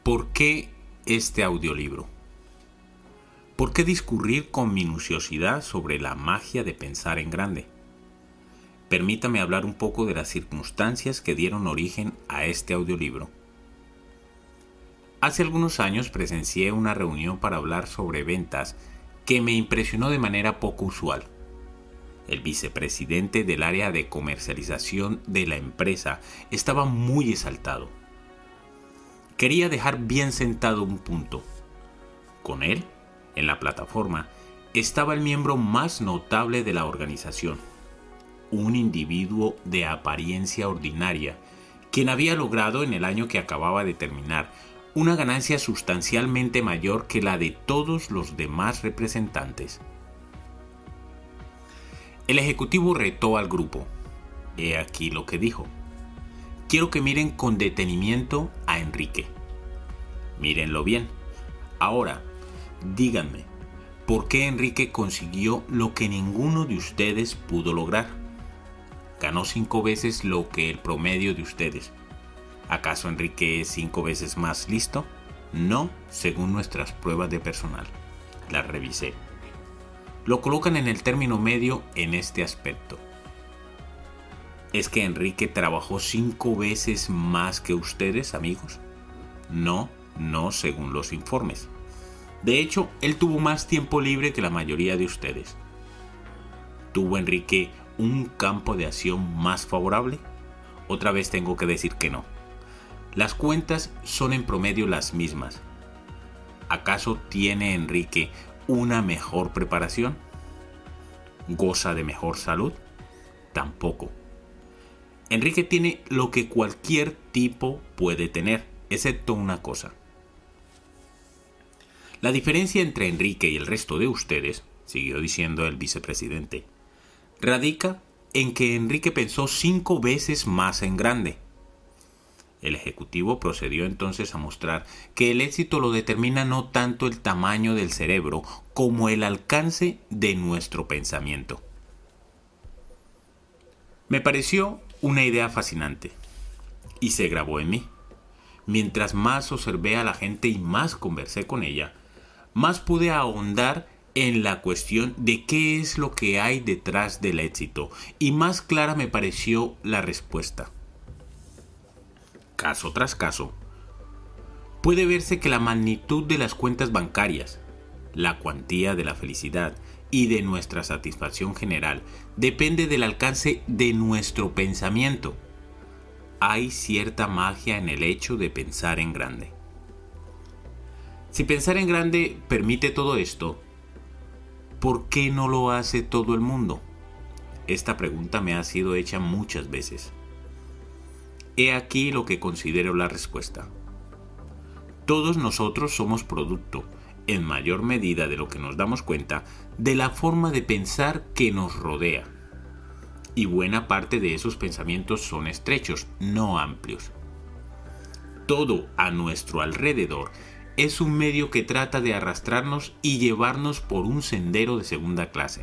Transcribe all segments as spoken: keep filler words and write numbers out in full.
¿Por qué este audiolibro? ¿Por qué discurrir con minuciosidad sobre la magia de pensar en grande? Permítame hablar un poco de las circunstancias que dieron origen a este audiolibro. Hace algunos años presencié una reunión para hablar sobre ventas que me impresionó de manera poco usual. El vicepresidente del área de comercialización de la empresa estaba muy exaltado. Quería dejar bien sentado un punto. Con él, en la plataforma, estaba el miembro más notable de la organización, un individuo de apariencia ordinaria, quien había logrado en el año que acababa de terminar una ganancia sustancialmente mayor que la de todos los demás representantes. El ejecutivo retó al grupo. He aquí lo que dijo. Quiero que miren con detenimiento a Enrique. Mírenlo bien. Ahora, díganme, ¿por qué Enrique consiguió lo que ninguno de ustedes pudo lograr? Ganó cinco veces lo que el promedio de ustedes. ¿Acaso Enrique es cinco veces más listo? No, según nuestras pruebas de personal. Las revisé. Lo colocan en el término medio en este aspecto. ¿Es que Enrique trabajó cinco veces más que ustedes, amigos? No, no según los informes. De hecho, él tuvo más tiempo libre que la mayoría de ustedes. ¿Tuvo Enrique un campo de acción más favorable? Otra vez tengo que decir que no. Las cuentas son en promedio las mismas. ¿Acaso tiene Enrique una mejor preparación? ¿Goza de mejor salud? Tampoco. Enrique tiene lo que cualquier tipo puede tener, excepto una cosa. La diferencia entre Enrique y el resto de ustedes, siguió diciendo el vicepresidente, radica en que Enrique pensó cinco veces más en grande. El ejecutivo procedió entonces a mostrar que el éxito lo determina no tanto el tamaño del cerebro como el alcance de nuestro pensamiento. Me pareció una idea fascinante y se grabó en mí. Mientras más observé a la gente y más conversé con ella, más pude ahondar en la cuestión de qué es lo que hay detrás del éxito y más clara me pareció la respuesta. Caso tras caso, puede verse que la magnitud de las cuentas bancarias, la cuantía de la felicidad y de nuestra satisfacción general depende del alcance de nuestro pensamiento. Hay cierta magia en el hecho de pensar en grande. Si pensar en grande permite todo esto, ¿por qué no lo hace todo el mundo? Esta pregunta me ha sido hecha muchas veces. He aquí lo que considero la respuesta. Todos nosotros somos producto, en mayor medida de lo que nos damos cuenta, de la forma de pensar que nos rodea. Y buena parte de esos pensamientos son estrechos, no amplios. Todo a nuestro alrededor es un medio que trata de arrastrarnos y llevarnos por un sendero de segunda clase.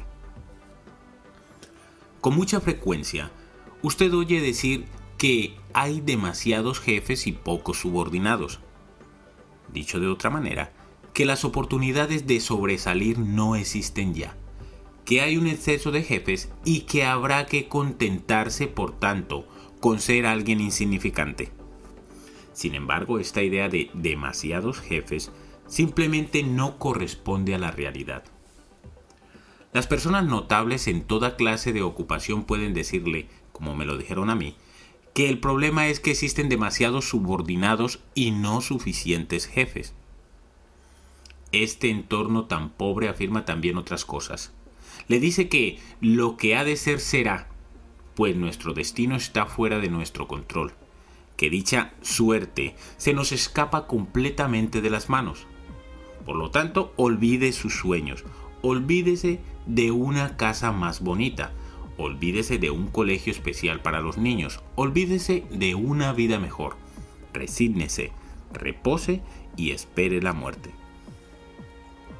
Con mucha frecuencia, usted oye decir que hay demasiados jefes y pocos subordinados. Dicho de otra manera, que las oportunidades de sobresalir no existen ya, que hay un exceso de jefes y que habrá que contentarse, por tanto, con ser alguien insignificante. Sin embargo, esta idea de demasiados jefes simplemente no corresponde a la realidad. Las personas notables en toda clase de ocupación pueden decirle, como me lo dijeron a mí, que el problema es que existen demasiados subordinados y no suficientes jefes. Este entorno tan pobre afirma también otras cosas. Le dice que lo que ha de ser será, pues nuestro destino está fuera de nuestro control, que dicha suerte se nos escapa completamente de las manos. Por lo tanto, olvide sus sueños, olvídese de una casa más bonita, olvídese de un colegio especial para los niños, olvídese de una vida mejor, resígnese, repose y espere la muerte.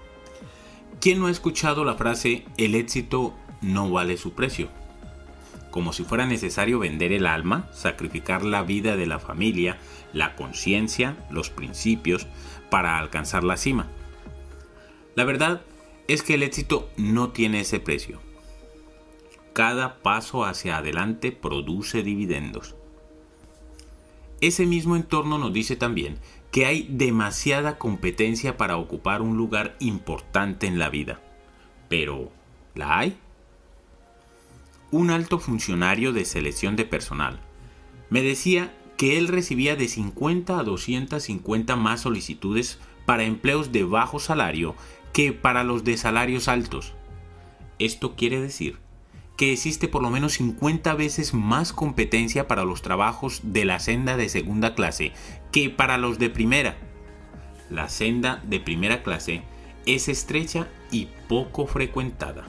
¿Quién no ha escuchado la frase "el éxito no vale su precio"? como si fuera necesario vender el alma, sacrificar la vida de la familia, la conciencia, los principios, para alcanzar la cima. La verdad es que el éxito no tiene ese precio. Cada paso hacia adelante produce dividendos. Ese mismo entorno nos dice también que hay demasiada competencia para ocupar un lugar importante en la vida. Pero, ¿la hay? Un alto funcionario de selección de personal me decía que él recibía de cincuenta a doscientas cincuenta más solicitudes para empleos de bajo salario que para los de salarios altos. Esto quiere decir que existe por lo menos cincuenta veces más competencia para los trabajos de la senda de segunda clase que para los de primera. La senda de primera clase es estrecha y poco frecuentada.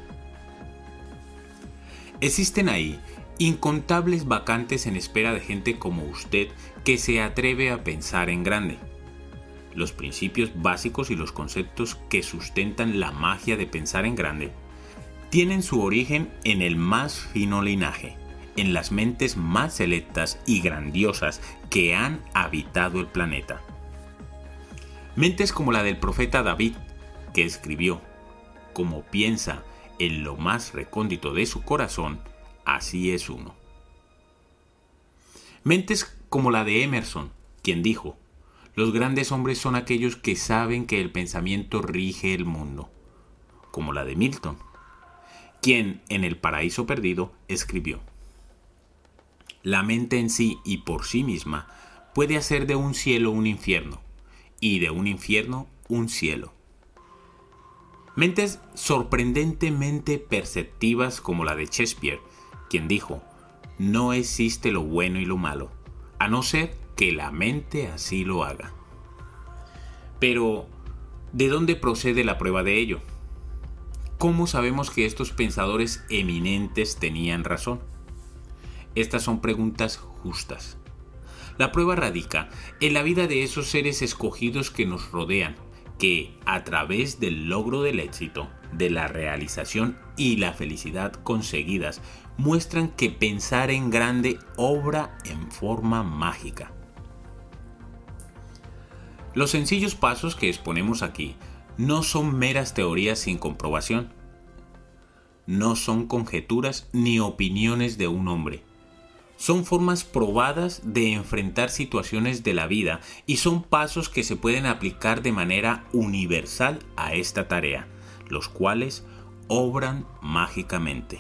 Existen ahí incontables vacantes en espera de gente como usted que se atreve a pensar en grande. Los principios básicos y los conceptos que sustentan la magia de pensar en grande tienen su origen en el más fino linaje, en las mentes más selectas y grandiosas que han habitado el planeta. Mentes como la del profeta David, que escribió: como piensa en lo más recóndito de su corazón, así es uno. Mentes como la de Emerson, quien dijo: los grandes hombres son aquellos que saben que el pensamiento rige el mundo. Como la de Milton, quien en El Paraíso Perdido escribió: la mente en sí y por sí misma puede hacer de un cielo un infierno, y de un infierno un cielo. Mentes sorprendentemente perceptivas como la de Shakespeare, quien dijo: no existe lo bueno y lo malo, a no ser que la mente así lo haga. Pero, ¿de dónde procede la prueba de ello? ¿Cómo sabemos que estos pensadores eminentes tenían razón? Estas son preguntas justas. La prueba radica en la vida de esos seres escogidos que nos rodean, que a través del logro del éxito, de la realización y la felicidad conseguidas, muestran que pensar en grande obra en forma mágica. Los sencillos pasos que exponemos aquí no son meras teorías sin comprobación. No son conjeturas ni opiniones de un hombre. Son formas probadas de enfrentar situaciones de la vida y son pasos que se pueden aplicar de manera universal a esta tarea, los cuales obran mágicamente.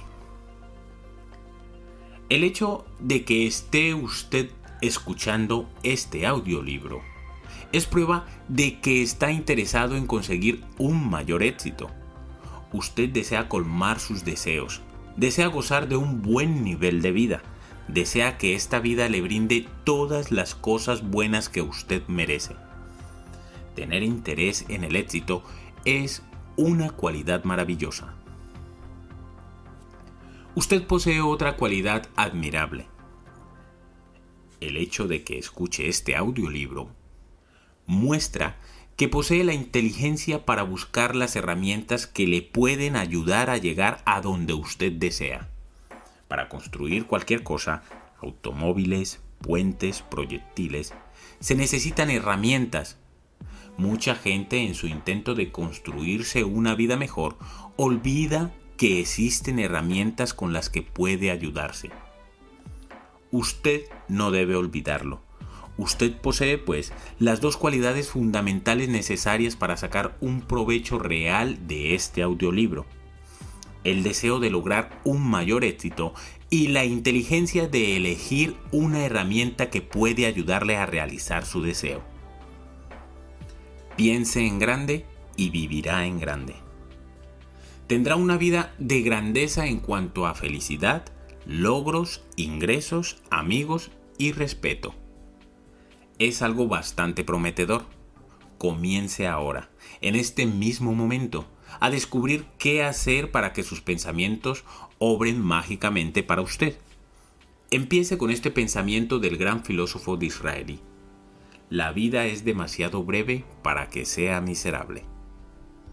El hecho de que esté usted escuchando este audiolibro es prueba de que está interesado en conseguir un mayor éxito. Usted desea colmar sus deseos, desea gozar de un buen nivel de vida, desea que esta vida le brinde todas las cosas buenas que usted merece. Tener interés en el éxito es una cualidad maravillosa. Usted posee otra cualidad admirable. El hecho de que escuche este audiolibro muestra que posee la inteligencia para buscar las herramientas que le pueden ayudar a llegar a donde usted desea. Para construir cualquier cosa, automóviles, puentes, proyectiles, se necesitan herramientas. Mucha gente, en su intento de construirse una vida mejor, olvida que existen herramientas con las que puede ayudarse. Usted no debe olvidarlo. Usted posee, pues, las dos cualidades fundamentales necesarias para sacar un provecho real de este audiolibro: el deseo de lograr un mayor éxito y la inteligencia de elegir una herramienta que puede ayudarle a realizar su deseo. Piense en grande y vivirá en grande. Tendrá una vida de grandeza en cuanto a felicidad, logros, ingresos, amigos y respeto. Es algo bastante prometedor. Comience ahora, en este mismo momento, a descubrir qué hacer para que sus pensamientos obren mágicamente para usted. Empiece con este pensamiento del gran filósofo disraeli: la vida es demasiado breve para que sea miserable.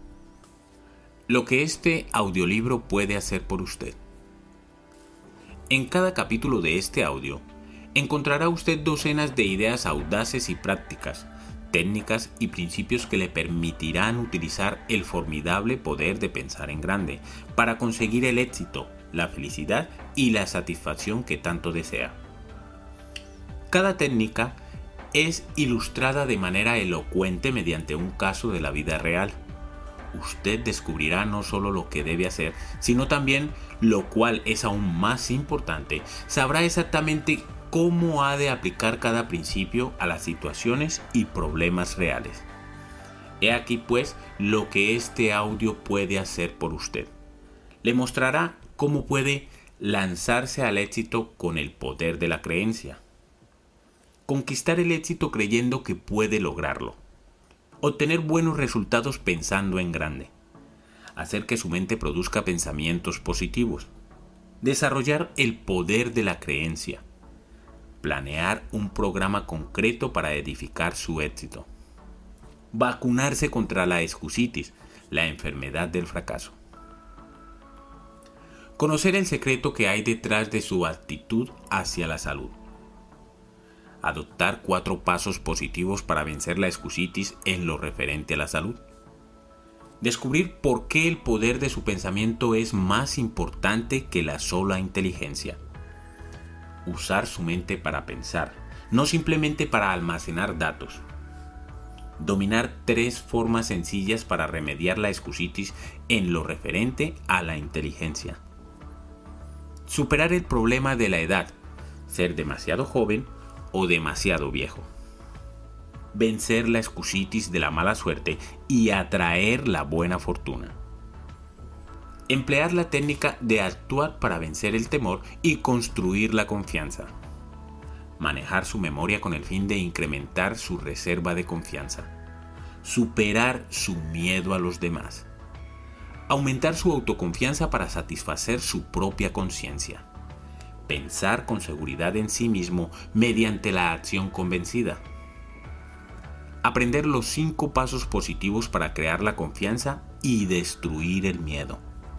Lo que este audiolibro puede hacer por usted. En cada capítulo de este audio, encontrará usted docenas de ideas audaces y prácticas, técnicas y principios que le permitirán utilizar el formidable poder de pensar en grande para conseguir el éxito, la felicidad y la satisfacción que tanto desea. Cada técnica es ilustrada de manera elocuente mediante un caso de la vida real. Usted descubrirá no solo lo que debe hacer, sino también, lo cual es aún más importante, sabrá exactamente cómo ha de aplicar cada principio a las situaciones y problemas reales. He aquí pues lo que este audio puede hacer por usted. Le mostrará cómo puede lanzarse al éxito con el poder de la creencia. Conquistar el éxito creyendo que puede lograrlo. Obtener buenos resultados pensando en grande. Hacer que su mente produzca pensamientos positivos. Desarrollar el poder de la creencia. Planear un programa concreto para edificar su éxito. Vacunarse contra la excusitis, la enfermedad del fracaso. Conocer el secreto que hay detrás de su actitud hacia la salud. Adoptar cuatro pasos positivos para vencer la excusitis en lo referente a la salud. Descubrir por qué el poder de su pensamiento es más importante que la sola inteligencia. Usar su mente para pensar, no simplemente para almacenar datos. Dominar tres formas sencillas para remediar la excusitis en lo referente a la inteligencia. Superar el problema de la edad, ser demasiado joven o demasiado viejo. Vencer la excusitis de la mala suerte y atraer la buena fortuna. Emplear la técnica de actuar para vencer el temor y construir la confianza. Manejar su memoria con el fin de incrementar su reserva de confianza. Superar su miedo a los demás. Aumentar su autoconfianza para satisfacer su propia conciencia. Pensar con seguridad en sí mismo mediante la acción convencida. Aprender los cinco pasos positivos para crear la confianza y destruir el miedo.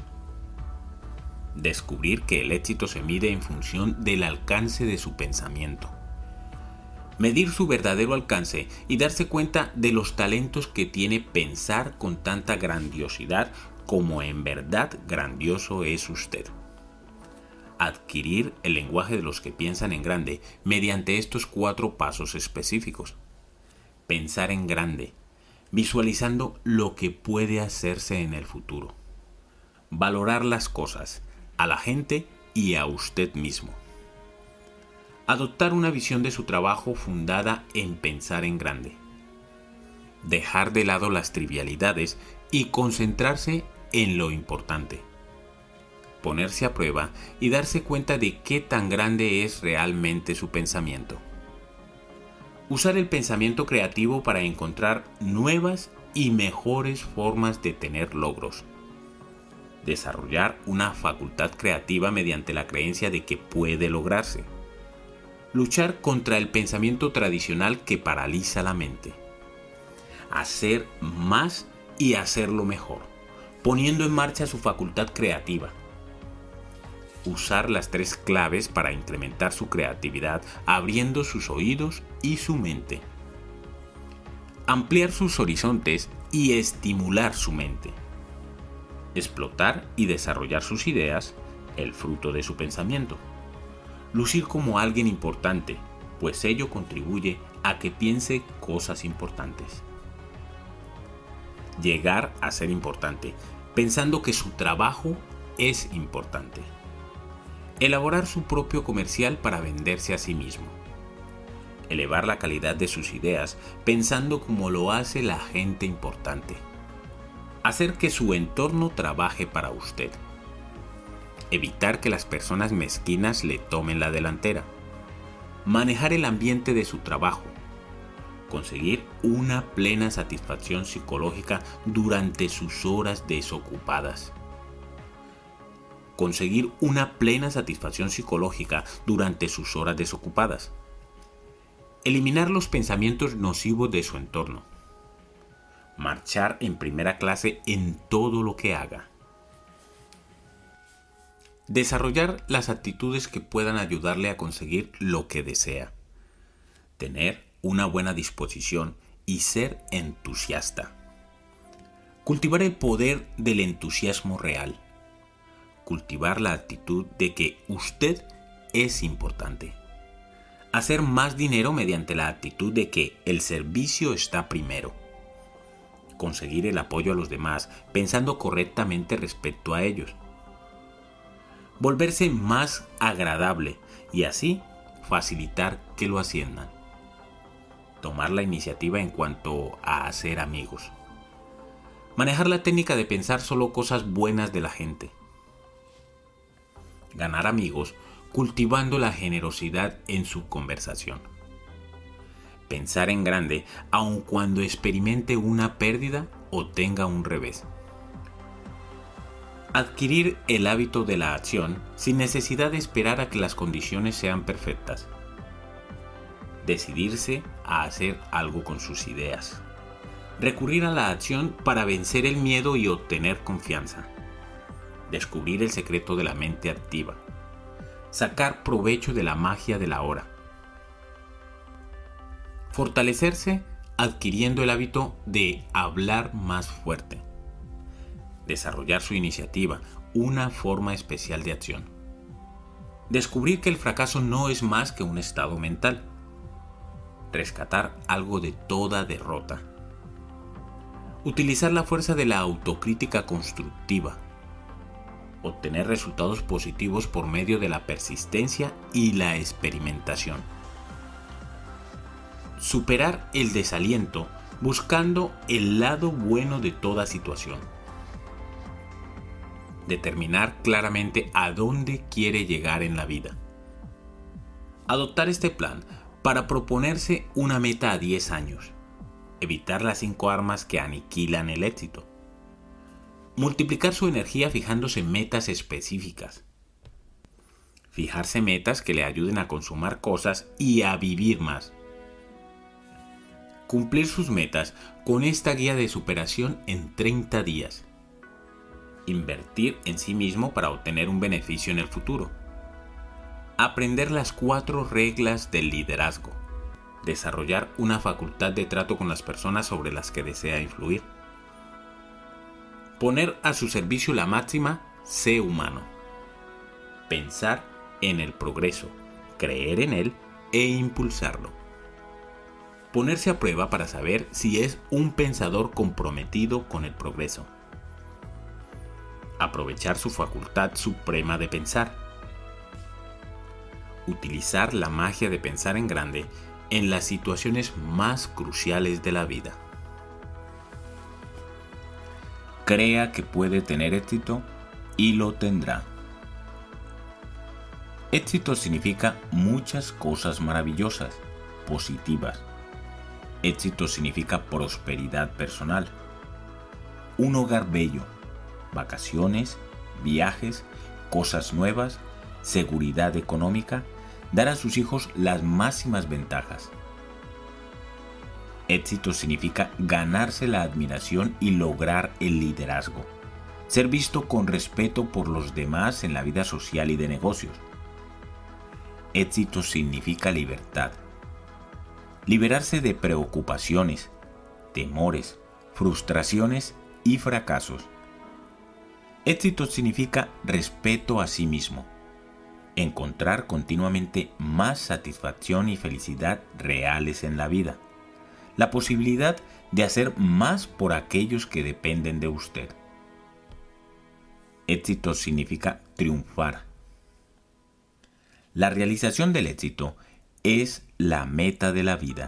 Descubrir que el éxito se mide en función del alcance de su pensamiento. Medir su verdadero alcance y darse cuenta de los talentos que tiene pensar con tanta grandiosidad como en verdad grandioso es usted. Adquirir el lenguaje de los que piensan en grande mediante estos cuatro pasos específicos. Pensar en grande, visualizando lo que puede hacerse en el futuro. Valorar las cosas, a la gente y a usted mismo. Adoptar una visión de su trabajo fundada en pensar en grande. Dejar de lado las trivialidades y concentrarse en lo importante. Ponerse a prueba y darse cuenta de qué tan grande es realmente su pensamiento. Usar el pensamiento creativo para encontrar nuevas y mejores formas de tener logros. Desarrollar una facultad creativa mediante la creencia de que puede lograrse. Luchar contra el pensamiento tradicional que paraliza la mente. Hacer más y hacerlo mejor, poniendo en marcha su facultad creativa. Usar las tres claves para incrementar su creatividad, abriendo sus oídos y su mente. Ampliar sus horizontes y estimular su mente. Explotar y desarrollar sus ideas, el fruto de su pensamiento. Lucir como alguien importante, pues ello contribuye a que piense cosas importantes. Llegar a ser importante, pensando que su trabajo es importante. Elaborar su propio comercial para venderse a sí mismo. Elevar la calidad de sus ideas pensando como lo hace la gente importante. Hacer que su entorno trabaje para usted. Evitar que las personas mezquinas le tomen la delantera. Manejar el ambiente de su trabajo. Conseguir una plena satisfacción psicológica durante sus horas desocupadas. Conseguir una plena satisfacción psicológica durante sus horas desocupadas. Eliminar los pensamientos nocivos de su entorno. Marchar en primera clase en todo lo que haga. Desarrollar las actitudes que puedan ayudarle a conseguir lo que desea. Tener una buena disposición y ser entusiasta. Cultivar el poder del entusiasmo real. Cultivar la actitud de que usted es importante. Hacer más dinero mediante la actitud de que el servicio está primero. Conseguir el apoyo a los demás pensando correctamente respecto a ellos. Volverse más agradable y así facilitar que lo asciendan. Tomar la iniciativa en cuanto a hacer amigos. Manejar la técnica de pensar solo cosas buenas de la gente. Ganar amigos cultivando la generosidad en su conversación. Pensar en grande aun cuando experimente una pérdida o tenga un revés. Adquirir el hábito de la acción sin necesidad de esperar a que las condiciones sean perfectas. Decidirse a hacer algo con sus ideas. Recurrir a la acción para vencer el miedo y obtener confianza. Descubrir el secreto de la mente activa. Sacar provecho de la magia de la hora. Fortalecerse adquiriendo el hábito de hablar más fuerte. Desarrollar su iniciativa, una forma especial de acción. Descubrir que el fracaso no es más que un estado mental. Rescatar algo de toda derrota. Utilizar la fuerza de la autocrítica constructiva. Obtener resultados positivos por medio de la persistencia y la experimentación. Superar el desaliento buscando el lado bueno de toda situación. Determinar claramente a dónde quiere llegar en la vida. Adoptar este plan para proponerse una meta a diez años. Evitar las cinco armas que aniquilan el éxito. Multiplicar su energía fijándose metas específicas. Fijarse metas que le ayuden a consumar cosas y a vivir más. Cumplir sus metas con esta guía de superación en treinta días. Invertir en sí mismo para obtener un beneficio en el futuro. Aprender las cuatro reglas del liderazgo. Desarrollar una facultad de trato con las personas sobre las que desea influir. Poner a su servicio la máxima sé humano. Pensar en el progreso, creer en él e impulsarlo. Ponerse a prueba para saber si es un pensador comprometido con el progreso. Aprovechar su facultad suprema de pensar. Utilizar la magia de pensar en grande en las situaciones más cruciales de la vida. Crea que puede tener éxito y lo tendrá. Éxito significa muchas cosas maravillosas, positivas. Éxito significa prosperidad personal, un hogar bello, vacaciones, viajes, cosas nuevas, seguridad económica, dar a sus hijos las máximas ventajas. Éxito significa ganarse la admiración y lograr el liderazgo, ser visto con respeto por los demás en la vida social y de negocios. Éxito significa libertad, liberarse de preocupaciones, temores, frustraciones y fracasos. Éxito significa respeto a sí mismo, encontrar continuamente más satisfacción y felicidad reales en la vida, la posibilidad de hacer más por aquellos que dependen de usted. Éxito significa triunfar. La realización del éxito es la meta de la vida.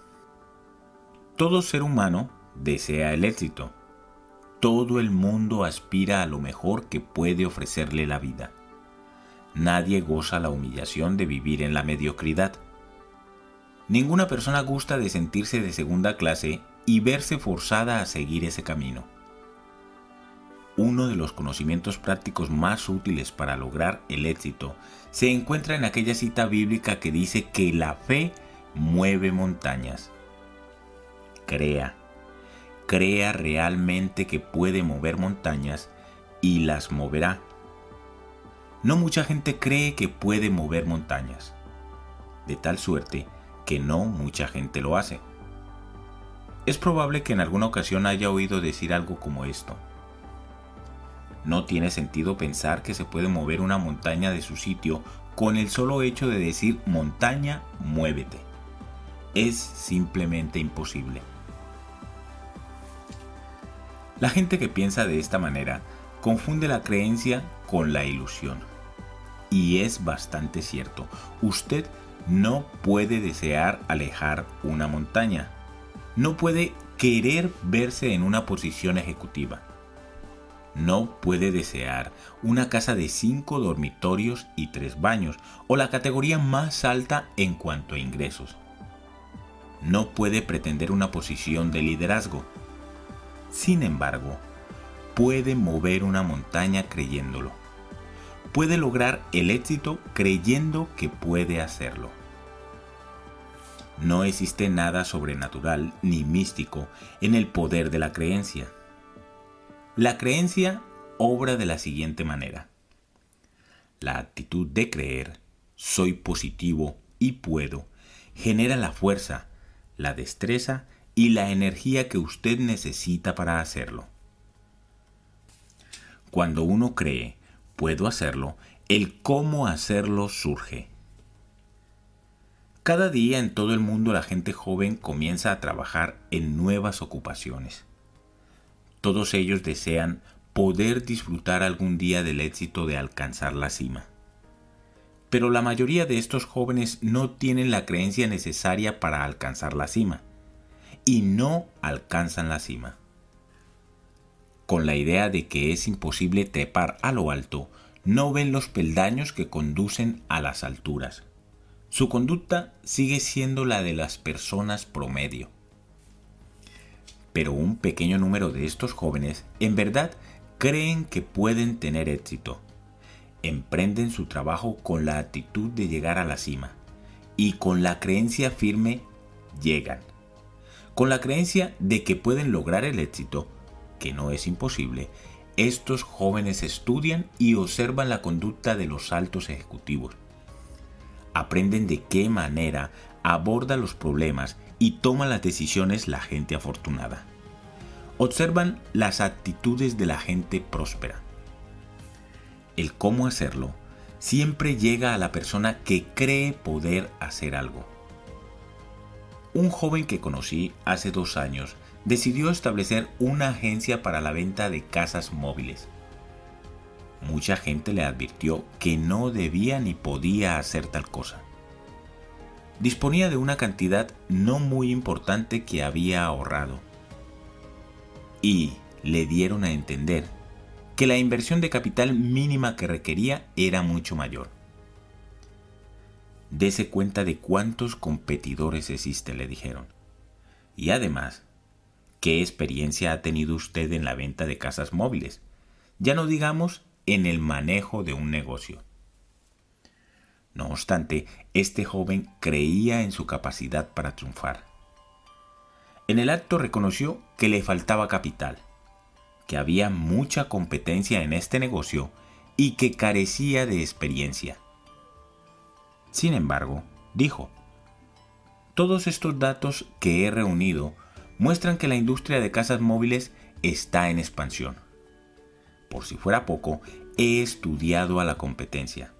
Todo ser humano desea el éxito. Todo el mundo aspira a lo mejor que puede ofrecerle la vida. Nadie goza la humillación de vivir en la mediocridad. Ninguna persona gusta de sentirse de segunda clase y verse forzada a seguir ese camino. Uno de los conocimientos prácticos más útiles para lograr el éxito se encuentra en aquella cita bíblica que dice que la fe mueve montañas. Crea, crea realmente que puede mover montañas y las moverá. no mucha gente cree que puede mover montañas, de tal suerte que no mucha gente lo hace. Es probable que en alguna ocasión haya oído decir algo como esto: no tiene sentido pensar que se puede mover una montaña de su sitio con el solo hecho de decir montaña, muévete. Es simplemente imposible. La gente que piensa de esta manera confunde la creencia con la ilusión. Y es bastante cierto. Usted no puede desear alejar una montaña. No puede querer verse en una posición ejecutiva. No puede desear una casa de cinco dormitorios y tres baños o la categoría más alta en cuanto a ingresos. No puede pretender una posición de liderazgo. Sin embargo, puede mover una montaña creyéndolo. Puede lograr el éxito creyendo que puede hacerlo. No existe nada sobrenatural ni místico en el poder de la creencia. La creencia obra de la siguiente manera. La actitud de creer, soy positivo y puedo, genera la fuerza, la destreza y la energía que usted necesita para hacerlo. Cuando uno cree, puedo hacerlo, el cómo hacerlo surge. Cada día en todo el mundo la gente joven comienza a trabajar en nuevas ocupaciones. Todos ellos desean poder disfrutar algún día del éxito de alcanzar la cima. Pero la mayoría de estos jóvenes no tienen la creencia necesaria para alcanzar la cima, y no alcanzan la cima. Con la idea de que es imposible trepar a lo alto, no ven los peldaños que conducen a las alturas. Su conducta sigue siendo la de las personas promedio. Pero un pequeño número de estos jóvenes en verdad creen que pueden tener éxito. Emprenden su trabajo con la actitud de llegar a la cima y con la creencia firme llegan. Con la creencia de que pueden lograr el éxito, que no es imposible, estos jóvenes estudian y observan la conducta de los altos ejecutivos. Aprenden de qué manera aborda los problemas y toma las decisiones la gente afortunada. Observan las actitudes de la gente próspera. El cómo hacerlo siempre llega a la persona que cree poder hacer algo. Un joven que conocí hace dos años decidió establecer una agencia para la venta de casas móviles. Mucha gente le advirtió que no debía ni podía hacer tal cosa. Disponía de una cantidad no muy importante que había ahorrado. Y le dieron a entender que la inversión de capital mínima que requería era mucho mayor. Dese cuenta de cuántos competidores existen, le dijeron. Y además, ¿qué experiencia ha tenido usted en la venta de casas móviles? Ya no digamos en el manejo de un negocio. No obstante, este joven creía en su capacidad para triunfar. En el acto reconoció que le faltaba capital, que había mucha competencia en este negocio y que carecía de experiencia. Sin embargo, dijo, todos estos datos que he reunido muestran que la industria de casas móviles está en expansión. Por si fuera poco, he estudiado a la competencia.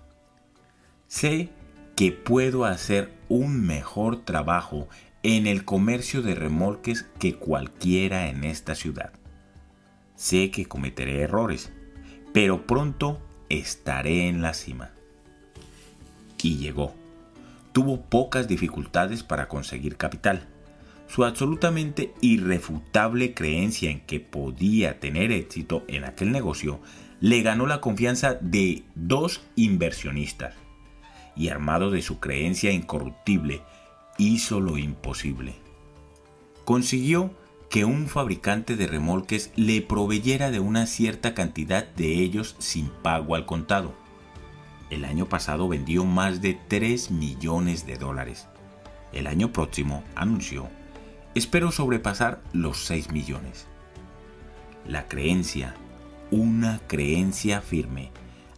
Sé que puedo hacer un mejor trabajo en el comercio de remolques que cualquiera en esta ciudad. Sé que cometeré errores, pero pronto estaré en la cima. Y llegó. Tuvo pocas dificultades para conseguir capital. Su absolutamente irrefutable creencia en que podía tener éxito en aquel negocio le ganó la confianza de dos inversionistas. Y armado de su creencia incorruptible, hizo lo imposible. Consiguió que un fabricante de remolques le proveyera de una cierta cantidad de ellos sin pago al contado. El año pasado vendió más de tres millones de dólares. El año próximo, anunció, espero sobrepasar los seis millones. La creencia, una creencia firme,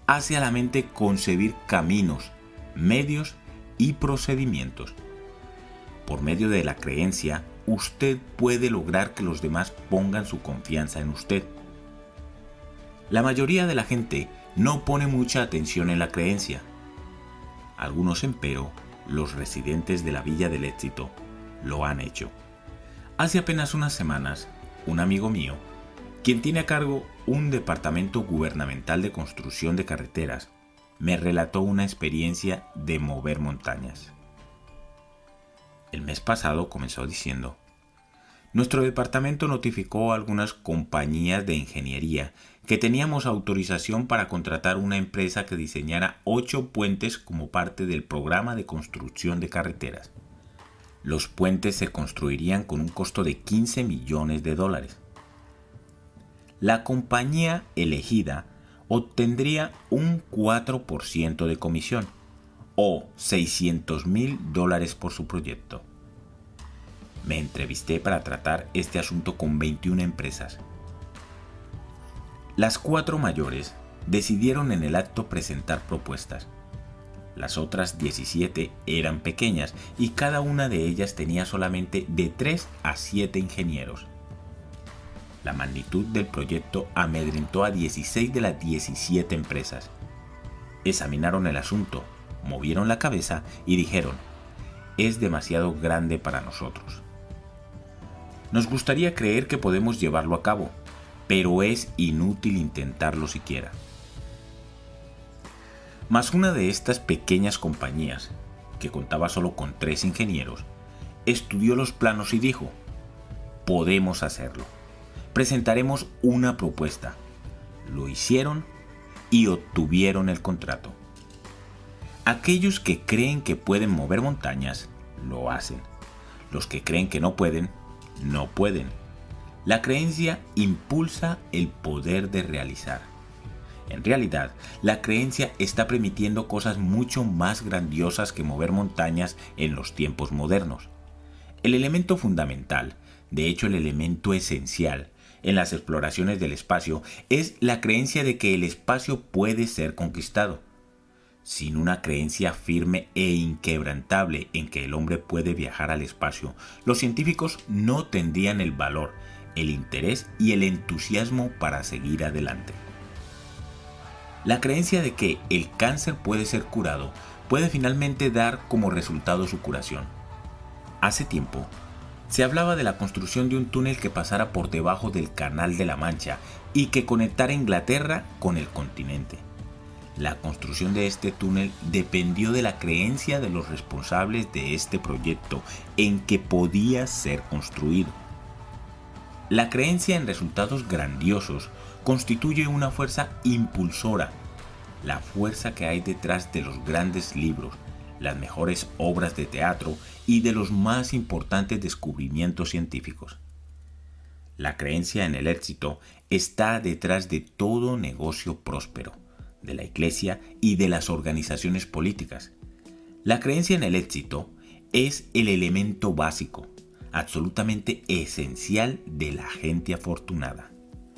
hace a la mente concebir caminos, medios y procedimientos. Por medio de la creencia, usted puede lograr que los demás pongan su confianza en usted. La mayoría de la gente no pone mucha atención en la creencia. Algunos, empero, los residentes de la Villa del Éxito, lo han hecho. Hace apenas unas semanas, un amigo mío, quien tiene a cargo un departamento gubernamental de construcción de carreteras, me relató una experiencia de mover montañas. El mes pasado comenzó diciendo: nuestro departamento notificó a algunas compañías de ingeniería que teníamos autorización para contratar una empresa que diseñara ocho puentes como parte del programa de construcción de carreteras. Los puentes se construirían con un costo de quince millones de dólares. La compañía elegida obtendría un cuatro por ciento de comisión, o seiscientos mil dólares por su proyecto. Me entrevisté para tratar este asunto con veintiuna empresas. Las cuatro mayores decidieron en el acto presentar propuestas. Las otras diecisiete eran pequeñas y cada una de ellas tenía solamente de tres a siete ingenieros. La magnitud del proyecto amedrentó a dieciséis de las diecisiete empresas. Examinaron el asunto, movieron la cabeza y dijeron: es demasiado grande para nosotros. Nos gustaría creer que podemos llevarlo a cabo, pero es inútil intentarlo siquiera. Mas una de estas pequeñas compañías, que contaba solo con tres ingenieros, estudió los planos y dijo: podemos hacerlo. Presentaremos una propuesta. Lo hicieron y obtuvieron el contrato. Aquellos que creen que pueden mover montañas, lo hacen. Los que creen que no pueden, no pueden. La creencia impulsa el poder de realizar. En realidad, la creencia está permitiendo cosas mucho más grandiosas que mover montañas en los tiempos modernos. El elemento fundamental, de hecho el elemento esencial, en las exploraciones del espacio es la creencia de que el espacio puede ser conquistado. Sin una creencia firme e inquebrantable en que el hombre puede viajar al espacio, los científicos no tendrían el valor, el interés y el entusiasmo para seguir adelante. La creencia de que el cáncer puede ser curado puede finalmente dar como resultado su curación. Hace tiempo, se hablaba de la construcción de un túnel que pasara por debajo del Canal de la Mancha y que conectara Inglaterra con el continente. La construcción de este túnel dependió de la creencia de los responsables de este proyecto en que podía ser construido. La creencia en resultados grandiosos constituye una fuerza impulsora, la fuerza que hay detrás de los grandes libros, las mejores obras de teatro y de los más importantes descubrimientos científicos. La creencia en el éxito está detrás de todo negocio próspero, de la iglesia y de las organizaciones políticas. La creencia en el éxito es el elemento básico, absolutamente esencial de la gente afortunada.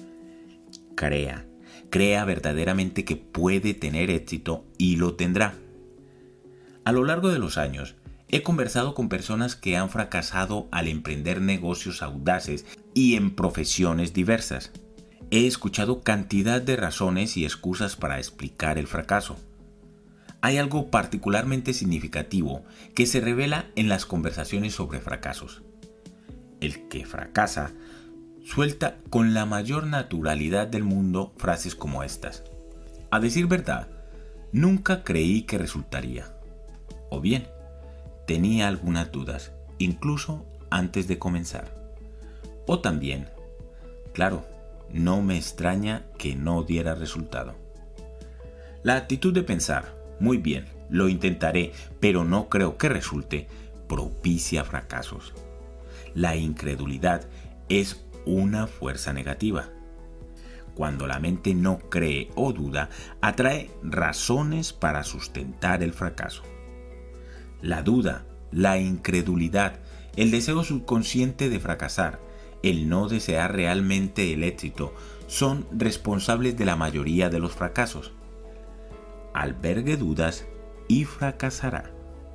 Crea, crea verdaderamente que puede tener éxito y lo tendrá. A lo largo de los años, he conversado con personas que han fracasado al emprender negocios audaces y en profesiones diversas. He escuchado cantidad de razones y excusas para explicar el fracaso. Hay algo particularmente significativo que se revela en las conversaciones sobre fracasos. El que fracasa suelta con la mayor naturalidad del mundo frases como estas: a decir verdad, nunca creí que resultaría. O bien, tenía algunas dudas, incluso antes de comenzar. O también, claro, no me extraña que no diera resultado. La actitud de pensar, muy bien, lo intentaré, pero no creo que resulte, propicia fracasos. La incredulidad es una fuerza negativa. Cuando la mente no cree o duda, atrae razones para sustentar el fracaso. La duda, la incredulidad, el deseo subconsciente de fracasar, el no desear realmente el éxito, son responsables de la mayoría de los fracasos. albergue dudas y fracasará.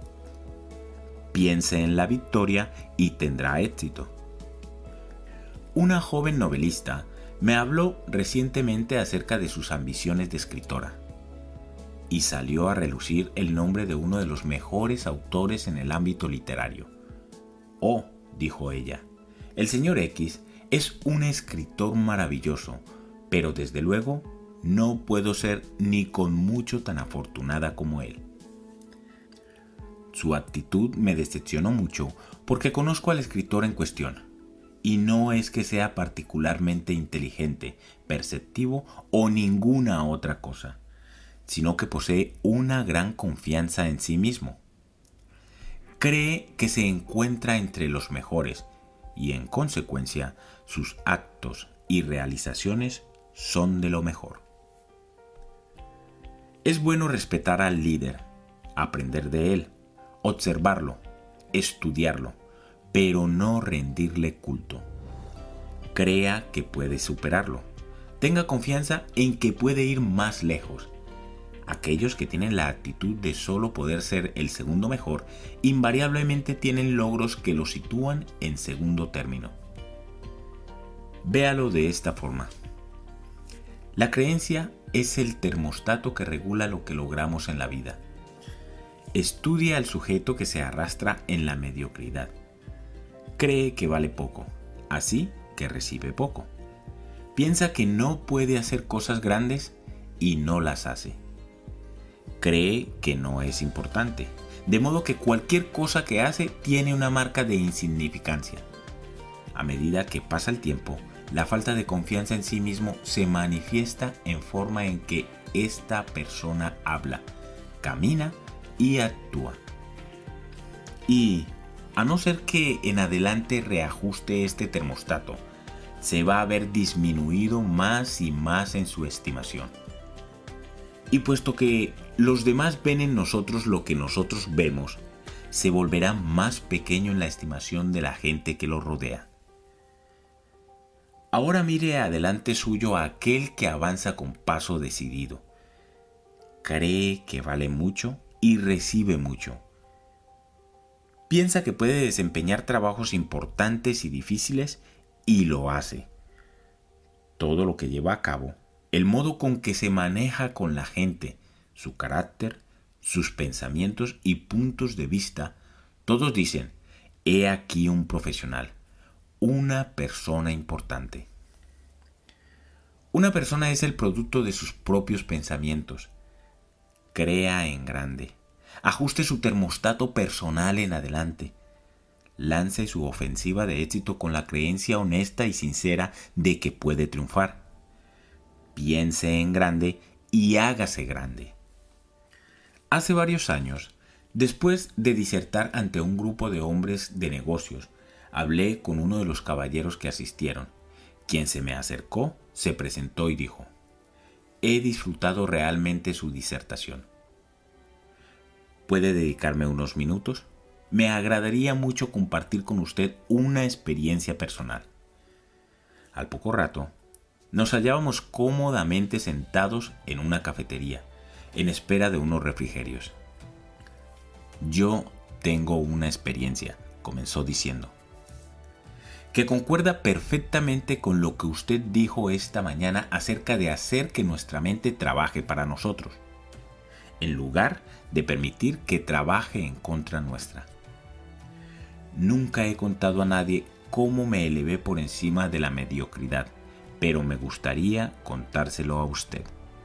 Piense en la victoria y tendrá éxito. Una joven novelista me habló recientemente acerca de sus ambiciones de escritora y salió a relucir el nombre de uno de los mejores autores en el ámbito literario. Oh, dijo ella, el señor X es un escritor maravilloso, pero desde luego no puedo ser ni con mucho tan afortunada como él. Su actitud me decepcionó mucho porque conozco al escritor en cuestión, y no es que sea particularmente inteligente, perceptivo o ninguna otra cosa, sino que posee una gran confianza en sí mismo. Cree que se encuentra entre los mejores y en consecuencia sus actos y realizaciones son de lo mejor. Es bueno respetar al líder, aprender de él, observarlo, estudiarlo, pero no rendirle culto. Crea que puede superarlo. Tenga confianza en que puede ir más lejos. Aquellos que tienen la actitud de solo poder ser el segundo mejor, invariablemente tienen logros que lo sitúan en segundo término. Véalo de esta forma. La creencia es el termostato que regula lo que logramos en la vida. Estudia al sujeto que se arrastra en la mediocridad. Cree que vale poco, así que recibe poco. Piensa que no puede hacer cosas grandes y no las hace. Cree que no es importante, de modo que cualquier cosa que hace tiene una marca de insignificancia. A medida que pasa el tiempo, la falta de confianza en sí mismo se manifiesta en forma en que esta persona habla, camina y actúa. Y, a no ser que en adelante reajuste este termostato, se va a ver disminuido más y más en su estimación. Y puesto que los demás ven en nosotros lo que nosotros vemos, se volverá más pequeño en la estimación de la gente que lo rodea. Ahora mire adelante suyo a aquel que avanza con paso decidido. Cree que vale mucho y recibe mucho. Piensa que puede desempeñar trabajos importantes y difíciles y lo hace. Todo lo que lleva a cabo, el modo con que se maneja con la gente, su carácter, sus pensamientos y puntos de vista, todos dicen, he aquí un profesional, una persona importante. Una persona es el producto de sus propios pensamientos. Crea en grande. Ajuste su termostato personal en adelante. Lance su ofensiva de éxito con la creencia honesta y sincera de que puede triunfar. Piense en grande y hágase grande. Hace varios años, después de disertar ante un grupo de hombres de negocios, hablé con uno de los caballeros que asistieron, quien se me acercó, se presentó y dijo: he disfrutado realmente su disertación. ¿Puede dedicarme unos minutos? Me agradaría mucho compartir con usted una experiencia personal. Al poco rato, nos hallábamos cómodamente sentados en una cafetería, en espera de unos refrigerios. Yo tengo una experiencia, comenzó diciendo, que concuerda perfectamente con lo que usted dijo esta mañana acerca de hacer que nuestra mente trabaje para nosotros, en lugar de permitir que trabaje en contra nuestra. Nunca he contado a nadie cómo me elevé por encima de la mediocridad, pero me gustaría contárselo a usted.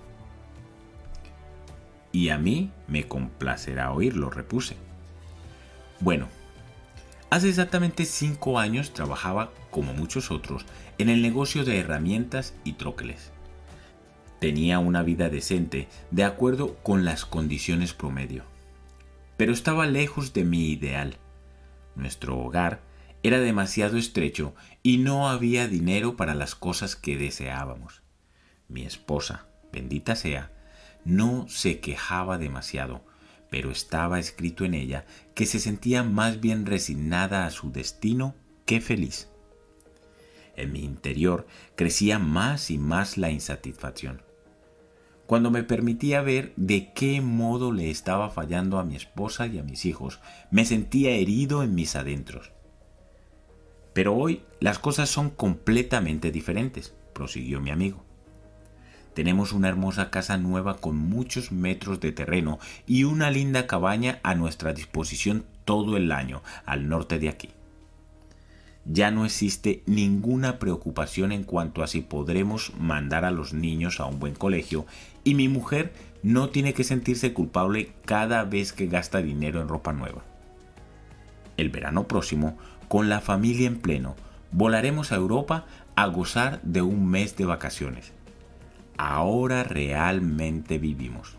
Y a mí me complacerá oírlo, repuse. Bueno, hace exactamente cinco años trabajaba, como muchos otros, en el negocio de herramientas y troqueles. Tenía una vida decente, de acuerdo con las condiciones promedio. Pero estaba lejos de mi ideal. Nuestro hogar era demasiado estrecho y no había dinero para las cosas que deseábamos. Mi esposa, bendita sea, no se quejaba demasiado, pero estaba escrito en ella que se sentía más bien resignada a su destino que feliz. En mi interior crecía más y más la insatisfacción. cuando me permitía ver de qué modo le estaba fallando a mi esposa y a mis hijos, me sentía herido en mis adentros. Pero hoy las cosas son completamente diferentes, prosiguió mi amigo. Tenemos una hermosa casa nueva con muchos metros de terreno y una linda cabaña a nuestra disposición todo el año al norte de aquí. Ya no existe ninguna preocupación en cuanto a si podremos mandar a los niños a un buen colegio y mi mujer no tiene que sentirse culpable cada vez que gasta dinero en ropa nueva. El verano próximo, con la familia en pleno, volaremos a Europa a gozar de un mes de vacaciones. Ahora realmente vivimos.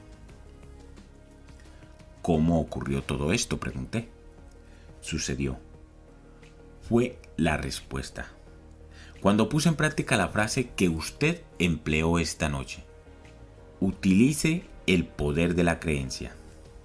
¿Cómo ocurrió todo esto?, pregunté. Sucedió. Fue la respuesta. Cuando puse en práctica la frase que usted empleó esta noche. Utilice el poder de la creencia.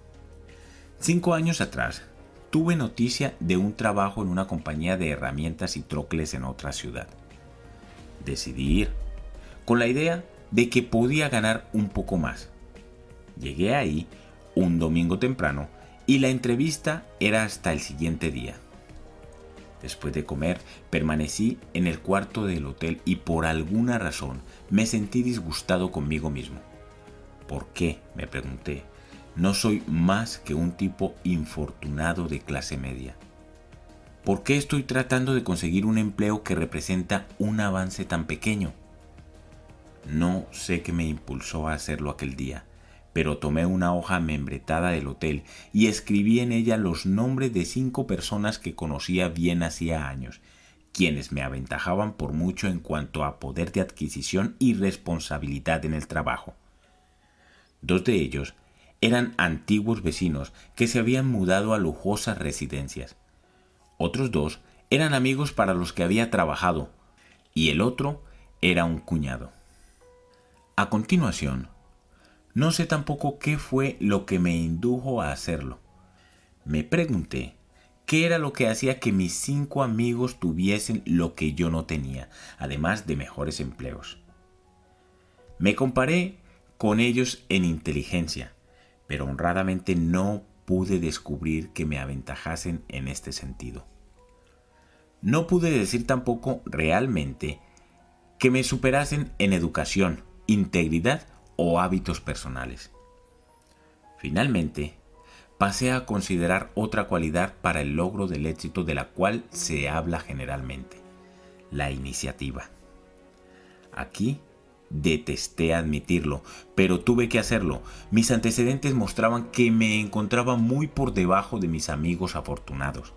Cinco años atrás, tuve noticia de un trabajo en una compañía de herramientas y troqueles en otra ciudad. Decidí ir, con la idea de que podía ganar un poco más. Llegué ahí un domingo temprano y la entrevista era hasta el siguiente día. Después de comer, permanecí en el cuarto del hotel y por alguna razón me sentí disgustado conmigo mismo. ¿Por qué?, me pregunté. No soy más que un tipo infortunado de clase media. ¿Por qué estoy tratando de conseguir un empleo que representa un avance tan pequeño? No sé qué me impulsó a hacerlo aquel día, pero tomé una hoja membretada del hotel y escribí en ella los nombres de cinco personas que conocía bien hacía años, quienes me aventajaban por mucho en cuanto a poder de adquisición y responsabilidad en el trabajo. Dos de ellos eran antiguos vecinos que se habían mudado a lujosas residencias. Otros dos eran amigos para los que había trabajado, y el otro era un cuñado. A continuación, no sé tampoco qué fue lo que me indujo a hacerlo. Me pregunté qué era lo que hacía que mis cinco amigos tuviesen lo que yo no tenía, además de mejores empleos. Me comparé con ellos en inteligencia, pero honradamente no pude descubrir que me aventajasen en este sentido. No pude decir tampoco realmente que me superasen en educación, integridad o hábitos personales. Finalmente, pasé a considerar otra cualidad para el logro del éxito de la cual se habla generalmente: la iniciativa. Aquí detesté admitirlo, pero tuve que hacerlo. Mis antecedentes mostraban que me encontraba muy por debajo de mis amigos afortunados.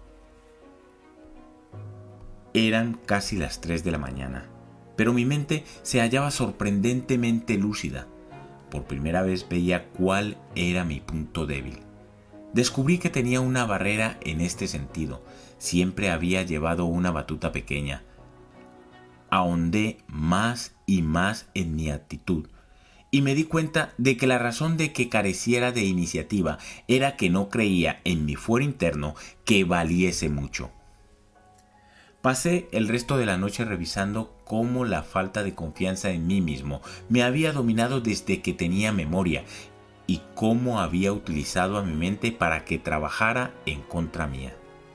Eran casi las tres de la mañana, pero mi mente se hallaba sorprendentemente lúcida. Por primera vez veía cuál era mi punto débil. Descubrí que tenía una barrera en este sentido. Siempre había llevado una batuta pequeña. Ahondé más y más en mi actitud y me di cuenta de que la razón de que careciera de iniciativa era que no creía en mi fuero interno que valiese mucho. Pasé el resto de la noche revisando cómo la falta de confianza en mí mismo me había dominado desde que tenía memoria y cómo había utilizado a mi mente para que trabajara en contra mía.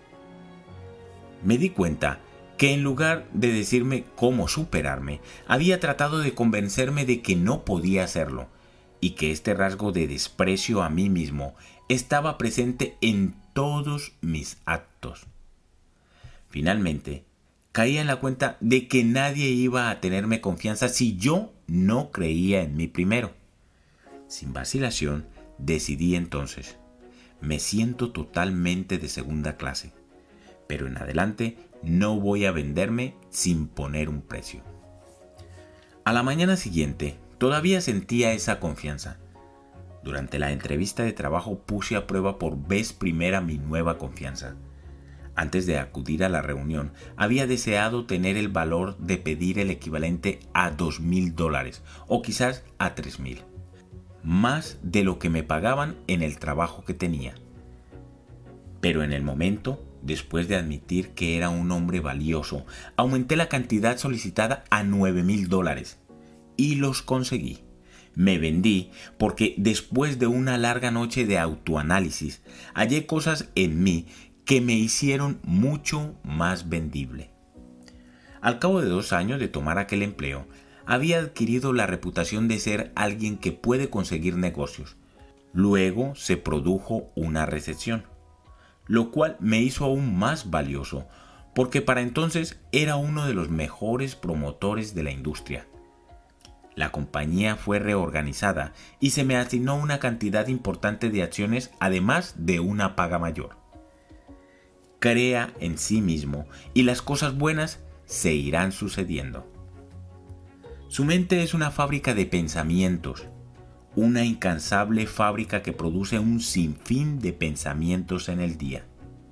Me di cuenta que en lugar de decirme cómo superarme, había tratado de convencerme de que no podía hacerlo y que este rasgo de desprecio a mí mismo estaba presente en todos mis actos. Finalmente, caí en la cuenta de que nadie iba a tenerme confianza si yo no creía en mí primero. Sin vacilación, decidí entonces: me siento totalmente de segunda clase, pero en adelante no voy a venderme sin poner un precio. A la mañana siguiente, todavía sentía esa confianza. Durante la entrevista de trabajo puse a prueba por vez primera mi nueva confianza. Antes de acudir a la reunión, había deseado tener el valor de pedir el equivalente a dos mil dólares o quizás a tres mil, más de lo que me pagaban en el trabajo que tenía. Pero en el momento, después de admitir que era un hombre valioso, aumenté la cantidad solicitada a nueve mil dólares y los conseguí. Me vendí porque después de una larga noche de autoanálisis hallé cosas en mí que me hicieron mucho más vendible. Al cabo de dos años de tomar aquel empleo, había adquirido la reputación de ser alguien que puede conseguir negocios. Luego se produjo una recesión, lo cual me hizo aún más valioso, porque para entonces era uno de los mejores promotores de la industria. La compañía fue reorganizada y se me asignó una cantidad importante de acciones, además de una paga mayor. Crea en sí mismo y las cosas buenas se irán sucediendo. Su mente es una fábrica de pensamientos, una incansable fábrica que produce un sinfín de pensamientos en el día.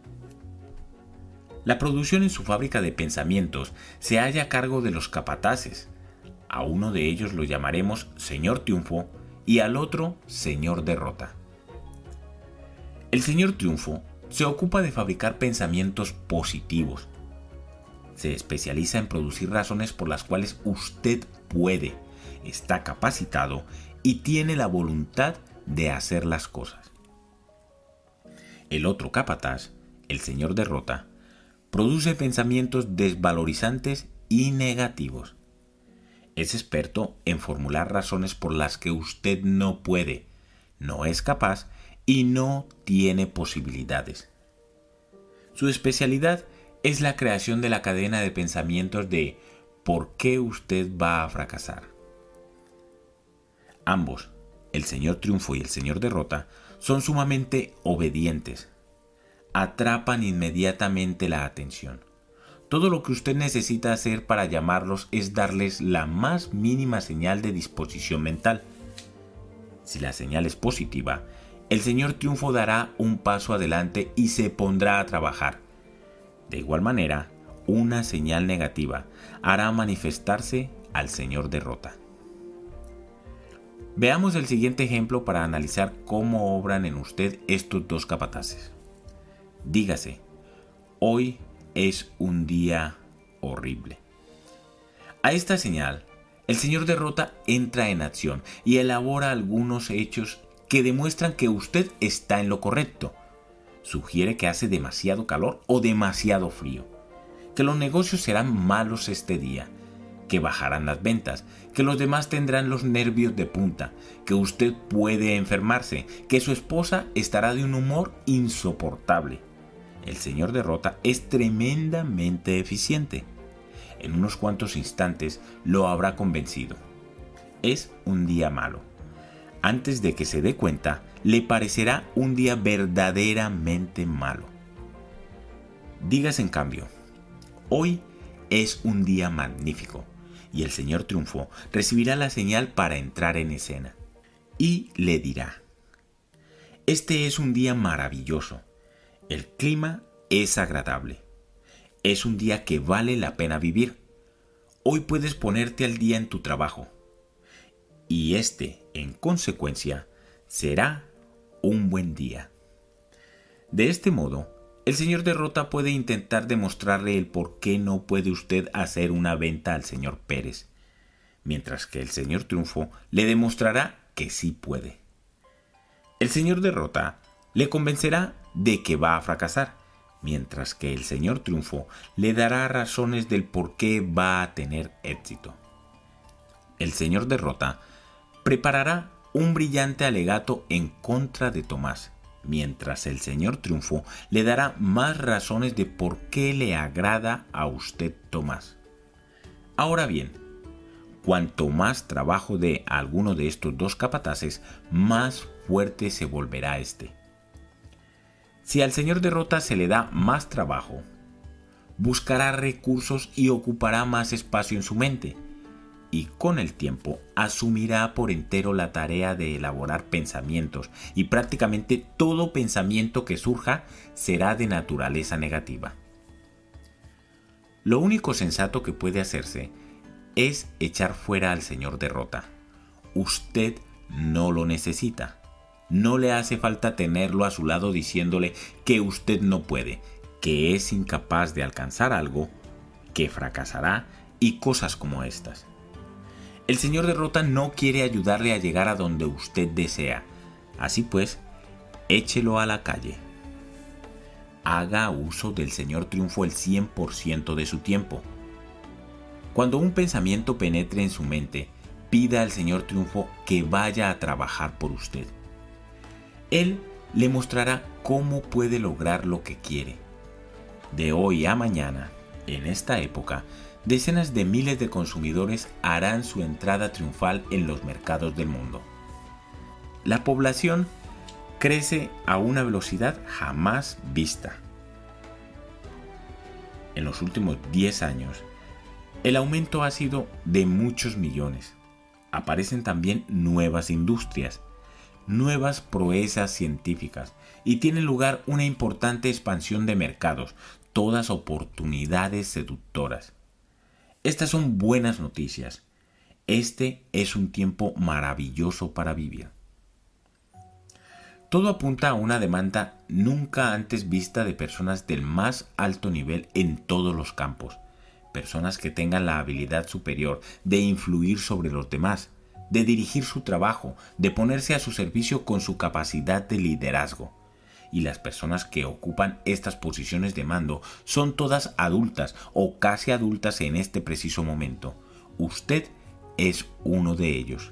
La producción en su fábrica de pensamientos se halla a cargo de los capataces. A uno de ellos lo llamaremos Señor Triunfo y al otro Señor Derrota. El Señor Triunfo se ocupa de fabricar pensamientos positivos. Se especializa en producir razones por las cuales usted puede, está capacitado y tiene la voluntad de hacer las cosas. El otro capataz, el Señor Derrota, produce pensamientos desvalorizantes y negativos. Es experto en formular razones por las que usted no puede, no es capaz y no tiene posibilidades. Su especialidad es la creación de la cadena de pensamientos de ¿por qué usted va a fracasar? Ambos, el Señor Triunfo y el Señor Derrota, son sumamente obedientes. Atrapan inmediatamente la atención. Todo lo que usted necesita hacer para llamarlos es darles la más mínima señal de disposición mental. Si la señal es positiva, el Señor Triunfo dará un paso adelante y se pondrá a trabajar. De igual manera, una señal negativa hará manifestarse al Señor Derrota. Veamos el siguiente ejemplo para analizar cómo obran en usted estos dos capataces. Dígase, hoy es un día horrible. A esta señal, el Señor Derrota entra en acción y elabora algunos hechos que demuestran que usted está en lo correcto. Sugiere que hace demasiado calor o demasiado frío, que los negocios serán malos este día, que bajarán las ventas, que los demás tendrán los nervios de punta, que usted puede enfermarse, que su esposa estará de un humor insoportable. El Señor Derrota es tremendamente eficiente. En unos cuantos instantes lo habrá convencido. Es un día malo. Antes de que se dé cuenta, le parecerá un día verdaderamente malo. Dígase en cambio, hoy es un día magnífico y el Señor Triunfo recibirá la señal para entrar en escena. Y le dirá, este es un día maravilloso. El clima es agradable. Es un día que vale la pena vivir. Hoy puedes ponerte al día en tu trabajo. Y este, en consecuencia, será un buen día. De este modo, el Señor Derrota puede intentar demostrarle el por qué no puede usted hacer una venta al señor Pérez, mientras que el Señor Triunfo le demostrará que sí puede. El Señor Derrota le convencerá de que va a fracasar, mientras que el Señor Triunfo le dará razones del por qué va a tener éxito. El Señor Derrota preparará un brillante alegato en contra de Tomás, mientras el Señor Triunfo le dará más razones de por qué le agrada a usted Tomás. Ahora bien, cuanto más trabajo dé a alguno de estos dos capataces, más fuerte se volverá éste. Si al Señor Derrota se le da más trabajo, buscará recursos y ocupará más espacio en su mente, y con el tiempo asumirá por entero la tarea de elaborar pensamientos, y prácticamente todo pensamiento que surja será de naturaleza negativa. Lo único sensato que puede hacerse es echar fuera al Señor Derrota. Usted no lo necesita. No le hace falta tenerlo a su lado diciéndole que usted no puede, que es incapaz de alcanzar algo, que fracasará y cosas como estas. El señor Derrota no quiere ayudarle a llegar a donde usted desea. Así pues, échelo a la calle. Haga uso del señor Triunfo el cien por ciento de su tiempo. Cuando un pensamiento penetre en su mente, pida al señor Triunfo que vaya a trabajar por usted. Él le mostrará cómo puede lograr lo que quiere. De hoy a mañana, en esta época, decenas de miles de consumidores harán su entrada triunfal en los mercados del mundo. La población crece a una velocidad jamás vista. En los últimos diez años, el aumento ha sido de muchos millones. Aparecen también nuevas industrias, nuevas proezas científicas y tiene lugar una importante expansión de mercados, todas oportunidades seductoras. Estas son buenas noticias. Este es un tiempo maravilloso para vivir. Todo apunta a una demanda nunca antes vista de personas del más alto nivel en todos los campos. Personas que tengan la habilidad superior de influir sobre los demás, de dirigir su trabajo, de ponerse a su servicio con su capacidad de liderazgo. Y las personas que ocupan estas posiciones de mando son todas adultas o casi adultas en este preciso momento. Usted es uno de ellos.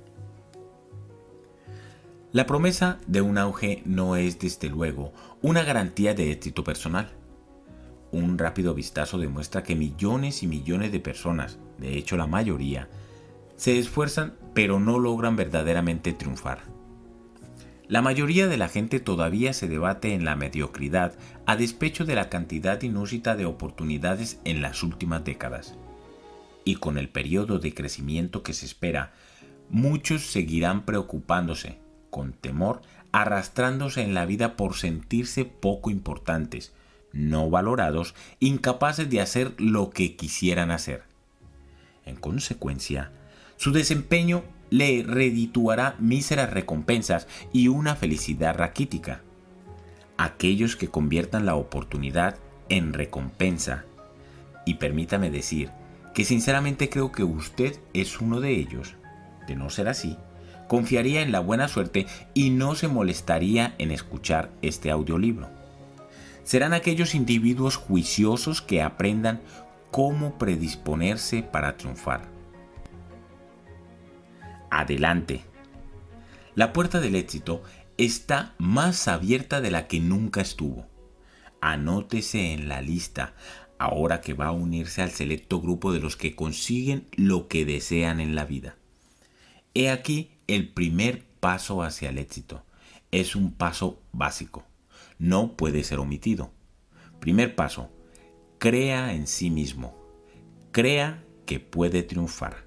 La promesa de un auge no es, desde luego, una garantía de éxito personal. Un rápido vistazo demuestra que millones y millones de personas, de hecho la mayoría, se esfuerzan pero no logran verdaderamente triunfar. La mayoría de la gente todavía se debate en la mediocridad a despecho de la cantidad inúsita de oportunidades en las últimas décadas. Y con el periodo de crecimiento que se espera, muchos seguirán preocupándose, con temor, arrastrándose en la vida por sentirse poco importantes, no valorados, incapaces de hacer lo que quisieran hacer. En consecuencia, su desempeño le redituará míseras recompensas y una felicidad raquítica. Aquellos que conviertan la oportunidad en recompensa, y permítame decir que sinceramente creo que usted es uno de ellos. De no ser así, confiaría en la buena suerte y no se molestaría en escuchar este audiolibro. Serán aquellos individuos juiciosos que aprendan cómo predisponerse para triunfar. Adelante. La puerta del éxito está más abierta de la que nunca estuvo. Anótese en la lista ahora que va a unirse al selecto grupo de los que consiguen lo que desean en la vida. He aquí el primer paso hacia el éxito. Es un paso básico. No puede ser omitido. Primer paso. Crea en sí mismo. Crea que puede triunfar.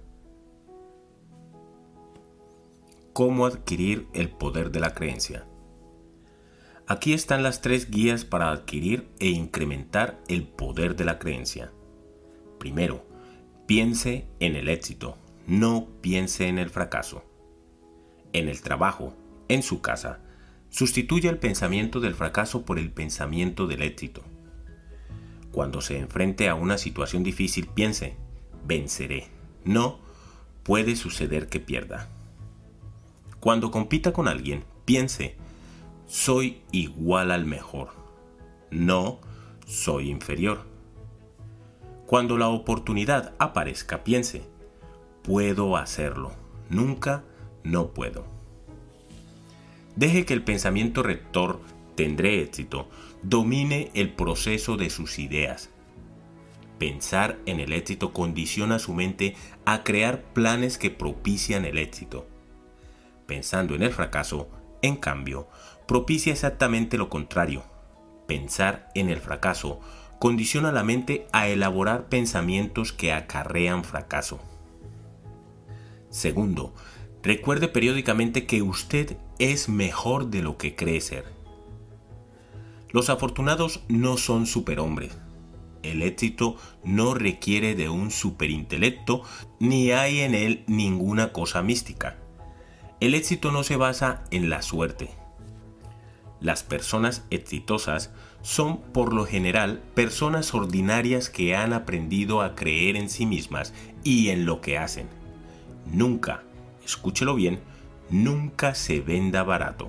¿Cómo adquirir el poder de la creencia? Aquí están las tres guías para adquirir e incrementar el poder de la creencia. Primero, piense en el éxito, no piense en el fracaso. En el trabajo, en su casa, sustituya el pensamiento del fracaso por el pensamiento del éxito. Cuando se enfrente a una situación difícil, piense, venceré. No puede suceder que pierda. Cuando compita con alguien, piense, soy igual al mejor. No soy inferior. Cuando la oportunidad aparezca, piense, puedo hacerlo. Nunca no puedo. Deje que el pensamiento rector, tendré éxito, domine el proceso de sus ideas. Pensar en el éxito condiciona su mente a crear planes que propician el éxito. Pensando en el fracaso, en cambio, propicia exactamente lo contrario. Pensar en el fracaso condiciona la mente a elaborar pensamientos que acarrean fracaso. Segundo, recuerde periódicamente que usted es mejor de lo que cree ser. Los afortunados no son superhombres. El éxito no requiere de un superintelecto ni hay en él ninguna cosa mística. El éxito no se basa en la suerte. Las personas exitosas son por lo general personas ordinarias que han aprendido a creer en sí mismas y en lo que hacen. Nunca, escúchelo bien, nunca se venda barato.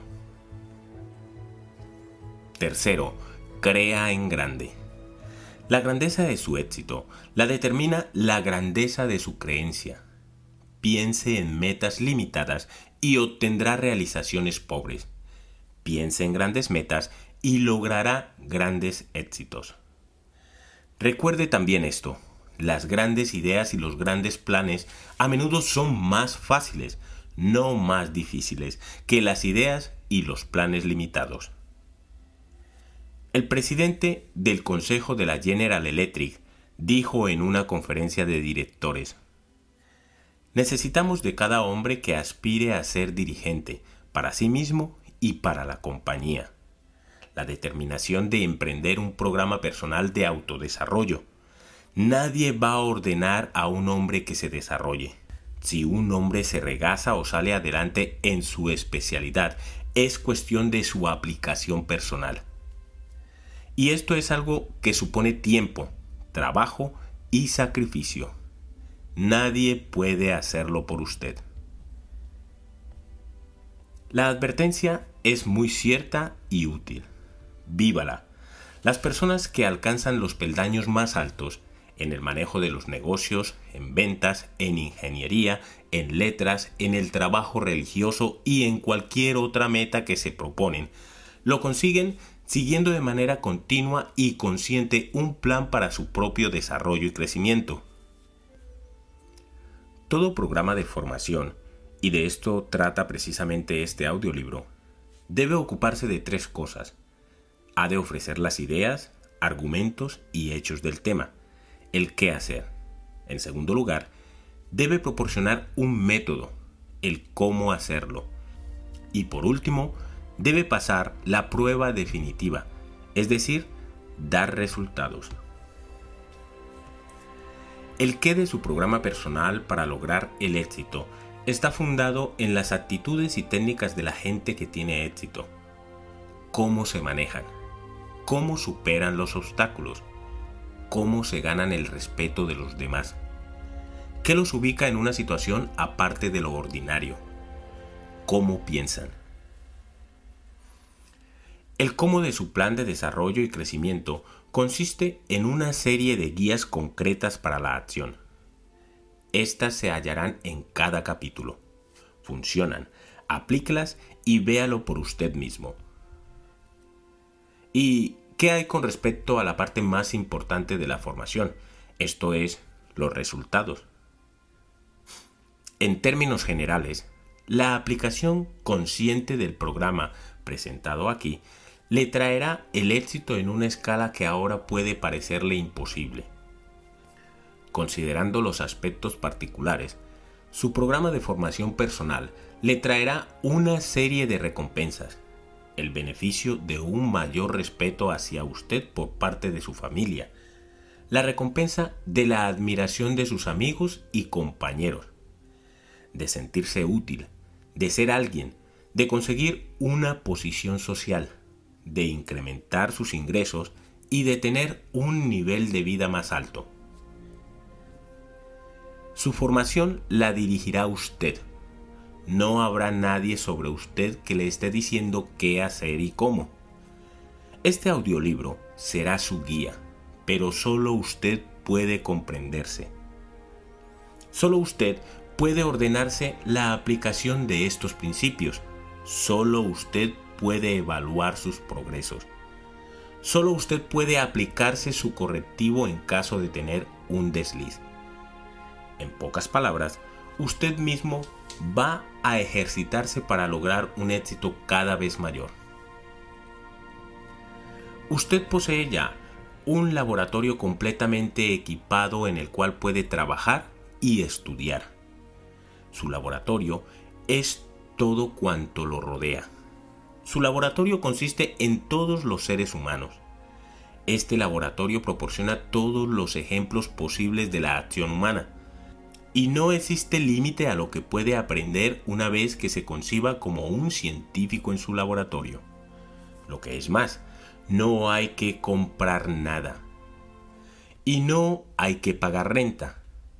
Tercero, crea en grande. La grandeza de su éxito la determina la grandeza de su creencia. Piense en metas limitadas y obtendrá realizaciones pobres. Piense en grandes metas y logrará grandes éxitos. Recuerde también esto, las grandes ideas y los grandes planes a menudo son más fáciles, no más difíciles, que las ideas y los planes limitados. El presidente del Consejo de la General Electric dijo en una conferencia de directores: necesitamos de cada hombre que aspire a ser dirigente, para sí mismo y para la compañía. La determinación de emprender un programa personal de autodesarrollo. Nadie va a ordenar a un hombre que se desarrolle. Si un hombre se regaza o sale adelante en su especialidad, es cuestión de su aplicación personal. Y esto es algo que supone tiempo, trabajo y sacrificio. Nadie puede hacerlo por usted. La advertencia es muy cierta y útil. Vívala. Las personas que alcanzan los peldaños más altos en el manejo de los negocios, en ventas, en ingeniería, en letras, en el trabajo religioso y en cualquier otra meta que se proponen, lo consiguen siguiendo de manera continua y consciente un plan para su propio desarrollo y crecimiento. Todo programa de formación, y de esto trata precisamente este audiolibro, debe ocuparse de tres cosas. Ha de ofrecer las ideas, argumentos y hechos del tema, el qué hacer. En segundo lugar, debe proporcionar un método, el cómo hacerlo. Y por último, debe pasar la prueba definitiva, es decir, dar resultados. El qué de su programa personal para lograr el éxito está fundado en las actitudes y técnicas de la gente que tiene éxito. Cómo se manejan, cómo superan los obstáculos, cómo se ganan el respeto de los demás, qué los ubica en una situación aparte de lo ordinario, cómo piensan. El cómo de su plan de desarrollo y crecimiento consiste en una serie de guías concretas para la acción. Estas se hallarán en cada capítulo. Funcionan, aplíquelas y véalo por usted mismo. ¿Y qué hay con respecto a la parte más importante de la formación? Esto es, los resultados. En términos generales, la aplicación consciente del programa presentado aquí le traerá el éxito en una escala que ahora puede parecerle imposible. Considerando los aspectos particulares, su programa de formación personal le traerá una serie de recompensas, el beneficio de un mayor respeto hacia usted por parte de su familia, la recompensa de la admiración de sus amigos y compañeros, de sentirse útil, de ser alguien, de conseguir una posición social, de incrementar sus ingresos y de tener un nivel de vida más alto. Su formación la dirigirá usted. No habrá nadie sobre usted que le esté diciendo qué hacer y cómo. Este audiolibro será su guía, pero solo usted puede comprenderse. Solo usted puede ordenarse la aplicación de estos principios. Solo usted puede evaluar sus progresos. Solo usted puede aplicarse su correctivo en caso de tener un desliz. En pocas palabras, usted mismo va a ejercitarse para lograr un éxito cada vez mayor. Usted posee ya un laboratorio completamente equipado en el cual puede trabajar y estudiar. Su laboratorio es todo cuanto lo rodea. Su laboratorio consiste en todos los seres humanos. Este laboratorio proporciona todos los ejemplos posibles de la acción humana. Y no existe límite a lo que puede aprender una vez que se conciba como un científico en su laboratorio. Lo que es más, no hay que comprar nada. Y no hay que pagar renta.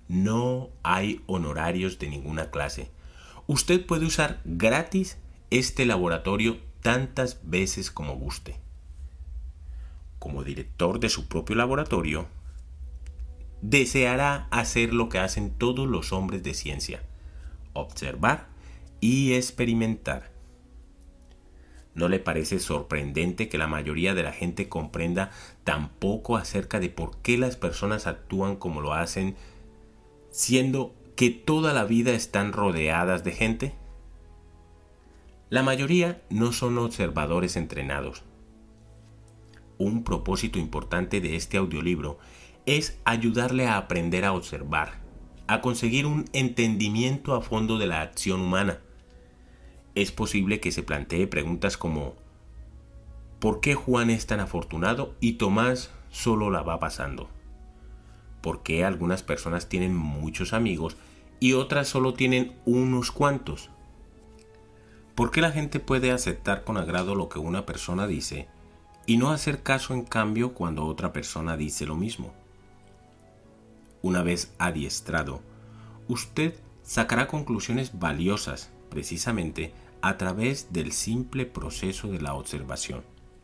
no hay honorarios de ninguna clase. Usted puede usar gratis este laboratorio tantas veces como guste. Como director de su propio laboratorio, deseará hacer lo que hacen todos los hombres de ciencia: observar y experimentar. ¿No le parece sorprendente que la mayoría de la gente comprenda tan poco acerca de por qué las personas actúan como lo hacen, siendo que toda la vida están rodeadas de gente? La mayoría no son observadores entrenados. Un propósito importante de este audiolibro es ayudarle a aprender a observar, a conseguir un entendimiento a fondo de la acción humana. Es posible que se plantee preguntas como: ¿por qué Juan es tan afortunado y Tomás solo la va pasando? ¿Por qué algunas personas tienen muchos amigos y otras solo tienen unos cuantos? ¿Por qué la gente puede aceptar con agrado lo que una persona dice y no hacer caso en cambio cuando otra persona dice lo mismo? Una vez adiestrado, usted sacará conclusiones valiosas precisamente a través del simple proceso de la observación.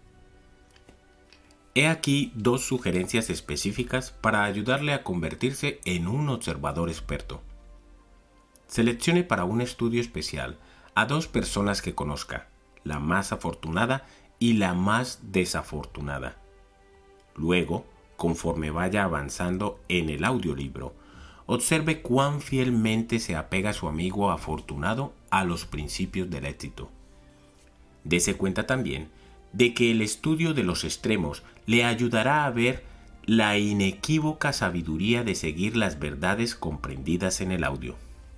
He aquí dos sugerencias específicas para ayudarle a convertirse en un observador experto. Seleccione para un estudio especial a dos personas que conozca, la más afortunada y la más desafortunada. Luego, conforme vaya avanzando en el audiolibro, observe cuán fielmente se apega su amigo afortunado a los principios del éxito. Dese cuenta también de que el estudio de los extremos le ayudará a ver la inequívoca sabiduría de seguir las verdades comprendidas en el audio.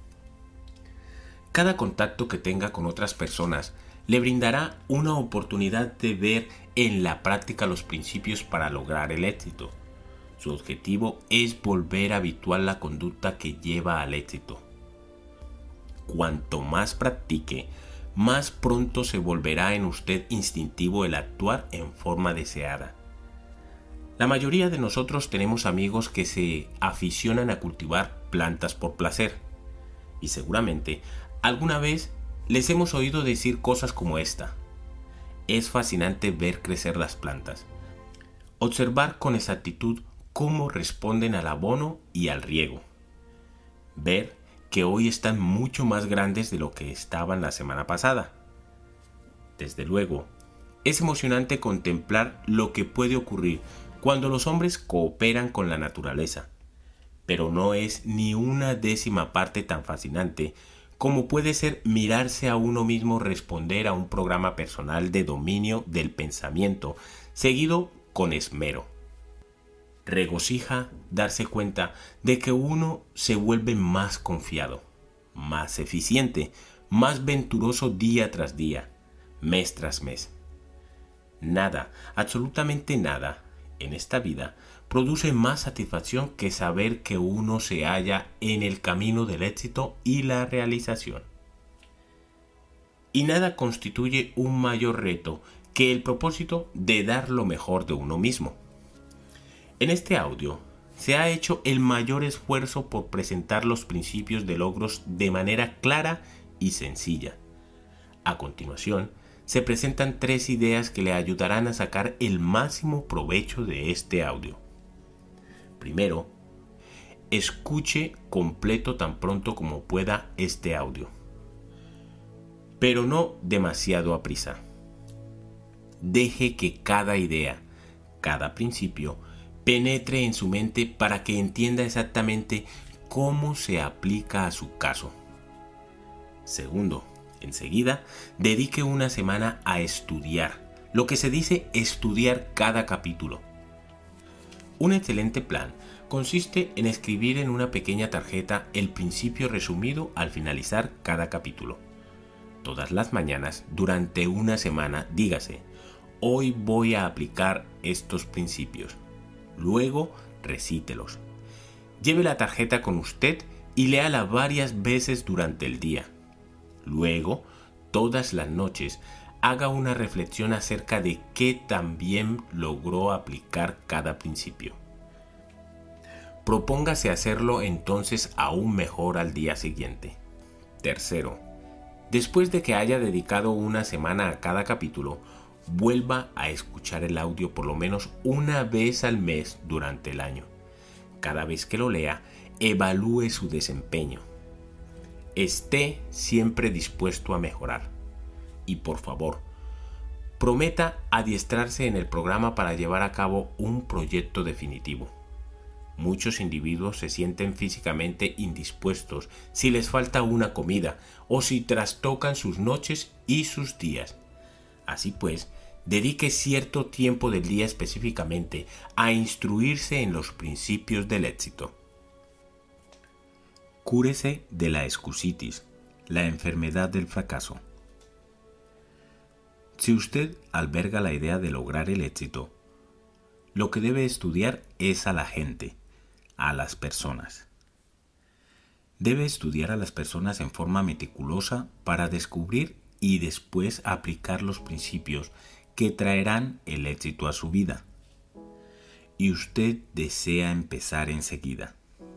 Cada contacto que tenga con otras personas le brindará una oportunidad de ver en la práctica los principios para lograr el éxito. Su objetivo es volver habitual la conducta que lleva al éxito. Cuanto más practique, más pronto se volverá en usted instintivo el actuar en forma deseada. La mayoría de nosotros tenemos amigos que se aficionan a cultivar plantas por placer, y seguramente alguna vez les hemos oído decir cosas como esta: es fascinante ver crecer las plantas, observar con exactitud cómo responden al abono y al riego, ver que hoy están mucho más grandes de lo que estaban la semana pasada. Desde luego, es emocionante contemplar lo que puede ocurrir cuando los hombres cooperan con la naturaleza, pero no es ni una décima parte tan fascinante como puede ser mirarse a uno mismo responder a un programa personal de dominio del pensamiento, seguido con esmero. Regocija darse cuenta de que uno se vuelve más confiado, más eficiente, más venturoso día tras día, mes tras mes. Nada, absolutamente nada, en esta vida produce más satisfacción que saber que uno se halla en el camino del éxito y la realización. Y nada constituye un mayor reto que el propósito de dar lo mejor de uno mismo. En este audio se ha hecho el mayor esfuerzo por presentar los principios de logros de manera clara y sencilla. A continuación, se presentan tres ideas que le ayudarán a sacar el máximo provecho de este audio. Primero, escuche completo tan pronto como pueda este audio, pero no demasiado aprisa. Deje que cada idea, cada principio, penetre en su mente para que entienda exactamente cómo se aplica a su caso. Segundo, enseguida, dedique una semana a estudiar, lo que se dice estudiar cada capítulo. Un excelente plan consiste en escribir en una pequeña tarjeta el principio resumido al finalizar cada capítulo. Todas las mañanas, durante una semana, dígase: hoy voy a aplicar estos principios. Luego, recítelos. Lleve la tarjeta con usted y léala varias veces durante el día. Luego, todas las noches, haga una reflexión acerca de qué tan bien logró aplicar cada principio. propóngase hacerlo entonces aún mejor al día siguiente. Tercero, después de que haya dedicado una semana a cada capítulo, vuelva a escuchar el audio por lo menos una vez al mes durante el año. Cada vez que lo lea, evalúe su desempeño. Esté siempre dispuesto a mejorar. Y por favor, prometa adiestrarse en el programa para llevar a cabo un proyecto definitivo. Muchos individuos se sienten físicamente indispuestos si les falta una comida o si trastocan sus noches y sus días. Así pues, dedique cierto tiempo del día específicamente a instruirse en los principios del éxito. Cúrese de la excusitis, la enfermedad del fracaso. Si usted alberga la idea de lograr el éxito, lo que debe estudiar es a la gente, a las personas. Debe estudiar a las personas en forma meticulosa para descubrir y después aplicar los principios que traerán el éxito a su vida. Y usted desea empezar enseguida.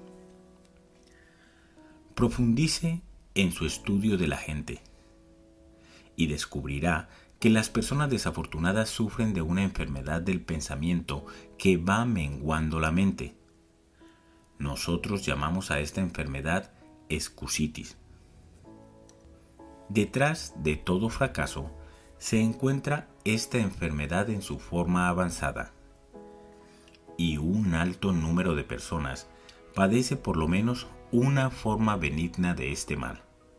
Profundice en su estudio de la gente y descubrirá que las personas desafortunadas sufren de una enfermedad del pensamiento que va menguando la mente. Nosotros llamamos a esta enfermedad excusitis. Detrás de todo fracaso se encuentra esta enfermedad en su forma avanzada, y un alto número de personas padece por lo menos una forma benigna de este mal.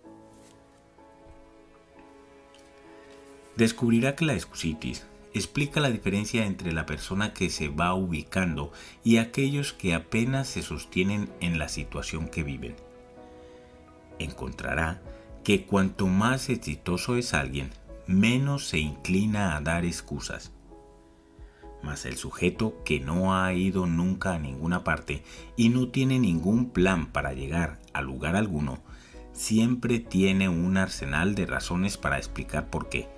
Descubrirá que la excusitis explica la diferencia entre la persona que se va ubicando y aquellos que apenas se sostienen en la situación que viven. Encontrará que cuanto más exitoso es alguien, menos se inclina a dar excusas. Mas el sujeto que no ha ido nunca a ninguna parte y no tiene ningún plan para llegar a lugar alguno, siempre tiene un arsenal de razones para explicar por qué.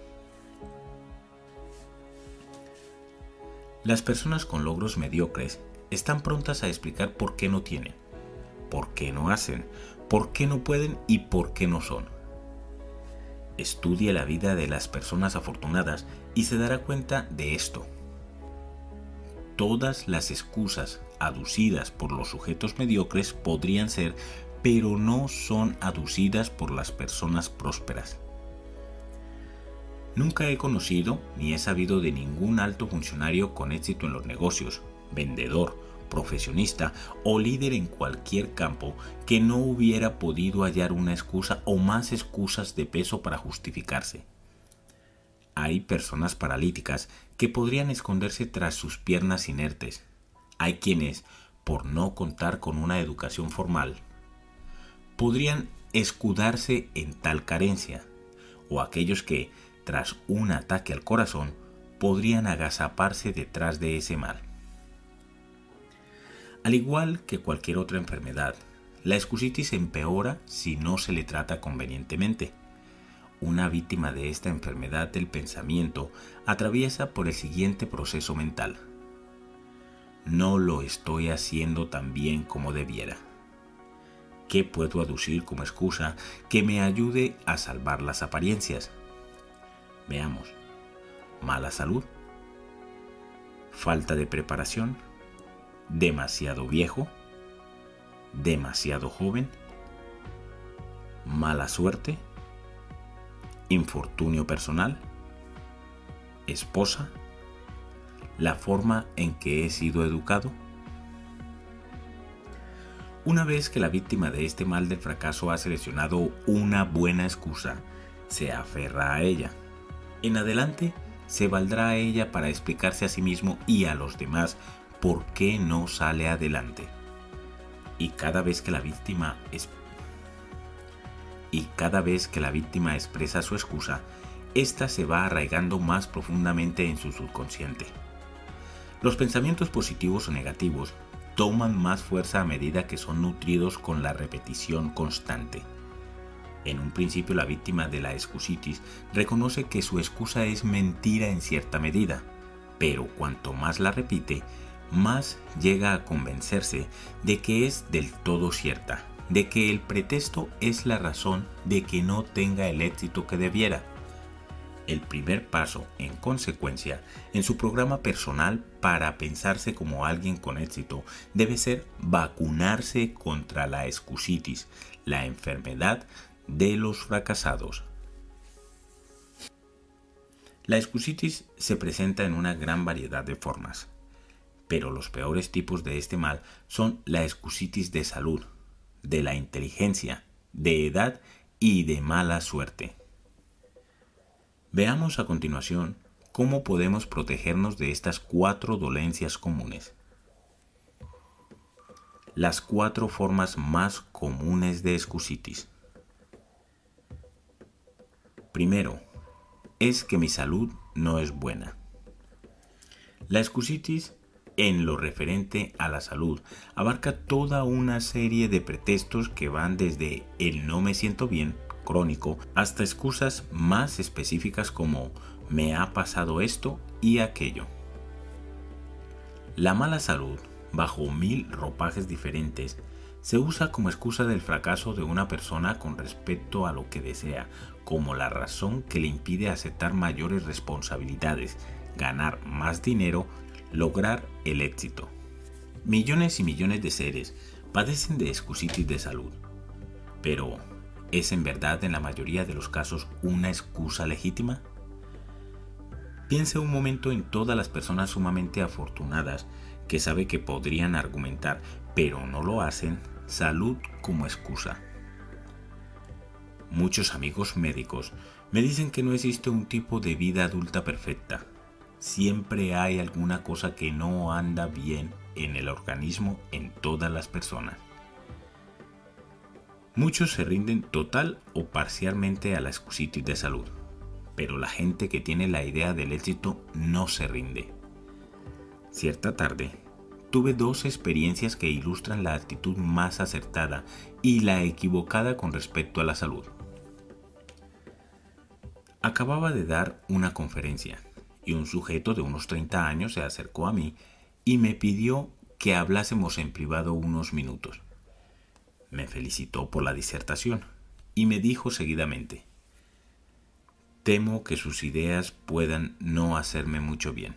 Las personas con logros mediocres están prontas a explicar por qué no tienen, por qué no hacen, por qué no pueden y por qué no son. Estudie la vida de las personas afortunadas y se dará cuenta de esto. Todas las excusas aducidas por los sujetos mediocres podrían ser, pero no son aducidas por las personas prósperas. Nunca he conocido ni he sabido de ningún alto funcionario con éxito en los negocios, vendedor, profesionista o líder en cualquier campo que no hubiera podido hallar una excusa o más excusas de peso para justificarse. Hay personas paralíticas que podrían esconderse tras sus piernas inertes. Hay quienes, por no contar con una educación formal, podrían escudarse en tal carencia, o aquellos que, tras un ataque al corazón, podrían agazaparse detrás de ese mal. Al igual que cualquier otra enfermedad, la excusitis empeora si no se le trata convenientemente. Una víctima de esta enfermedad del pensamiento atraviesa por el siguiente proceso mental. No lo estoy haciendo tan bien como debiera. ¿Qué puedo aducir como excusa que me ayude a salvar las apariencias? Veamos. Mala salud. Falta de preparación. Demasiado viejo. Demasiado joven. Mala suerte. Infortunio personal. Esposa. La forma en que he sido educado. Una vez que la víctima de este mal del fracaso ha seleccionado una buena excusa, se aferra a ella. En adelante, se valdrá a ella para explicarse a sí mismo y a los demás por qué no sale adelante. Y cada vez que la víctima es... y cada vez que la víctima expresa su excusa, ésta se va arraigando más profundamente en su subconsciente. Los pensamientos positivos o negativos toman más fuerza a medida que son nutridos con la repetición constante. En un principio, la víctima de la excusitis reconoce que su excusa es mentira en cierta medida, pero cuanto más la repite, más llega a convencerse de que es del todo cierta, de que el pretexto es la razón de que no tenga el éxito que debiera. El primer paso, en consecuencia, en su programa personal para pensarse como alguien con éxito debe ser vacunarse contra la excusitis, la enfermedad de los fracasados. La excusitis se presenta en una gran variedad de formas, pero los peores tipos de este mal son la excusitis de salud, de la inteligencia, de edad y de mala suerte. Veamos a continuación cómo podemos protegernos de estas cuatro dolencias comunes. Las cuatro formas más comunes de excusitis. Primero, es que mi salud no es buena. La excusitis, en lo referente a la salud, abarca toda una serie de pretextos que van desde el no me siento bien crónico hasta excusas más específicas como me ha pasado esto y aquello. La mala salud, bajo mil ropajes diferentes, se usa como excusa del fracaso de una persona con respecto a lo que desea, como la razón que le impide aceptar mayores responsabilidades, ganar más dinero, lograr el éxito. Millones y millones de seres padecen de excusitis de salud, pero ¿es en verdad en la mayoría de los casos una excusa legítima? Piense un momento en todas las personas sumamente afortunadas que sabe que podrían argumentar, pero no lo hacen, salud como excusa. Muchos amigos médicos me dicen que no existe un tipo de vida adulta perfecta. Siempre hay alguna cosa que no anda bien en el organismo en todas las personas. Muchos se rinden total o parcialmente a la excusitis de salud, pero la gente que tiene la idea del éxito no se rinde. Cierta tarde, tuve dos experiencias que ilustran la actitud más acertada y la equivocada con respecto a la salud. Acababa de dar una conferencia y un sujeto de unos treinta años se acercó a mí y me pidió que hablásemos en privado unos minutos. Me felicitó por la disertación y me dijo seguidamente: temo que sus ideas puedan no hacerme mucho bien.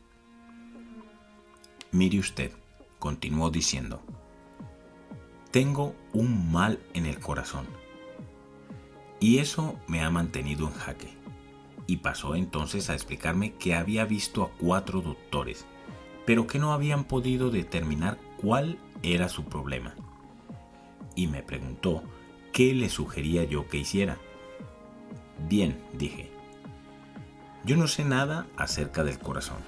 Mire usted, continuó diciendo, tengo un mal en el corazón y eso me ha mantenido en jaque. Y pasó entonces a explicarme que había visto a cuatro doctores, pero que no habían podido determinar cuál era su problema. Y me preguntó qué le sugería yo que hiciera. Bien, dije, yo no sé nada acerca del corazón,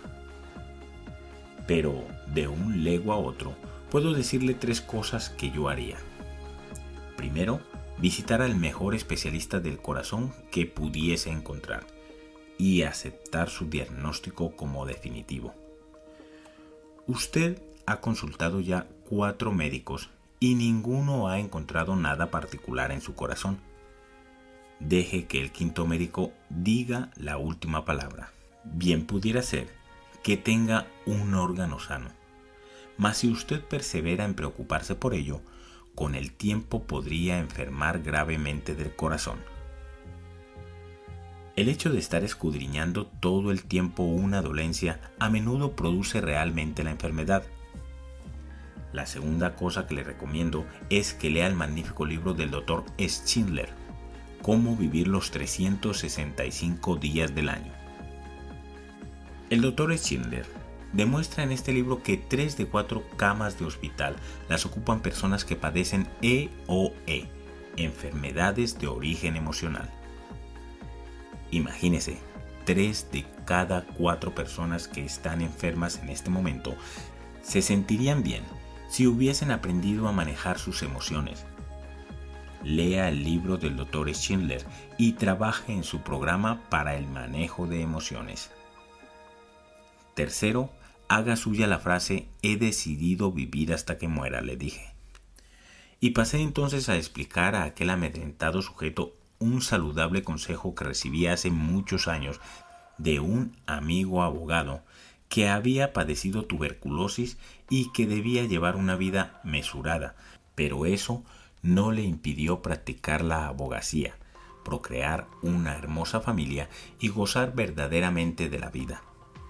pero de un lego a otro puedo decirle tres cosas que yo haría. Primero, visitar al mejor especialista del corazón que pudiese encontrar y aceptar su diagnóstico como definitivo. Usted ha consultado ya cuatro médicos y ninguno ha encontrado nada particular en su corazón. Deje que el quinto médico diga la última palabra. Bien pudiera ser que tenga un órgano sano, mas si usted persevera en preocuparse por ello, con el tiempo podría enfermar gravemente del corazón. El hecho de estar escudriñando todo el tiempo una dolencia a menudo produce realmente la enfermedad. La segunda cosa que le recomiendo es que lea el magnífico libro del doctor Schindler, Cómo vivir los trescientos sesenta y cinco días del año. El doctor Schindler demuestra en este libro que tres de cuatro camas de hospital las ocupan personas que padecen E O E, enfermedades de origen emocional. Imagínese, tres de cada cuatro personas que están enfermas en este momento se sentirían bien si hubiesen aprendido a manejar sus emociones. Lea el libro del doctor Schindler y trabaje en su programa para el manejo de emociones. Tercero, haga suya la frase he decidido vivir hasta que muera, le dije. Y pasé entonces a explicar a aquel amedrentado sujeto un saludable consejo que recibí hace muchos años de un amigo abogado que había padecido tuberculosis y que debía llevar una vida mesurada, pero eso no le impidió practicar la abogacía, procrear una hermosa familia y gozar verdaderamente de la vida.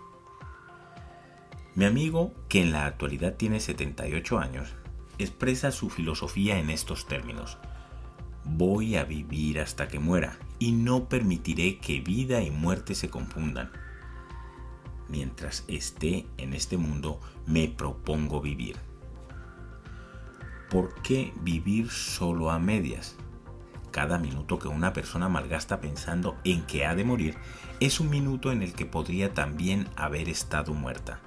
Mi amigo, que en la actualidad tiene setenta y ocho años, expresa su filosofía en estos términos: voy a vivir hasta que muera y no permitiré que vida y muerte se confundan. Mientras esté en este mundo, me propongo vivir. ¿Por qué vivir solo a medias? Cada minuto que una persona malgasta pensando en que ha de morir es un minuto en el que podría también haber estado muerta.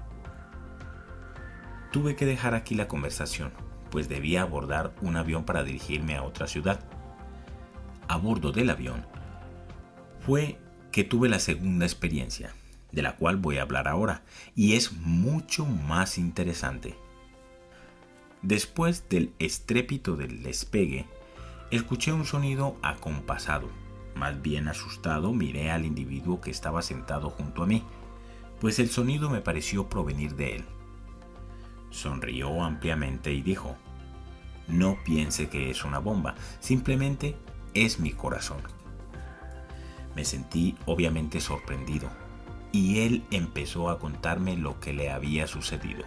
Tuve que dejar aquí la conversación, pues debía abordar un avión para dirigirme a otra ciudad. A bordo del avión fue que tuve la segunda experiencia, de la cual voy a hablar ahora, y es mucho más interesante. Después del estrépito del despegue, escuché un sonido acompasado. Más bien asustado, miré al individuo que estaba sentado junto a mí, pues el sonido me pareció provenir de él. Sonrió ampliamente y dijo: no piense que es una bomba, simplemente es mi corazón. Me sentí obviamente sorprendido, y él empezó a contarme lo que le había sucedido.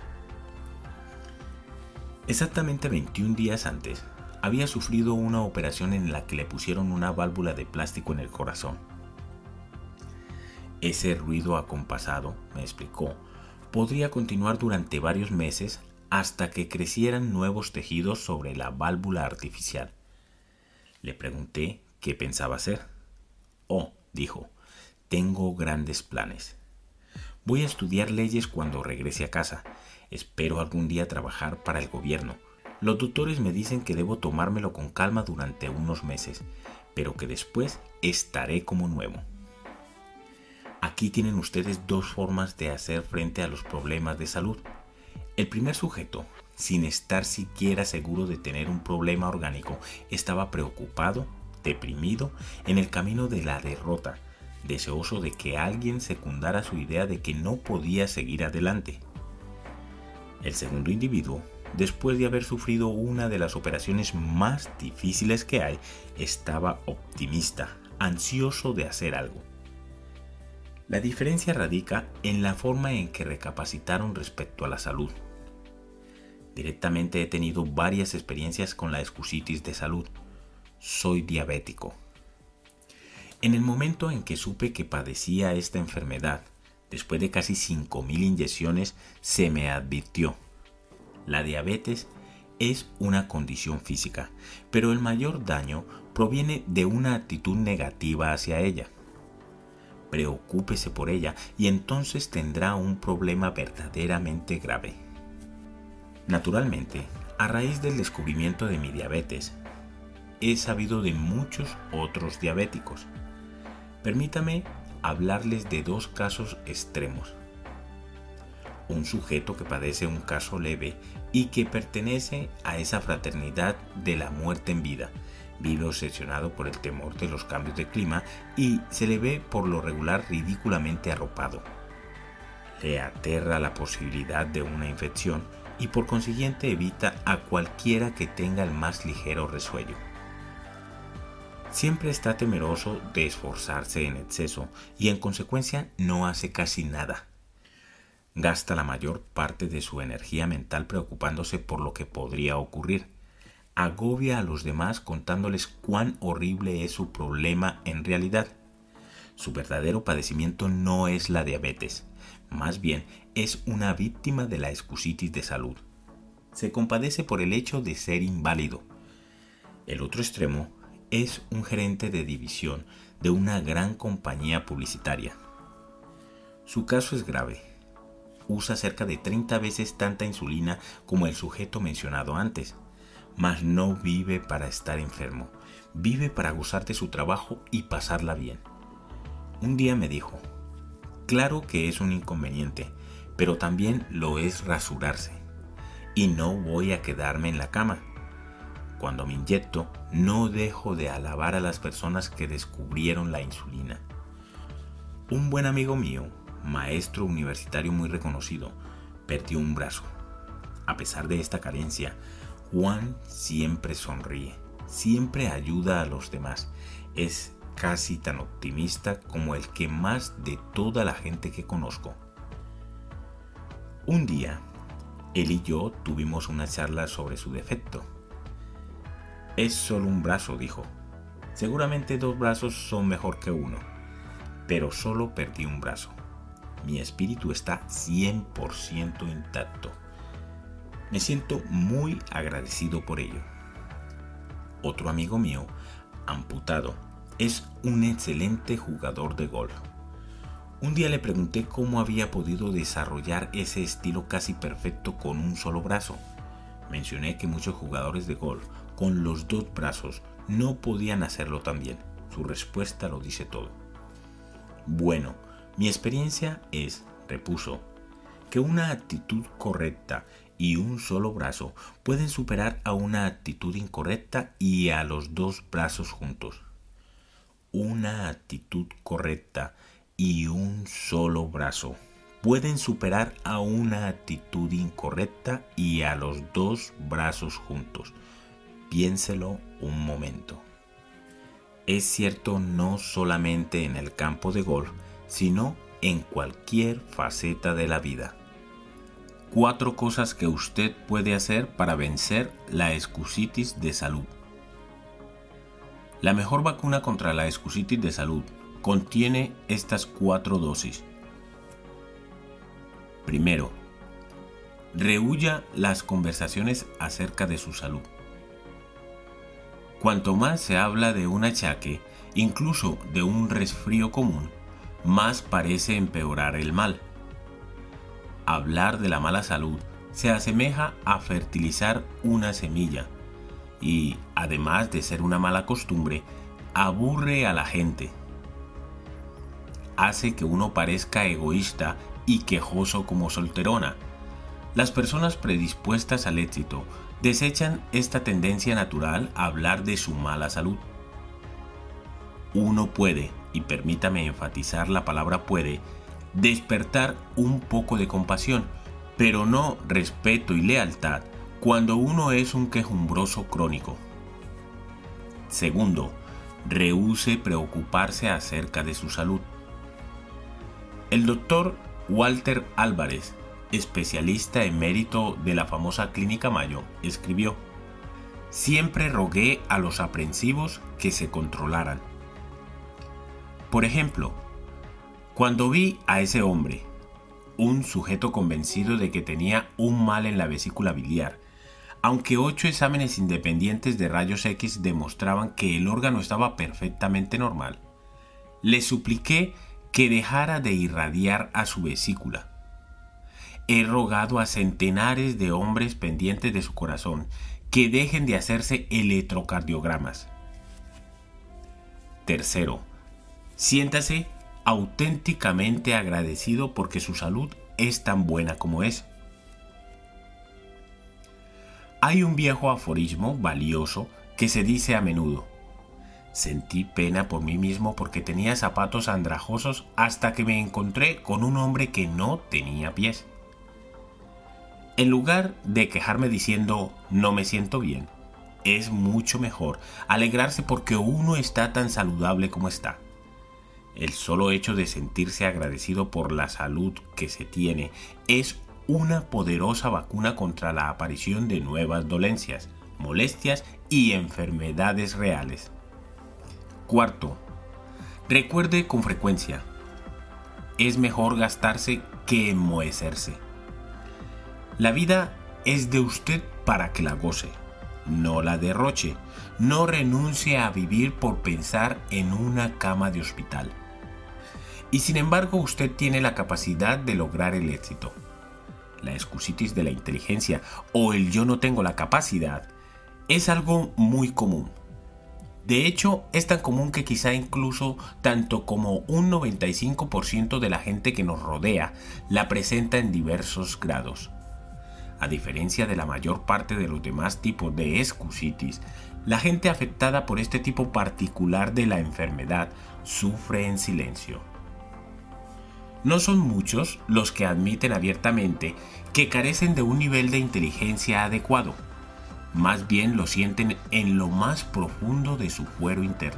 Exactamente veintiún días antes, había sufrido una operación en la que le pusieron una válvula de plástico en el corazón. Ese ruido acompasado, me explicó, podría continuar durante varios meses hasta que crecieran nuevos tejidos sobre la válvula artificial. Le pregunté qué pensaba hacer. Oh, dijo, tengo grandes planes. Voy a estudiar leyes cuando regrese a casa. Espero algún día trabajar para el gobierno. Los doctores me dicen que debo tomármelo con calma durante unos meses, pero que después estaré como nuevo. Aquí tienen ustedes dos formas de hacer frente a los problemas de salud. El primer sujeto, sin estar siquiera seguro de tener un problema orgánico, estaba preocupado, deprimido, en el camino de la derrota, deseoso de que alguien secundara su idea de que no podía seguir adelante. El segundo individuo, después de haber sufrido una de las operaciones más difíciles que hay, estaba optimista, ansioso de hacer algo. La diferencia radica en la forma en que recapacitaron respecto a la salud. Directamente he tenido varias experiencias con la excusitis de salud. Soy diabético. En el momento en que supe que padecía esta enfermedad, después de casi cinco mil inyecciones, se me advirtió: la diabetes es una condición física, pero el mayor daño proviene de una actitud negativa hacia ella. Preocúpese por ella y entonces tendrá un problema verdaderamente grave. Naturalmente, a raíz del descubrimiento de mi diabetes, he sabido de muchos otros diabéticos. Permítame hablarles de dos casos extremos. Un sujeto que padece un caso leve y que pertenece a esa fraternidad de la muerte en vida. Vive obsesionado por el temor de los cambios de clima y se le ve por lo regular ridículamente arropado. Le aterra la posibilidad de una infección y por consiguiente evita a cualquiera que tenga el más ligero resuello. Siempre está temeroso de esforzarse en exceso y en consecuencia no hace casi nada. Gasta la mayor parte de su energía mental preocupándose por lo que podría ocurrir. Agobia a los demás contándoles cuán horrible es su problema en realidad. Su verdadero padecimiento no es la diabetes, más bien es una víctima de la excusitis de salud. Se compadece por el hecho de ser inválido. El otro extremo es un gerente de división de una gran compañía publicitaria. Su caso es grave. Usa cerca de treinta veces tanta insulina como el sujeto mencionado antes, mas no vive para estar enfermo, vive para gozar de su trabajo y pasarla bien. Un día me dijo: claro que es un inconveniente, pero también lo es rasurarse, y no voy a quedarme en la cama. Cuando me inyecto, no dejo de alabar a las personas que descubrieron la insulina. Un buen amigo mío, maestro universitario muy reconocido, perdió un brazo. A pesar de esta carencia, Juan siempre sonríe, siempre ayuda a los demás. Es casi tan optimista como el que más de toda la gente que conozco. Un día, él y yo tuvimos una charla sobre su defecto. Es solo un brazo, dijo. Seguramente dos brazos son mejor que uno, pero solo perdí un brazo. Mi espíritu está cien por ciento intacto. Me siento muy agradecido por ello. Otro amigo mío, amputado, es un excelente jugador de golf. Un día le pregunté cómo había podido desarrollar ese estilo casi perfecto con un solo brazo. Mencioné que muchos jugadores de golf con los dos brazos no podían hacerlo tan bien. Su respuesta lo dice todo. Bueno, mi experiencia es, repuso, que una actitud correcta y un solo brazo pueden superar a una actitud incorrecta y a los dos brazos juntos. Una actitud correcta y un solo brazo pueden superar a una actitud incorrecta y a los dos brazos juntos. Piénselo un momento. Es cierto no solamente en el campo de golf, sino en cualquier faceta de la vida. Cuatro cosas que usted puede hacer para vencer la escusitis de salud. La mejor vacuna contra la escusitis de salud contiene estas cuatro dosis. Primero, rehúya las conversaciones acerca de su salud. Cuanto más se habla de un achaque, incluso de un resfrío común, más parece empeorar el mal. Hablar de la mala salud se asemeja a fertilizar una semilla y, además de ser una mala costumbre, aburre a la gente. Hace que uno parezca egoísta y quejoso como solterona. Las personas predispuestas al éxito desechan esta tendencia natural a hablar de su mala salud. Uno puede, y permítame enfatizar la palabra puede, despertar un poco de compasión, pero no respeto y lealtad cuando uno es un quejumbroso crónico. Segundo, rehúse preocuparse acerca de su salud. El doctor Walter Álvarez, especialista emérito de la famosa Clínica Mayo, escribió: siempre rogué a los aprensivos que se controlaran. Por ejemplo, cuando vi a ese hombre, un sujeto convencido de que tenía un mal en la vesícula biliar, aunque ocho exámenes independientes de rayos X demostraban que el órgano estaba perfectamente normal, le supliqué que dejara de irradiar a su vesícula. He rogado a centenares de hombres pendientes de su corazón que dejen de hacerse electrocardiogramas. Tercero, siéntase auténticamente agradecido porque su salud es tan buena como es. Hay un viejo aforismo valioso que se dice a menudo: sentí pena por mí mismo porque tenía zapatos andrajosos hasta que me encontré con un hombre que no tenía pies. En lugar de quejarme diciendo no me siento bien, es mucho mejor alegrarse porque uno está tan saludable como está. El solo hecho de sentirse agradecido por la salud que se tiene es una poderosa vacuna contra la aparición de nuevas dolencias, molestias y enfermedades reales. Cuarto, recuerde con frecuencia: es mejor gastarse que enmohecerse. La vida es de usted para que la goce, no la derroche. No renuncie a vivir por pensar en una cama de hospital. Y sin embargo, usted tiene la capacidad de lograr el éxito. La excusitis de la inteligencia o el yo no tengo la capacidad es algo muy común. De hecho, es tan común que quizá incluso tanto como un noventa y cinco por ciento de la gente que nos rodea la presenta en diversos grados. A diferencia de la mayor parte de los demás tipos de excusitis, la gente afectada por este tipo particular de la enfermedad sufre en silencio. No son muchos los que admiten abiertamente que carecen de un nivel de inteligencia adecuado. Más bien lo sienten en lo más profundo de su fuero interno.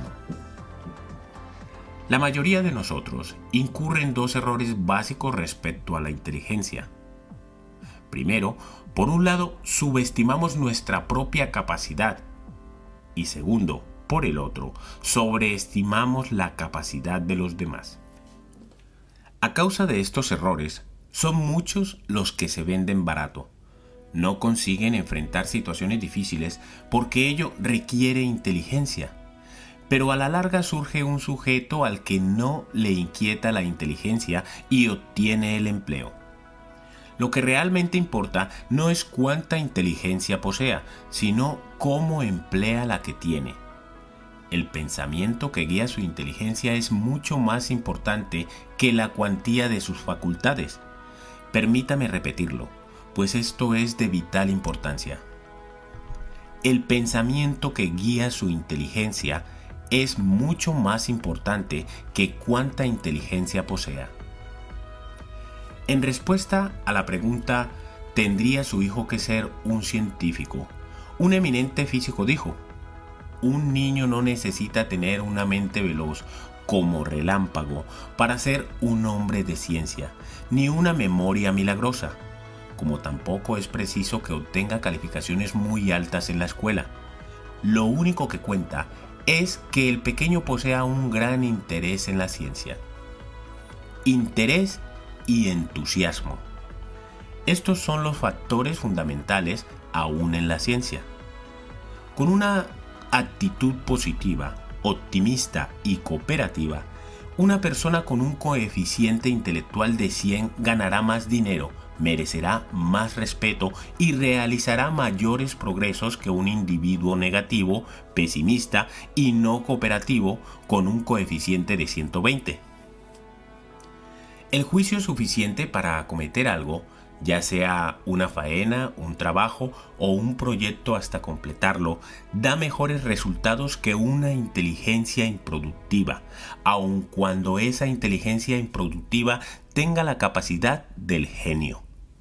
La mayoría de nosotros incurre en dos errores básicos respecto a la inteligencia. Primero, por un lado, subestimamos nuestra propia capacidad. Y segundo, por el otro, sobreestimamos la capacidad de los demás. A causa de estos errores, son muchos los que se venden barato. No consiguen enfrentar situaciones difíciles porque ello requiere inteligencia. Pero a la larga surge un sujeto al que no le inquieta la inteligencia y obtiene el empleo. Lo que realmente importa no es cuánta inteligencia posea, sino cómo emplea la que tiene. El pensamiento que guía su inteligencia es mucho más importante que la cuantía de sus facultades. Permítame repetirlo, pues esto es de vital importancia. El pensamiento que guía su inteligencia es mucho más importante que cuánta inteligencia posea. En respuesta a la pregunta, ¿tendría su hijo que ser un científico?, un eminente físico dijo: un niño no necesita tener una mente veloz como relámpago para ser un hombre de ciencia, ni una memoria milagrosa, como tampoco es preciso que obtenga calificaciones muy altas en la escuela. Lo único que cuenta es que el pequeño posea un gran interés en la ciencia. Interés y entusiasmo. Estos son los factores fundamentales aún en la ciencia. Con una actitud positiva, optimista y cooperativa, una persona con un coeficiente intelectual de cien ganará más dinero, merecerá más respeto y realizará mayores progresos que un individuo negativo, pesimista y no cooperativo con un coeficiente de ciento veinte. El juicio suficiente para acometer algo, ya sea una faena, un trabajo o un proyecto hasta completarlo, da mejores resultados que una inteligencia improductiva, aun cuando esa inteligencia improductiva tenga la capacidad del genio.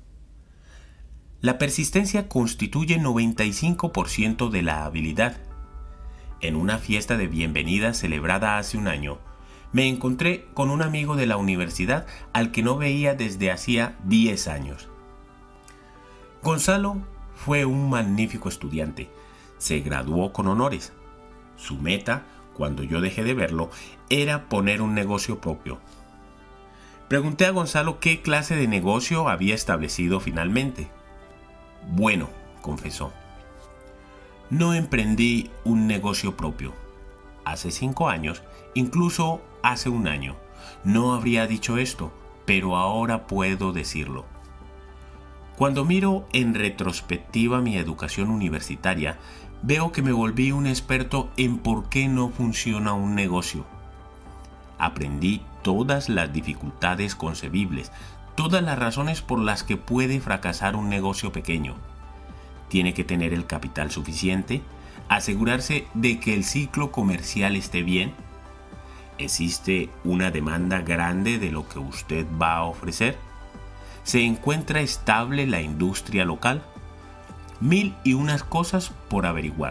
La persistencia constituye noventa y cinco por ciento de la habilidad. En una fiesta de bienvenida celebrada hace un año, me encontré con un amigo de la universidad al que no veía desde hacía diez años. Gonzalo fue un magnífico estudiante. Se graduó con honores. Su meta, cuando yo dejé de verlo, era poner un negocio propio. Pregunté a Gonzalo qué clase de negocio había establecido finalmente. Bueno, confesó. No emprendí un negocio propio. Hace cinco años, incluso hace un año, no habría dicho esto, pero ahora puedo decirlo. Cuando miro en retrospectiva mi educación universitaria, veo que me volví un experto en por qué no funciona un negocio. Aprendí todas las dificultades concebibles, todas las razones por las que puede fracasar un negocio pequeño. Tiene que tener el capital suficiente, asegurarse de que el ciclo comercial esté bien. ¿Existe una demanda grande de lo que usted va a ofrecer? ¿Se encuentra estable la industria local? Mil y unas cosas por averiguar.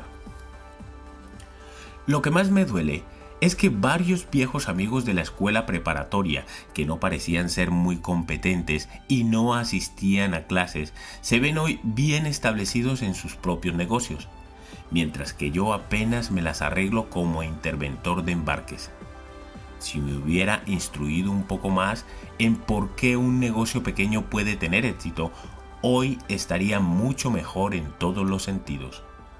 Lo que más me duele es que varios viejos amigos de la escuela preparatoria, que no parecían ser muy competentes y no asistían a clases, se ven hoy bien establecidos en sus propios negocios, mientras que yo apenas me las arreglo como interventor de embarques. Si me hubiera instruido un poco más en por qué un negocio pequeño puede tener éxito, hoy estaría mucho mejor en todos los sentidos.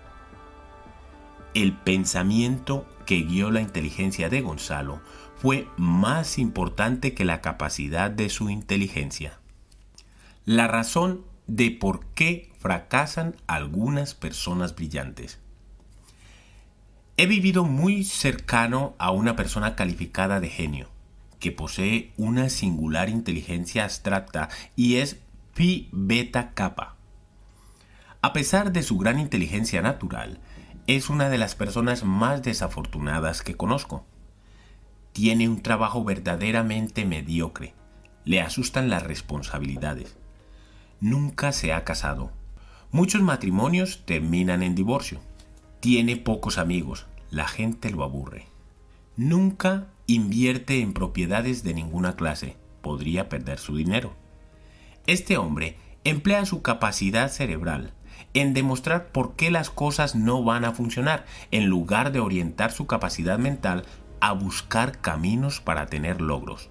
El pensamiento que guió la inteligencia de Gonzalo fue más importante que la capacidad de su inteligencia. La razón de por qué fracasan algunas personas brillantes. He vivido muy cercano a una persona calificada de genio, que posee una singular inteligencia abstracta y es Phi Beta Kappa. A pesar de su gran inteligencia natural, es una de las personas más desafortunadas que conozco. Tiene un trabajo verdaderamente mediocre, Le asustan las responsabilidades. Nunca se ha casado. Muchos matrimonios terminan en divorcio. Tiene pocos amigos. La gente lo aburre. Nunca invierte en propiedades de ninguna clase. Podría perder su dinero. Este hombre emplea su capacidad cerebral en demostrar por qué las cosas no van a funcionar, en lugar de orientar su capacidad mental a buscar caminos para tener logros.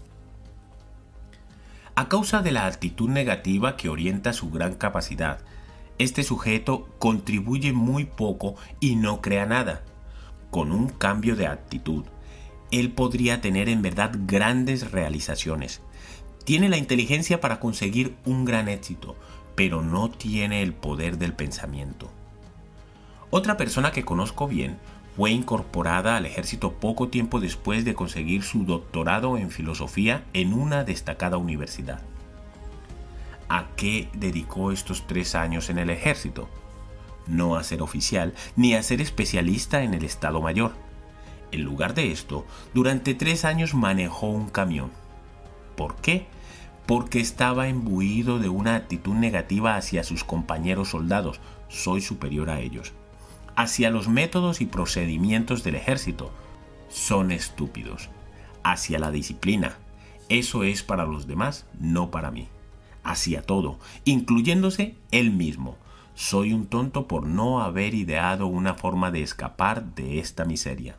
A causa de la actitud negativa que orienta su gran capacidad, este sujeto contribuye muy poco y no crea nada. Con un cambio de actitud, él podría tener en verdad grandes realizaciones. Tiene la inteligencia para conseguir un gran éxito, pero no tiene el poder del pensamiento. Otra persona que conozco bien fue incorporada al ejército poco tiempo después de conseguir su doctorado en filosofía en una destacada universidad. ¿A qué dedicó estos tres años en el ejército? No a ser oficial ni a ser especialista en el Estado Mayor. En lugar de esto, durante tres años manejó un camión. ¿Por qué? Porque estaba imbuido de una actitud negativa hacia sus compañeros soldados. Soy superior a ellos. Hacia los métodos y procedimientos del ejército. Son estúpidos. Hacia la disciplina. Eso es para los demás, no para mí. Hacia todo, incluyéndose él mismo. Soy un tonto por no haber ideado una forma de escapar de esta miseria.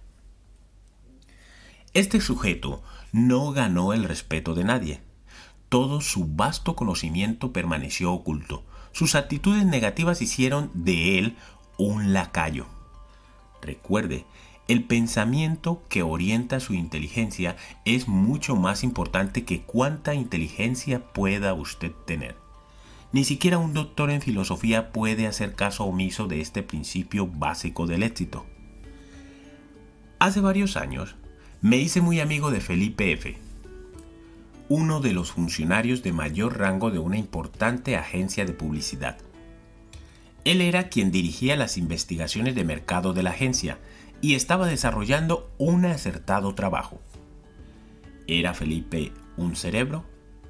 Este sujeto no ganó el respeto de nadie. Todo su vasto conocimiento permaneció oculto. Sus actitudes negativas hicieron de él un lacayo. Recuerde, el pensamiento que orienta su inteligencia es mucho más importante que cuánta inteligencia pueda usted tener. Ni siquiera un doctor en filosofía puede hacer caso omiso de este principio básico del éxito. Hace varios años me hice muy amigo de Felipe F., uno de los funcionarios de mayor rango de una importante agencia de publicidad. Él era quien dirigía las investigaciones de mercado de la agencia y estaba desarrollando un acertado trabajo. ¿Era Felipe un cerebro?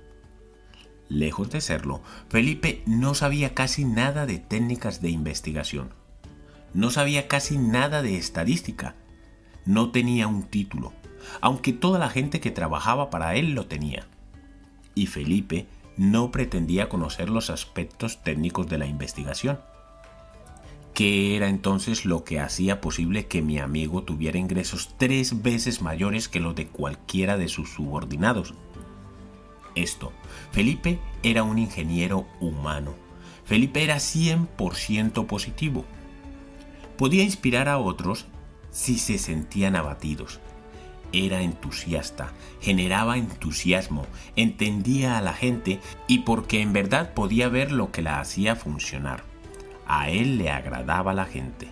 Lejos de serlo, Felipe no sabía casi nada de técnicas de investigación. No sabía casi nada de estadística. No tenía un título, aunque toda la gente que trabajaba para él lo tenía. Y Felipe no pretendía conocer los aspectos técnicos de la investigación. ¿Qué era entonces lo que hacía posible que mi amigo tuviera ingresos tres veces mayores que los de cualquiera de sus subordinados? Esto, Felipe era un ingeniero humano. Felipe era cien por ciento positivo. Podía inspirar a otros si se sentían abatidos. Era entusiasta, generaba entusiasmo, entendía a la gente y porque en verdad podía ver lo que la hacía funcionar. A él le agradaba la gente.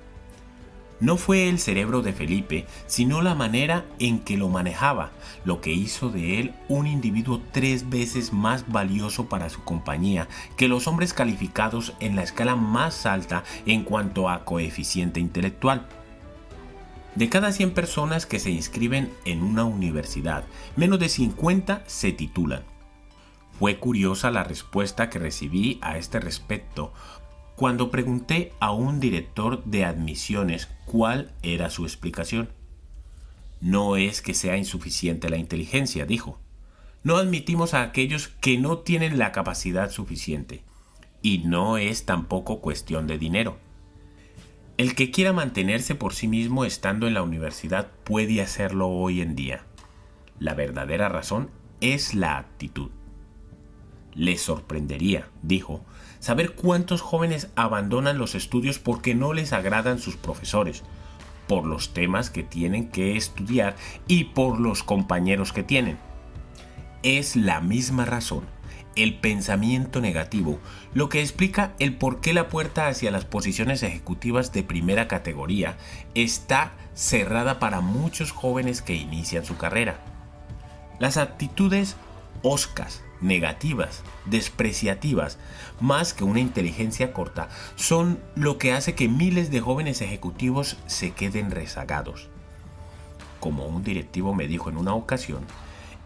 No fue el cerebro de Felipe, sino la manera en que lo manejaba, lo que hizo de él un individuo tres veces más valioso para su compañía que los hombres calificados en la escala más alta en cuanto a coeficiente intelectual. De cada cien personas que se inscriben en una universidad, menos de cincuenta se titulan. Fue curiosa la respuesta que recibí a este respecto cuando pregunté a un director de admisiones cuál era su explicación. No es que sea insuficiente la inteligencia, dijo. No admitimos a aquellos que no tienen la capacidad suficiente. Y no es tampoco cuestión de dinero. El que quiera mantenerse por sí mismo estando en la universidad puede hacerlo hoy en día. La verdadera razón es la actitud. Les sorprendería, dijo, saber cuántos jóvenes abandonan los estudios porque no les agradan sus profesores, por los temas que tienen que estudiar y por los compañeros que tienen. Es la misma razón, el pensamiento negativo, lo que explica el por qué la puerta hacia las posiciones ejecutivas de primera categoría está cerrada para muchos jóvenes que inician su carrera. Las actitudes hoscas, negativas, despreciativas, más que una inteligencia corta, son lo que hace que miles de jóvenes ejecutivos se queden rezagados. Como un directivo me dijo en una ocasión,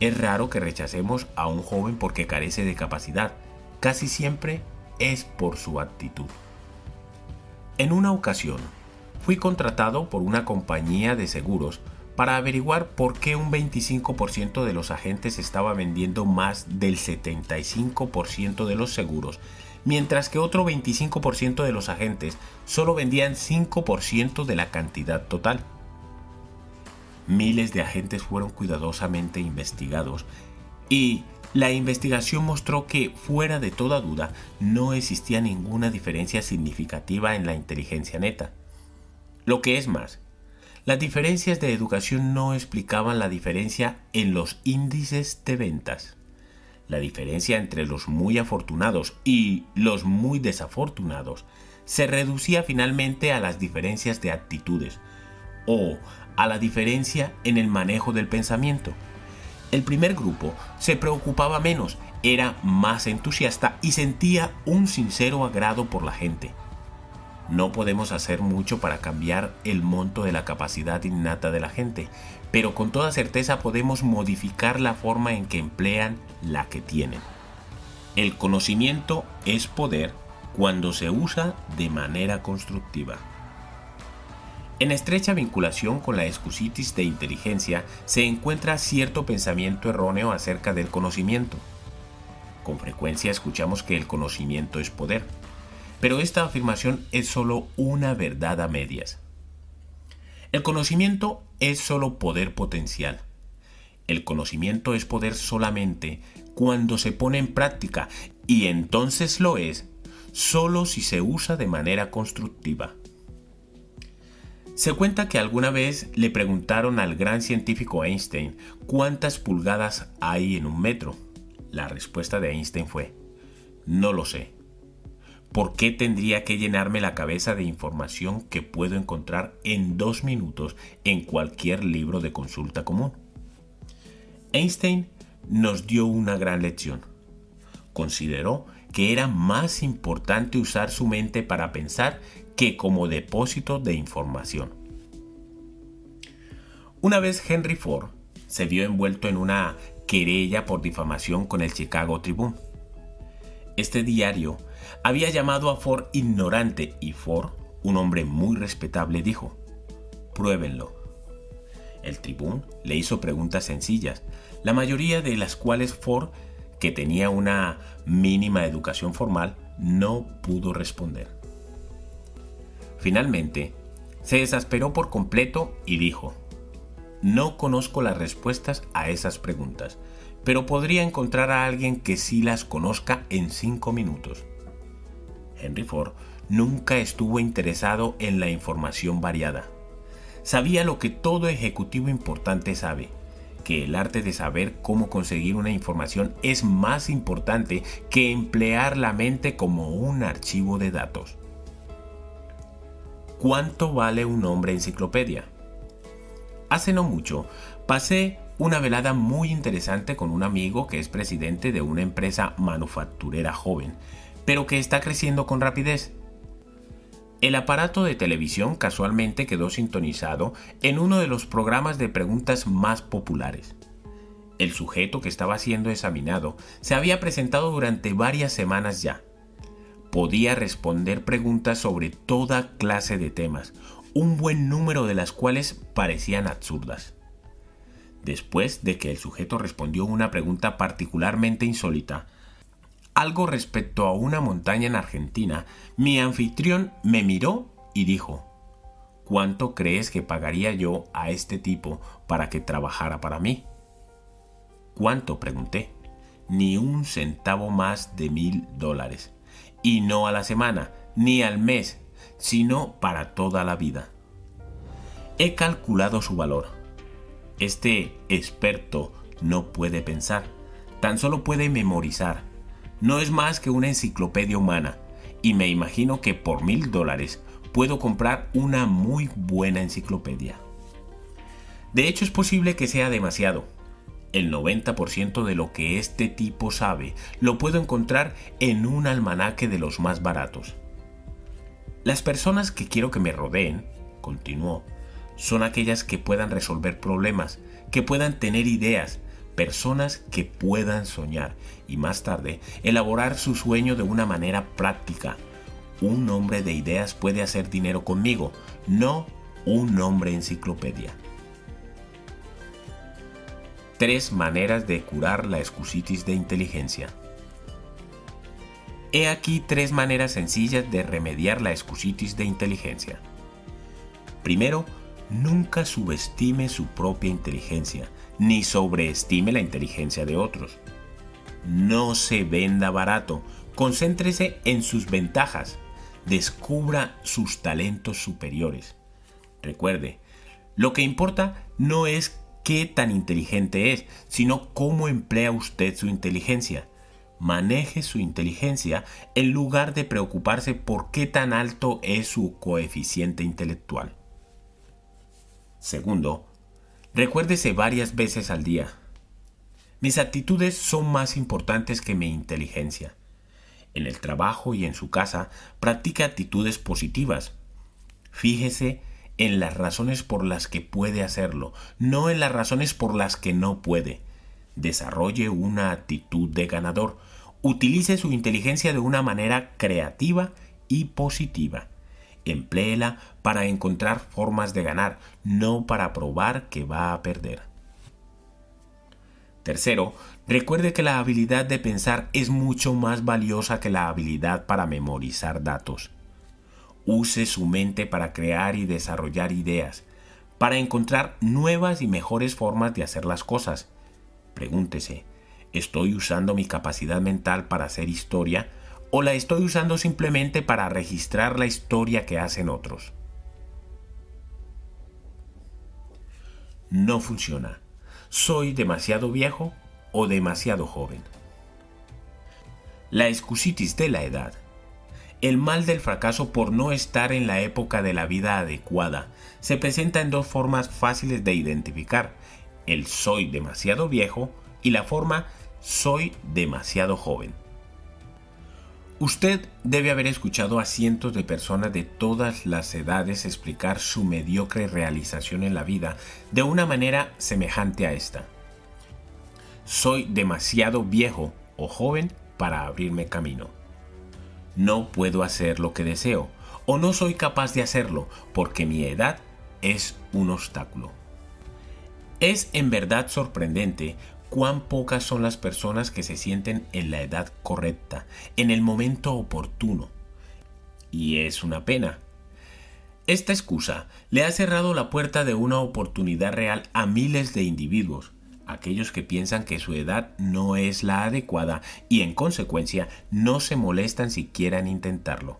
Es raro que rechacemos a un joven porque carece de capacidad. Casi siempre es por su actitud. En una ocasión, fui contratado por una compañía de seguros para averiguar por qué un veinticinco por ciento de los agentes estaba vendiendo más del setenta y cinco por ciento de los seguros, mientras que otro veinticinco por ciento de los agentes solo vendían cinco por ciento de la cantidad total. Miles de agentes fueron cuidadosamente investigados y la investigación mostró que, fuera de toda duda, no existía ninguna diferencia significativa en la inteligencia neta. Lo que es más, las diferencias de educación no explicaban la diferencia en los índices de ventas. La diferencia entre los muy afortunados y los muy desafortunados se reducía finalmente a las diferencias de actitudes o a la diferencia en el manejo del pensamiento. El primer grupo se preocupaba menos, era más entusiasta y sentía un sincero agrado por la gente. No podemos hacer mucho para cambiar el monto de la capacidad innata de la gente, pero con toda certeza podemos modificar la forma en que emplean la que tienen. El conocimiento es poder cuando se usa de manera constructiva. En estrecha vinculación con la excusitis de inteligencia se encuentra cierto pensamiento erróneo acerca del conocimiento. Con frecuencia escuchamos que el conocimiento es poder, pero esta afirmación es solo una verdad a medias. El conocimiento es solo poder potencial. El conocimiento es poder solamente cuando se pone en práctica, y entonces lo es solo si se usa de manera constructiva. Se cuenta que alguna vez le preguntaron al gran científico Einstein cuántas pulgadas hay en un metro. La respuesta de Einstein fue: no lo sé. ¿Por qué tendría que llenarme la cabeza de información que puedo encontrar en dos minutos en cualquier libro de consulta común? Einstein nos dio una gran lección. Consideró que era más importante usar su mente para pensar que como depósito de información. Una vez Henry Ford se vio envuelto en una querella por difamación con el Chicago Tribune. Este diario había llamado a Ford ignorante y Ford, un hombre muy respetable, dijo: pruébenlo. El Tribune le hizo preguntas sencillas, la mayoría de las cuales Ford, que tenía una mínima educación formal, no pudo responder. Finalmente, se exasperó por completo y dijo: no conozco las respuestas a esas preguntas, pero podría encontrar a alguien que sí las conozca en cinco minutos. Henry Ford nunca estuvo interesado en la información variada. Sabía lo que todo ejecutivo importante sabe, que el arte de saber cómo conseguir una información es más importante que emplear la mente como un archivo de datos. ¿Cuánto vale un hombre enciclopedia? Hace no mucho, pasé una velada muy interesante con un amigo que es presidente de una empresa manufacturera joven, pero que está creciendo con rapidez. El aparato de televisión casualmente quedó sintonizado en uno de los programas de preguntas más populares. El sujeto que estaba siendo examinado se había presentado durante varias semanas ya. Podía responder preguntas sobre toda clase de temas, un buen número de las cuales parecían absurdas. Después de que el sujeto respondió una pregunta particularmente insólita, algo respecto a una montaña en Argentina, mi anfitrión me miró y dijo: ¿cuánto crees que pagaría yo a este tipo para que trabajara para mí? ¿Cuánto?, pregunté. Ni un centavo más de mil dólares. Y no a la semana, ni al mes, sino para toda la vida. He calculado su valor. Este experto no puede pensar, tan solo puede memorizar. No es más que una enciclopedia humana, y me imagino que por mil dólares puedo comprar una muy buena enciclopedia. De hecho, es posible que sea demasiado. El noventa por ciento de lo que este tipo sabe lo puedo encontrar en un almanaque de los más baratos. Las personas que quiero que me rodeen, continuó, son aquellas que puedan resolver problemas, que puedan tener ideas, personas que puedan soñar y más tarde elaborar su sueño de una manera práctica. Un hombre de ideas puede hacer dinero conmigo, no un hombre enciclopedia. Tres maneras de curar la excusitis de inteligencia. He aquí tres maneras sencillas de remediar la excusitis de inteligencia. Primero, nunca subestime su propia inteligencia, ni sobreestime la inteligencia de otros. No se venda barato, concéntrese en sus ventajas, descubra sus talentos superiores. Recuerde, lo que importa no es qué tan inteligente es, sino cómo emplea usted su inteligencia. Maneje su inteligencia en lugar de preocuparse por qué tan alto es su coeficiente intelectual. Segundo, recuérdese varias veces al día: mis actitudes son más importantes que mi inteligencia. En el trabajo y en su casa, practique actitudes positivas. Fíjese en las razones por las que puede hacerlo, no en las razones por las que no puede. Desarrolle una actitud de ganador. Utilice su inteligencia de una manera creativa y positiva. Empléela para encontrar formas de ganar, no para probar que va a perder. Tercero, recuerde que la habilidad de pensar es mucho más valiosa que la habilidad para memorizar datos. Use su mente para crear y desarrollar ideas, para encontrar nuevas y mejores formas de hacer las cosas. Pregúntese, ¿estoy usando mi capacidad mental para hacer historia o la estoy usando simplemente para registrar la historia que hacen otros? No funciona. ¿Soy demasiado viejo o demasiado joven? La excusitis de la edad. El mal del fracaso por no estar en la época de la vida adecuada se presenta en dos formas fáciles de identificar: el soy demasiado viejo y la forma soy demasiado joven. Usted debe haber escuchado a cientos de personas de todas las edades explicar su mediocre realización en la vida de una manera semejante a esta: soy demasiado viejo o joven para abrirme camino. No puedo hacer lo que deseo, o no soy capaz de hacerlo porque mi edad es un obstáculo. Es en verdad sorprendente cuán pocas son las personas que se sienten en la edad correcta, en el momento oportuno. Y es una pena. Esta excusa le ha cerrado la puerta de una oportunidad real a miles de individuos, aquellos que piensan que su edad no es la adecuada y en consecuencia no se molestan siquiera en intentarlo.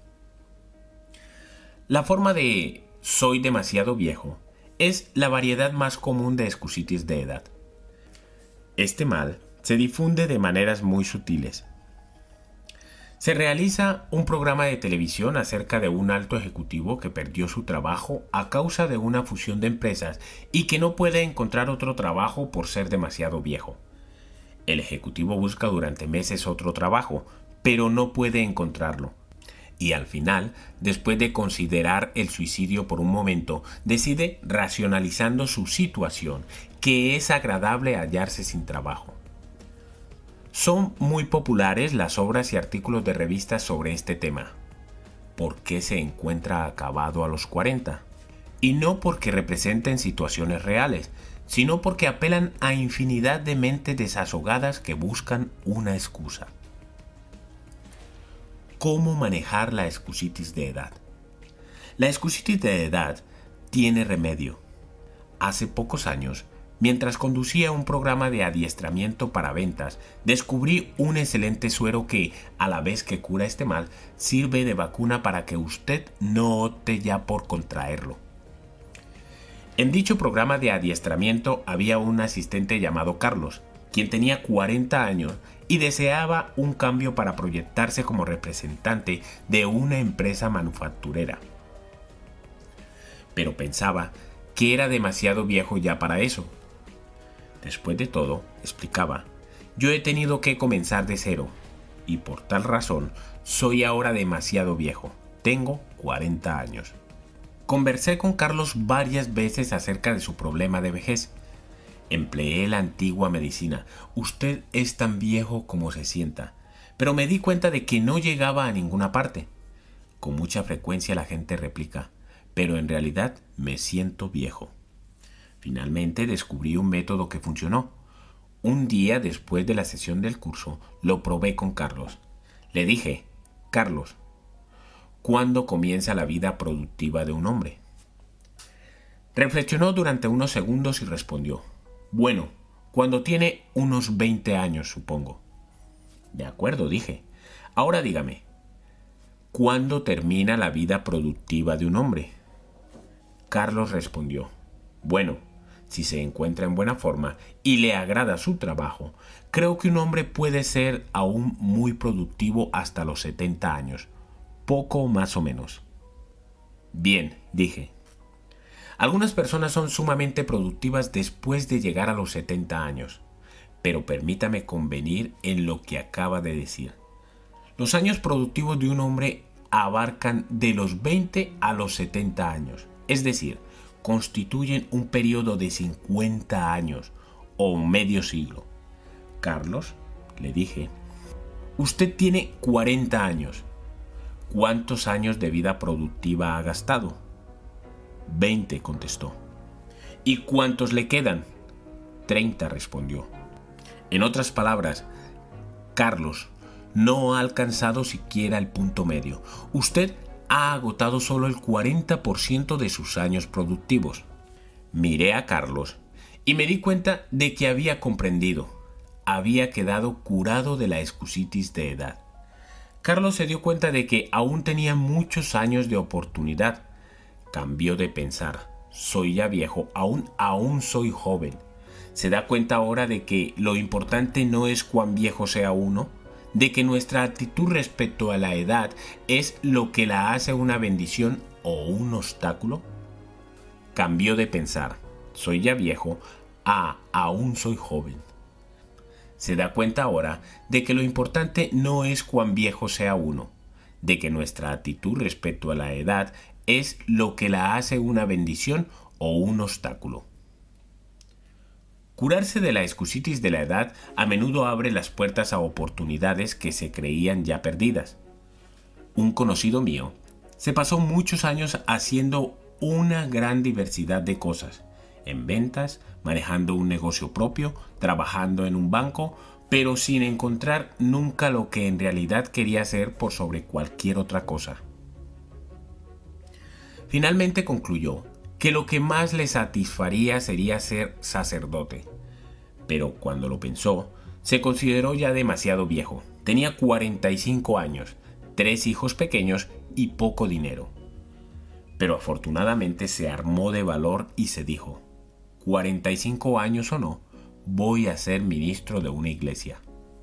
La forma de soy demasiado viejo es la variedad más común de excusitis de edad. Este mal se difunde de maneras muy sutiles. Se realiza un programa de televisión acerca de un alto ejecutivo que perdió su trabajo a causa de una fusión de empresas y que no puede encontrar otro trabajo por ser demasiado viejo. El ejecutivo busca durante meses otro trabajo, pero no puede encontrarlo. Y al final, después de considerar el suicidio por un momento, decide, racionalizando su situación, que es agradable hallarse sin trabajo. Son muy populares las obras y artículos de revistas sobre este tema. ¿Por qué se encuentra acabado a los cuarenta? Y no porque representen situaciones reales, sino porque apelan a infinidad de mentes desahogadas que buscan una excusa. ¿Cómo manejar la excusitis de edad? La excusitis de edad tiene remedio. Hace pocos años, mientras conducía un programa de adiestramiento para ventas, descubrí un excelente suero que, a la vez que cura este mal, sirve de vacuna para que usted no opte ya por contraerlo. En dicho programa de adiestramiento había un asistente llamado Carlos, quien tenía cuarenta años y deseaba un cambio para proyectarse como representante de una empresa manufacturera. Pero pensaba que era demasiado viejo ya para eso. Después de todo, explicaba, yo he tenido que comenzar de cero y por tal razón soy ahora demasiado viejo. Tengo cuarenta años. Conversé con Carlos varias veces acerca de su problema de vejez. Empleé la antigua medicina. Usted es tan viejo como se sienta. Pero me di cuenta de que no llegaba a ninguna parte. Con mucha frecuencia la gente replica, pero en realidad me siento viejo. Finalmente descubrí un método que funcionó. Un día después de la sesión del curso, lo probé con Carlos. Le dije, Carlos, ¿cuándo comienza la vida productiva de un hombre? Reflexionó durante unos segundos y respondió, bueno, cuando tiene unos veinte años, supongo. De acuerdo, dije. Ahora dígame, ¿cuándo termina la vida productiva de un hombre? Carlos respondió, bueno, si se encuentra en buena forma y le agrada su trabajo, creo que un hombre puede ser aún muy productivo hasta los setenta años, poco más o menos. Bien, dije. Algunas personas son sumamente productivas después de llegar a los setenta años, pero permítame convenir en lo que acaba de decir. Los años productivos de un hombre abarcan de los veinte a los setenta años, es decir, constituyen un periodo de cincuenta años o medio siglo. Carlos, le dije, usted tiene cuarenta años. ¿Cuántos años de vida productiva ha gastado? Veinte, contestó. ¿Y cuántos le quedan? Treinta, respondió. En otras palabras, Carlos no ha alcanzado siquiera el punto medio. Usted ha agotado solo el cuarenta por ciento de sus años productivos. Miré a Carlos y me di cuenta de que había comprendido. Había quedado curado de la excusitis de edad. Carlos se dio cuenta de que aún tenía muchos años de oportunidad. Cambió de pensar. Soy ya viejo, aún, aún soy joven. Se da cuenta ahora de que lo importante no es cuán viejo sea uno, de que nuestra actitud respecto a la edad es lo que la hace una bendición o un obstáculo. Cambió de pensar. Soy ya viejo, a aún soy joven. Se da cuenta ahora de que lo importante no es cuán viejo sea uno, de que nuestra actitud respecto a la edad es lo que la hace una bendición o un obstáculo. Curarse de la excusitis de la edad a menudo abre las puertas a oportunidades que se creían ya perdidas. Un conocido mío se pasó muchos años haciendo una gran diversidad de cosas, en ventas, manejando un negocio propio, trabajando en un banco, pero sin encontrar nunca lo que en realidad quería hacer por sobre cualquier otra cosa. Finalmente concluyó que lo que más le satisfaría sería ser sacerdote. Pero cuando lo pensó, se consideró ya demasiado viejo. Tenía cuarenta y cinco años, tres hijos pequeños y poco dinero. Pero afortunadamente se armó de valor y se dijo, cuarenta y cinco años o no, voy a ser ministro de una iglesia.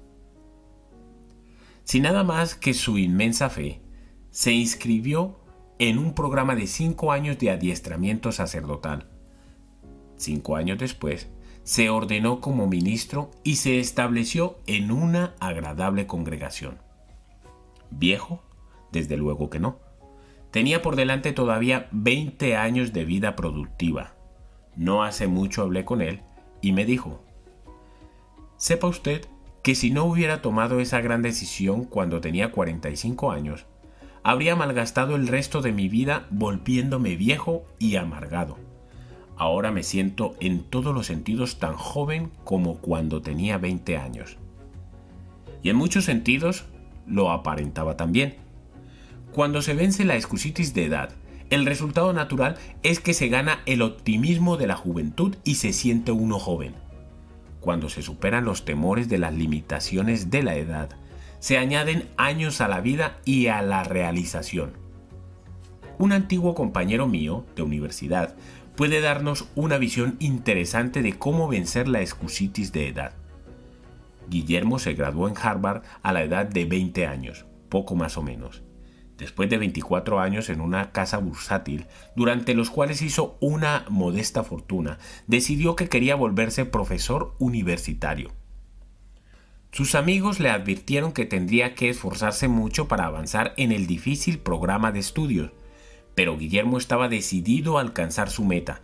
Sin nada más que su inmensa fe, se inscribió en un programa de cinco años de adiestramiento sacerdotal. Cinco años después, se ordenó como ministro y se estableció en una agradable congregación. ¿Viejo? Desde luego que no. Tenía por delante todavía veinte años de vida productiva. No hace mucho hablé con él y me dijo, sepa usted que si no hubiera tomado esa gran decisión cuando tenía cuarenta y cinco años, habría malgastado el resto de mi vida volviéndome viejo y amargado. Ahora me siento en todos los sentidos tan joven como cuando tenía veinte años. Y en muchos sentidos lo aparentaba también. Cuando se vence la excusitis de edad, el resultado natural es que se gana el optimismo de la juventud y se siente uno joven. Cuando se superan los temores de las limitaciones de la edad, se añaden años a la vida y a la realización. Un antiguo compañero mío de universidad puede darnos una visión interesante de cómo vencer la excusitis de edad. Guillermo se graduó en Harvard a la edad de veinte años, poco más o menos. Después de veinticuatro años en una casa bursátil, durante los cuales hizo una modesta fortuna, decidió que quería volverse profesor universitario. Sus amigos le advirtieron que tendría que esforzarse mucho para avanzar en el difícil programa de estudios, pero Guillermo estaba decidido a alcanzar su meta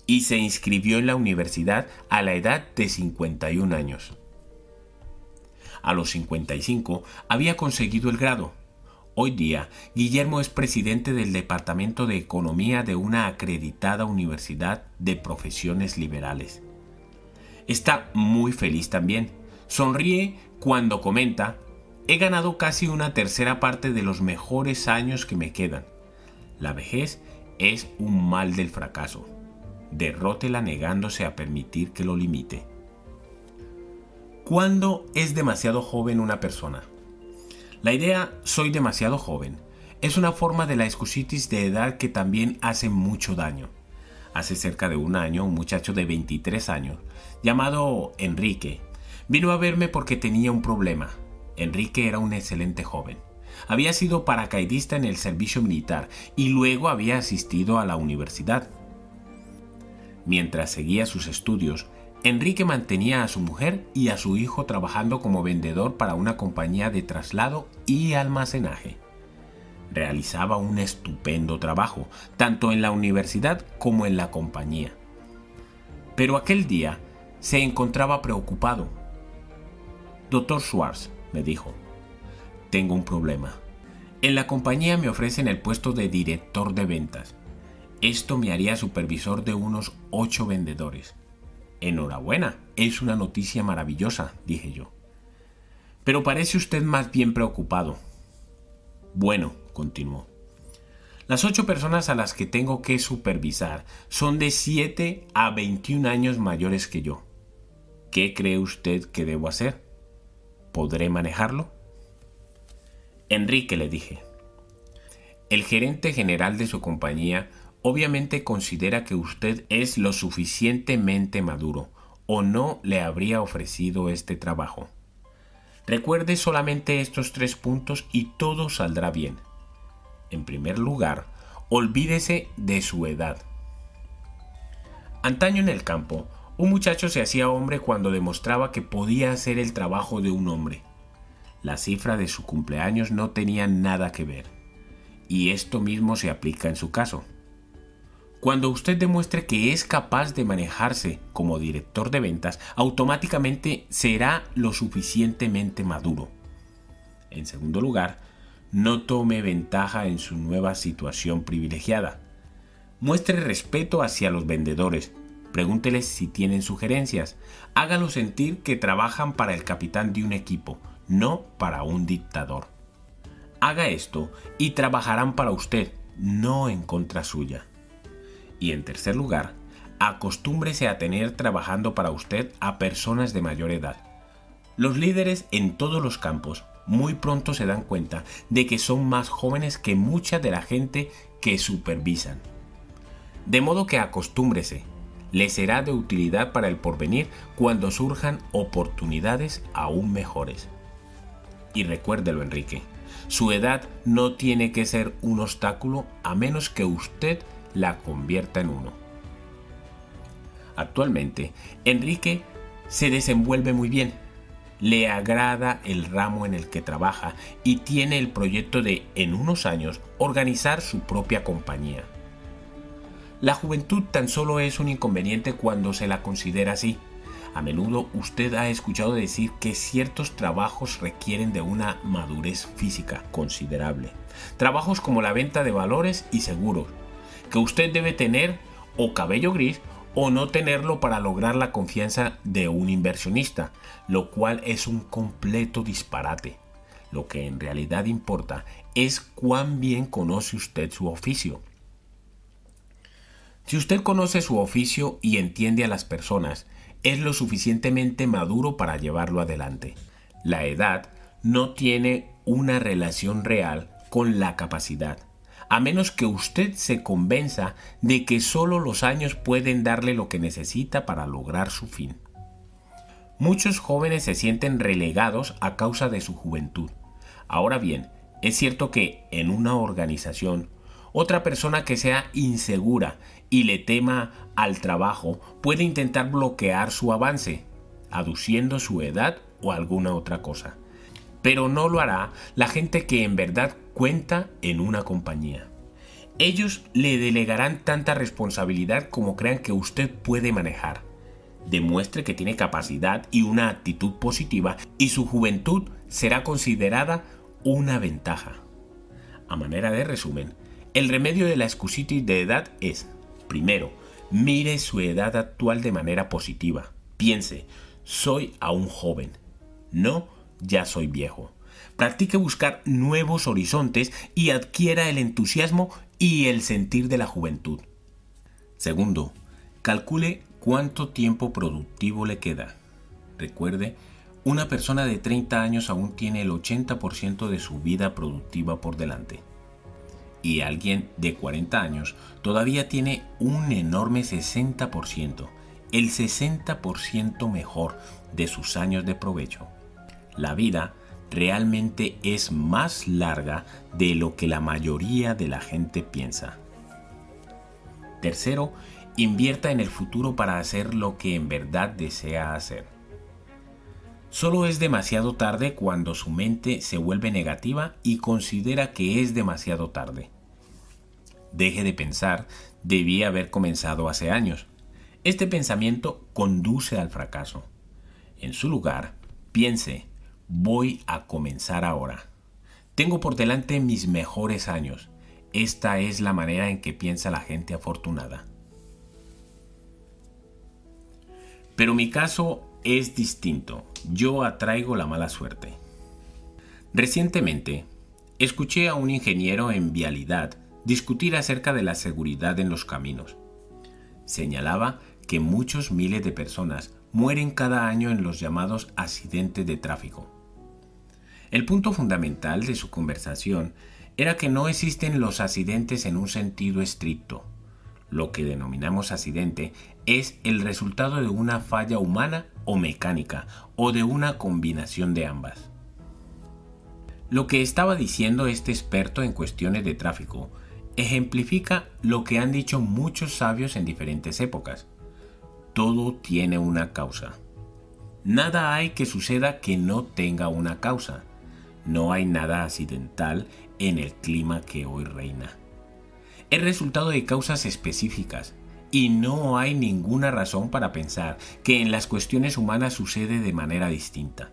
y se inscribió en la universidad a la edad de cincuenta y un años. A los cincuenta y cinco había conseguido el grado. Hoy día, Guillermo es presidente del Departamento de Economía de una acreditada universidad de profesiones liberales. Está muy feliz también. Sonríe cuando comenta: he ganado casi una tercera parte de los mejores años que me quedan. La vejez es un mal del fracaso. Derrótela negándose a permitir que lo limite. ¿Cuándo es demasiado joven una persona? La idea «soy demasiado joven» es una forma de la excusitis de edad que también hace mucho daño. Hace cerca de un año, un muchacho de veintitrés años, llamado Enrique, vino a verme porque tenía un problema. Enrique era un excelente joven. Había sido paracaidista en el servicio militar y luego había asistido a la universidad. Mientras seguía sus estudios, Enrique mantenía a su mujer y a su hijo trabajando como vendedor para una compañía de traslado y almacenaje. Realizaba un estupendo trabajo, tanto en la universidad como en la compañía. Pero aquel día se encontraba preocupado. «Doctor Schwartz», me dijo, «tengo un problema. En la compañía me ofrecen el puesto de director de ventas. Esto me haría supervisor de unos ocho vendedores». «Enhorabuena, es una noticia maravillosa», dije yo. «Pero parece usted más bien preocupado». «Bueno», continuó, «las ocho personas a las que tengo que supervisar son de siete a veintiún años mayores que yo. ¿Qué cree usted que debo hacer? ¿Podré manejarlo?» «Enrique», le dije, «el gerente general de su compañía obviamente considera que usted es lo suficientemente maduro, o no le habría ofrecido este trabajo. Recuerde solamente estos tres puntos y todo saldrá bien. En primer lugar, olvídese de su edad. Antaño en el campo, un muchacho se hacía hombre cuando demostraba que podía hacer el trabajo de un hombre. La cifra de su cumpleaños no tenía nada que ver, y esto mismo se aplica en su caso. Cuando usted demuestre que es capaz de manejarse como director de ventas, automáticamente será lo suficientemente maduro. En segundo lugar, no tome ventaja en su nueva situación privilegiada. Muestre respeto hacia los vendedores. Pregúnteles si tienen sugerencias. Hágalos sentir que trabajan para el capitán de un equipo, no para un dictador. Haga esto y trabajarán para usted, no en contra suya. Y en tercer lugar, acostúmbrese a tener trabajando para usted a personas de mayor edad. Los líderes en todos los campos muy pronto se dan cuenta de que son más jóvenes que mucha de la gente que supervisan. De modo que acostúmbrese, le será de utilidad para el porvenir cuando surjan oportunidades aún mejores. Y recuérdelo, Enrique, su edad no tiene que ser un obstáculo a menos que usted la convierta en uno. Actualmente, Enrique se desenvuelve muy bien, le agrada el ramo en el que trabaja y tiene el proyecto de, en unos años, organizar su propia compañía. La juventud tan solo es un inconveniente cuando se la considera así. A menudo usted ha escuchado decir que ciertos trabajos requieren de una madurez física considerable. Trabajos como la venta de valores y seguros, que usted debe tener o cabello gris o no tenerlo para lograr la confianza de un inversionista, lo cual es un completo disparate. Lo que en realidad importa es cuán bien conoce usted su oficio. Si usted conoce su oficio y entiende a las personas, es lo suficientemente maduro para llevarlo adelante. La edad no tiene una relación real con la capacidad, a menos que usted se convenza de que solo los años pueden darle lo que necesita para lograr su fin. Muchos jóvenes se sienten relegados a causa de su juventud. Ahora bien, es cierto que en una organización, otra persona que sea insegura y le tema al trabajo puede intentar bloquear su avance, aduciendo su edad o alguna otra cosa. Pero no lo hará la gente que en verdad cuenta en una compañía. Ellos le delegarán tanta responsabilidad como crean que usted puede manejar. Demuestre que tiene capacidad y una actitud positiva y su juventud será considerada una ventaja. A manera de resumen, el remedio de la excusitis de edad es, primero, mire su edad actual de manera positiva. Piense, soy aún joven. No, ya soy viejo. Practique buscar nuevos horizontes y adquiera el entusiasmo y el sentir de la juventud. Segundo, calcule cuánto tiempo productivo le queda. Recuerde, una persona de treinta años aún tiene el ochenta por ciento de su vida productiva por delante. Y alguien de cuarenta años todavía tiene un enorme sesenta por ciento, el sesenta por ciento mejor de sus años de provecho. La vida realmente es más larga de lo que la mayoría de la gente piensa. Tercero, invierta en el futuro para hacer lo que en verdad desea hacer. Solo es demasiado tarde cuando su mente se vuelve negativa y considera que es demasiado tarde. Deje de pensar, debía haber comenzado hace años. Este pensamiento conduce al fracaso. En su lugar, piense, voy a comenzar ahora. Tengo por delante mis mejores años. Esta es la manera en que piensa la gente afortunada. Pero mi caso es distinto. Yo atraigo la mala suerte. Recientemente, escuché a un ingeniero en vialidad discutir acerca de la seguridad en los caminos. Señalaba que muchos miles de personas mueren cada año en los llamados accidentes de tráfico. El punto fundamental de su conversación era que no existen los accidentes en un sentido estricto. Lo que denominamos accidente es el resultado de una falla humana o mecánica o de una combinación de ambas. Lo que estaba diciendo este experto en cuestiones de tráfico ejemplifica lo que han dicho muchos sabios en diferentes épocas. Todo tiene una causa. Nada hay que suceda que no tenga una causa. No hay nada accidental en el clima que hoy reina. Es resultado de causas específicas y no hay ninguna razón para pensar que en las cuestiones humanas sucede de manera distinta.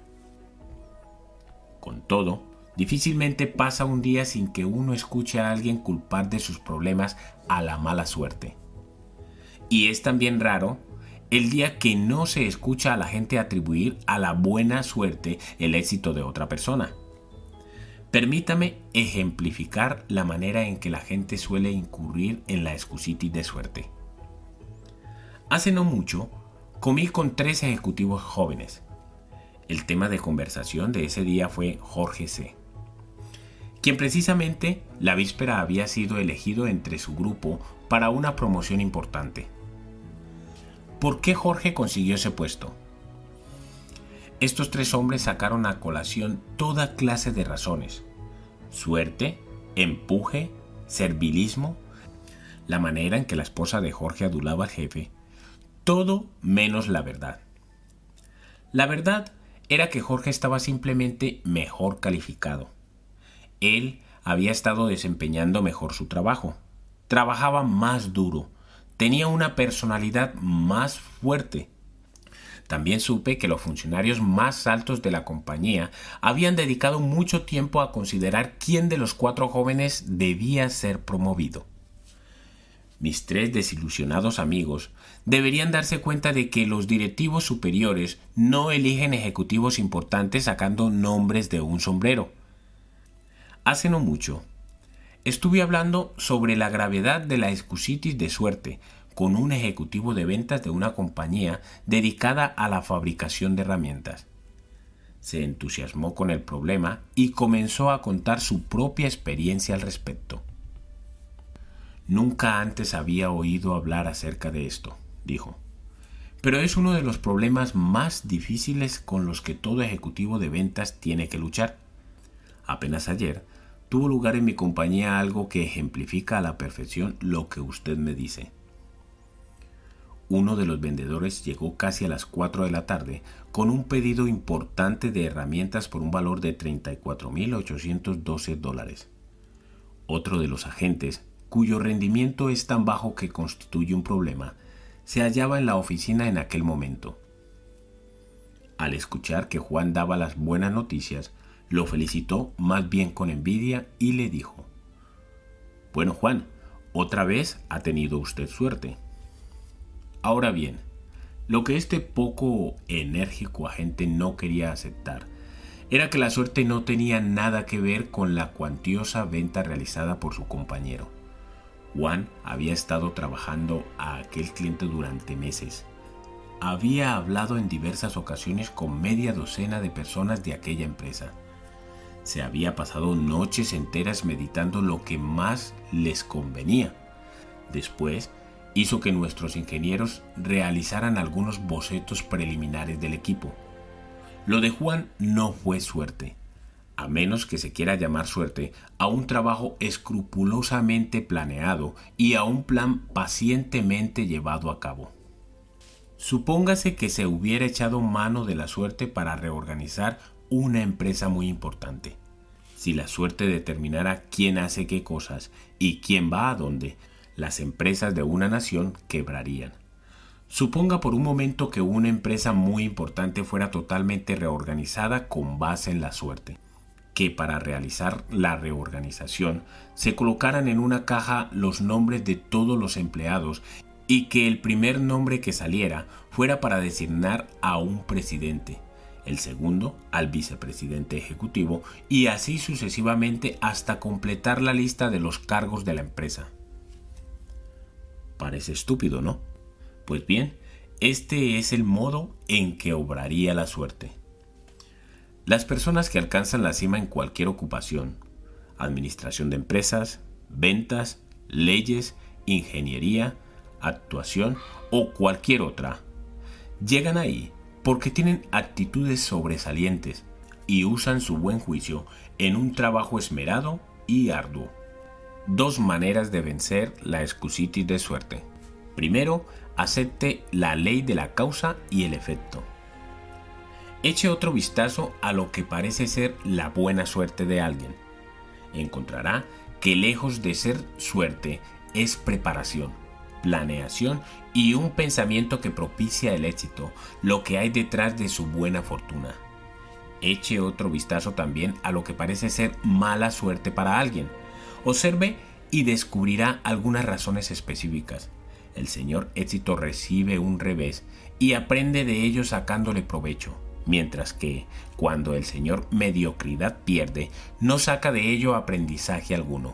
Con todo, difícilmente pasa un día sin que uno escuche a alguien culpar de sus problemas a la mala suerte. Y es también raro el día que no se escucha a la gente atribuir a la buena suerte el éxito de otra persona. Permítame ejemplificar la manera en que la gente suele incurrir en la excusitis de suerte. Hace no mucho, comí con tres ejecutivos jóvenes. El tema de conversación de ese día fue Jorge C., quien precisamente la víspera había sido elegido entre su grupo para una promoción importante. ¿Por qué Jorge consiguió ese puesto? Estos tres hombres sacaron a colación toda clase de razones: suerte, empuje, servilismo, la manera en que la esposa de Jorge adulaba al jefe, todo menos la verdad. La verdad era que Jorge estaba simplemente mejor calificado. Él había estado desempeñando mejor su trabajo, trabajaba más duro, tenía una personalidad más fuerte. También supe que los funcionarios más altos de la compañía habían dedicado mucho tiempo a considerar quién de los cuatro jóvenes debía ser promovido. Mis tres desilusionados amigos deberían darse cuenta de que los directivos superiores no eligen ejecutivos importantes sacando nombres de un sombrero. Hace no mucho, estuve hablando sobre la gravedad de la excusitis de suerte con un ejecutivo de ventas de una compañía dedicada a la fabricación de herramientas. Se entusiasmó con el problema y comenzó a contar su propia experiencia al respecto. Nunca antes había oído hablar acerca de esto, dijo, pero es uno de los problemas más difíciles con los que todo ejecutivo de ventas tiene que luchar. Apenas ayer tuvo lugar en mi compañía algo que ejemplifica a la perfección lo que usted me dice. Uno de los vendedores llegó casi a las cuatro de la tarde con un pedido importante de herramientas por un valor de treinta y cuatro mil ochocientos doce dólares. Otro de los agentes, cuyo rendimiento es tan bajo que constituye un problema, se hallaba en la oficina en aquel momento. Al escuchar que Juan daba las buenas noticias, lo felicitó más bien con envidia y le dijo: «Bueno, Juan, otra vez ha tenido usted suerte». Ahora bien, lo que este poco enérgico agente no quería aceptar era que la suerte no tenía nada que ver con la cuantiosa venta realizada por su compañero. Juan había estado trabajando a aquel cliente durante meses. Había hablado en diversas ocasiones con media docena de personas de aquella empresa. Se había pasado noches enteras meditando lo que más les convenía. Después, hizo que nuestros ingenieros realizaran algunos bocetos preliminares del equipo. Lo de Juan no fue suerte, a menos que se quiera llamar suerte a un trabajo escrupulosamente planeado y a un plan pacientemente llevado a cabo. Supóngase que se hubiera echado mano de la suerte para reorganizar una empresa muy importante. Si la suerte determinara quién hace qué cosas y quién va a dónde, las empresas de una nación quebrarían. Suponga por un momento que una empresa muy importante fuera totalmente reorganizada con base en la suerte, que para realizar la reorganización se colocaran en una caja los nombres de todos los empleados y que el primer nombre que saliera fuera para designar a un presidente, el segundo al vicepresidente ejecutivo y así sucesivamente hasta completar la lista de los cargos de la empresa. Parece estúpido, ¿no? Pues bien, este es el modo en que obraría la suerte. Las personas que alcanzan la cima en cualquier ocupación, administración de empresas, ventas, leyes, ingeniería, actuación o cualquier otra, llegan ahí porque tienen actitudes sobresalientes y usan su buen juicio en un trabajo esmerado y arduo. Dos maneras de vencer la excusitis de suerte. Primero, acepte la ley de la causa y el efecto. Eche otro vistazo a lo que parece ser la buena suerte de alguien. Encontrará que lejos de ser suerte es preparación, planeación y un pensamiento que propicia el éxito, lo que hay detrás de su buena fortuna. Eche otro vistazo también a lo que parece ser mala suerte para alguien. Observe y descubrirá algunas razones específicas. El señor éxito recibe un revés y aprende de ello sacándole provecho, mientras que, cuando el señor mediocridad pierde, no saca de ello aprendizaje alguno.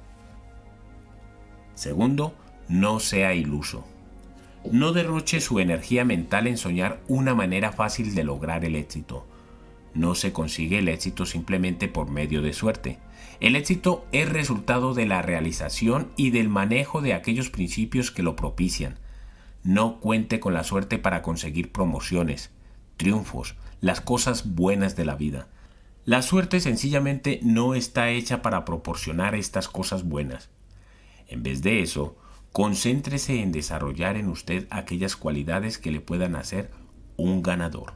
Segundo, no sea iluso. No derroche su energía mental en soñar una manera fácil de lograr el éxito. No se consigue el éxito simplemente por medio de suerte. El éxito es resultado de la realización y del manejo de aquellos principios que lo propician. No cuente con la suerte para conseguir promociones, triunfos, las cosas buenas de la vida. La suerte sencillamente no está hecha para proporcionar estas cosas buenas. En vez de eso, concéntrese en desarrollar en usted aquellas cualidades que le puedan hacer un ganador.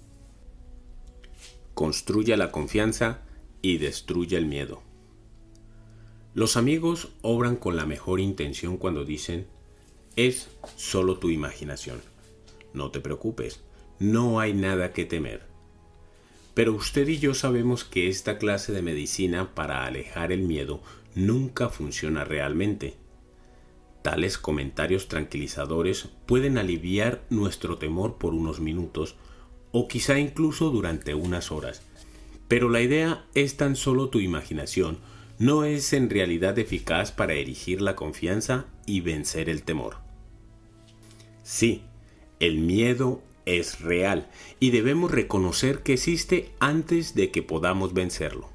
Construya la confianza y destruya el miedo. Los amigos obran con la mejor intención cuando dicen: es solo tu imaginación. No te preocupes, no hay nada que temer. Pero usted y yo sabemos que esta clase de medicina para alejar el miedo nunca funciona realmente. Tales comentarios tranquilizadores pueden aliviar nuestro temor por unos minutos o quizá incluso durante unas horas. Pero la idea es tan solo tu imaginación, no es en realidad eficaz para erigir la confianza y vencer el temor. Sí, el miedo es real y debemos reconocer que existe antes de que podamos vencerlo.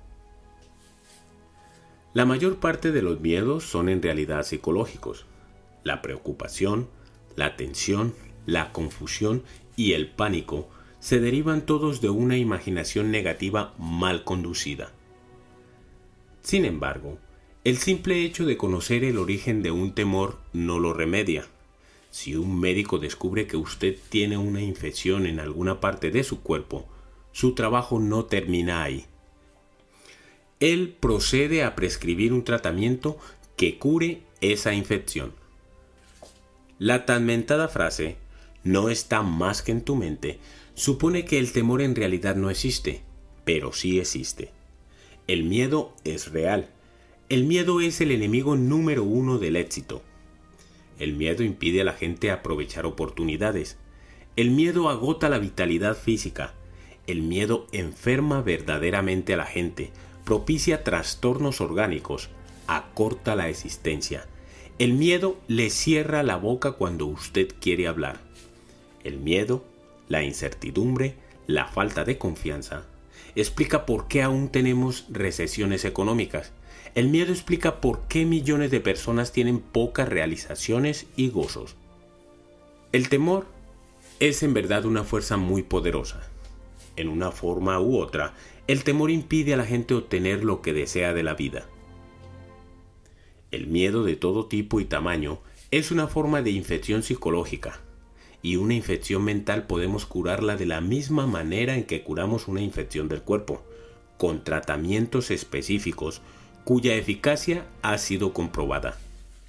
La mayor parte de los miedos son en realidad psicológicos. La preocupación, la tensión, la confusión y el pánico se derivan todos de una imaginación negativa mal conducida. Sin embargo, el simple hecho de conocer el origen de un temor no lo remedia. Si un médico descubre que usted tiene una infección en alguna parte de su cuerpo, su trabajo no termina ahí. Él procede a prescribir un tratamiento que cure esa infección. La tan mentada frase, no está más que en tu mente, supone que el temor en realidad no existe, pero sí existe. El miedo es real. El miedo es el enemigo número uno del éxito. El miedo impide a la gente aprovechar oportunidades. El miedo agota la vitalidad física. El miedo enferma verdaderamente a la gente, propicia trastornos orgánicos, acorta la existencia. El miedo le cierra la boca cuando usted quiere hablar. El miedo, la incertidumbre, la falta de confianza, explica por qué aún tenemos recesiones económicas. El miedo explica por qué millones de personas tienen pocas realizaciones y gozos. El temor es en verdad una fuerza muy poderosa. En una forma u otra, el temor impide a la gente obtener lo que desea de la vida. El miedo de todo tipo y tamaño es una forma de infección psicológica, y una infección mental podemos curarla de la misma manera en que curamos una infección del cuerpo, con tratamientos específicos cuya eficacia ha sido comprobada.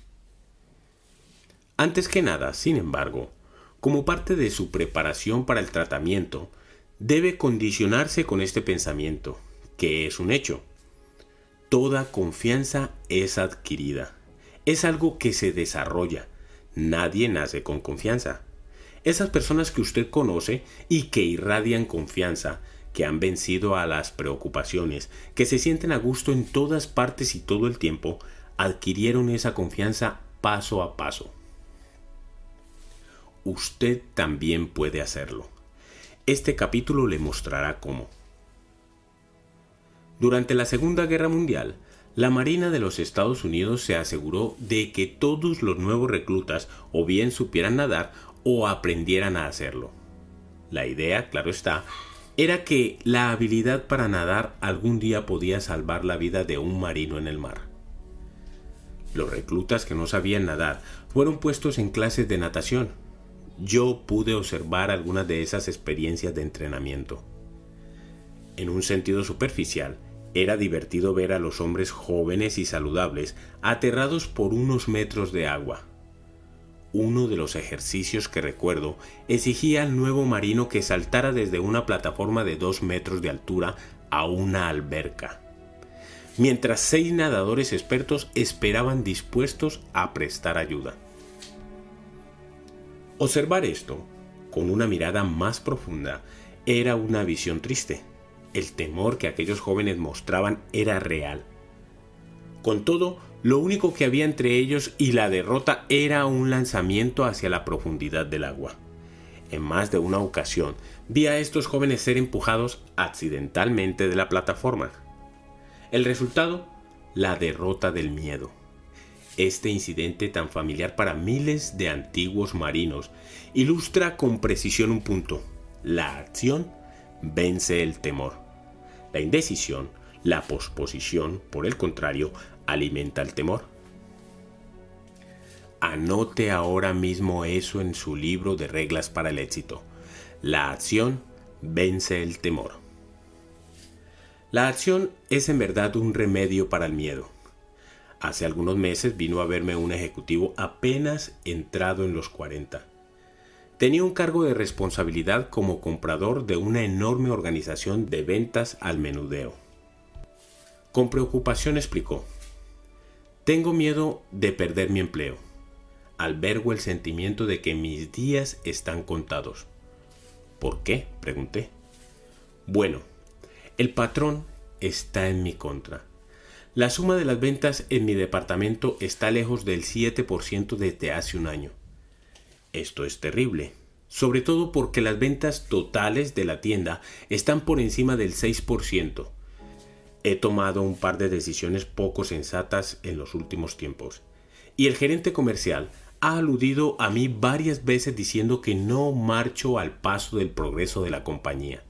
Antes que nada, sin embargo, como parte de su preparación para el tratamiento, debe condicionarse con este pensamiento, que es un hecho. Toda confianza es adquirida. Es algo que se desarrolla. Nadie nace con confianza. Esas personas que usted conoce y que irradian confianza, que han vencido a las preocupaciones, que se sienten a gusto en todas partes y todo el tiempo, adquirieron esa confianza paso a paso. Usted también puede hacerlo. Este capítulo le mostrará cómo. Durante la Segunda Guerra Mundial, la Marina de los Estados Unidos se aseguró de que todos los nuevos reclutas o bien supieran nadar o aprendieran a hacerlo. La idea, claro está, era que la habilidad para nadar algún día podía salvar la vida de un marino en el mar. Los reclutas que no sabían nadar fueron puestos en clases de natación. Yo pude observar algunas de esas experiencias de entrenamiento. En un sentido superficial, era divertido ver a los hombres jóvenes y saludables aterrados por unos metros de agua. Uno de los ejercicios que recuerdo exigía al nuevo marino que saltara desde una plataforma de dos metros de altura a una alberca, mientras seis nadadores expertos esperaban dispuestos a prestar ayuda. Observar esto, con una mirada más profunda, era una visión triste. El temor que aquellos jóvenes mostraban era real. Con todo, lo único que había entre ellos y la derrota era un lanzamiento hacia la profundidad del agua. En más de una ocasión, vi a estos jóvenes ser empujados accidentalmente de la plataforma. El resultado, la derrota del miedo. Este incidente tan familiar para miles de antiguos marinos ilustra con precisión un punto: la acción vence el temor. La indecisión, la posposición, por el contrario, alimenta el temor. Anote ahora mismo eso en su libro de reglas para el éxito. La acción vence el temor. La acción es en verdad un remedio para el miedo. Hace algunos meses vino a verme un ejecutivo apenas entrado en los cuarenta. Tenía un cargo de responsabilidad como comprador de una enorme organización de ventas al menudeo. Con preocupación explicó: tengo miedo de perder mi empleo. Albergo el sentimiento de que mis días están contados. ¿Por qué?, pregunté. Bueno, el patrón está en mi contra. La suma de las ventas en mi departamento está lejos del siete por ciento desde hace un año. Esto es terrible, sobre todo porque las ventas totales de la tienda están por encima del seis por ciento. He tomado un par de decisiones poco sensatas en los últimos tiempos, y el gerente comercial ha aludido a mí varias veces diciendo que no marcho al paso del progreso de la compañía.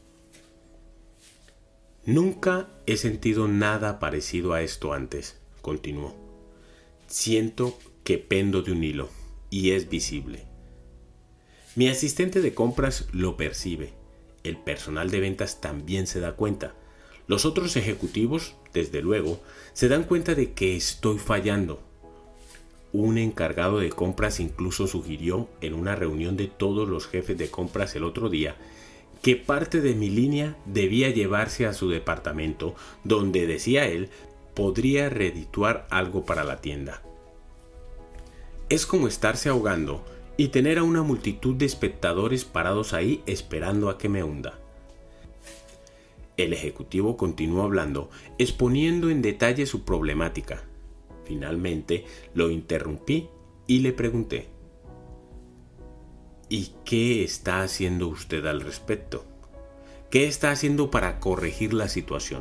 Nunca he sentido nada parecido a esto antes, continuó. Siento que pendo de un hilo, y es visible. Mi asistente de compras lo percibe. El personal de ventas también se da cuenta. Los otros ejecutivos, desde luego, se dan cuenta de que estoy fallando. Un encargado de compras incluso sugirió en una reunión de todos los jefes de compras el otro día que parte de mi línea debía llevarse a su departamento, donde, decía él, podría redituar algo para la tienda. Es como estarse ahogando y tener a una multitud de espectadores parados ahí esperando a que me hunda. El ejecutivo continuó hablando, exponiendo en detalle su problemática. Finalmente lo interrumpí y le pregunté: ¿y qué está haciendo usted al respecto? ¿Qué está haciendo para corregir la situación?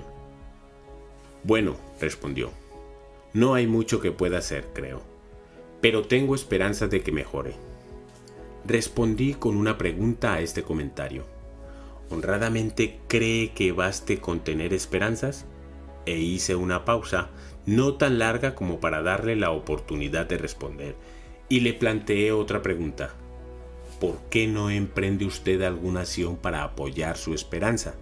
Bueno, respondió, no hay mucho que pueda hacer, creo, pero tengo esperanzas de que mejore. Respondí con una pregunta a este comentario. ¿Honradamente cree que baste con tener esperanzas? E hice una pausa, no tan larga como para darle la oportunidad de responder, y le planteé otra pregunta. ¿Por qué no emprende usted alguna acción para apoyar su esperanza?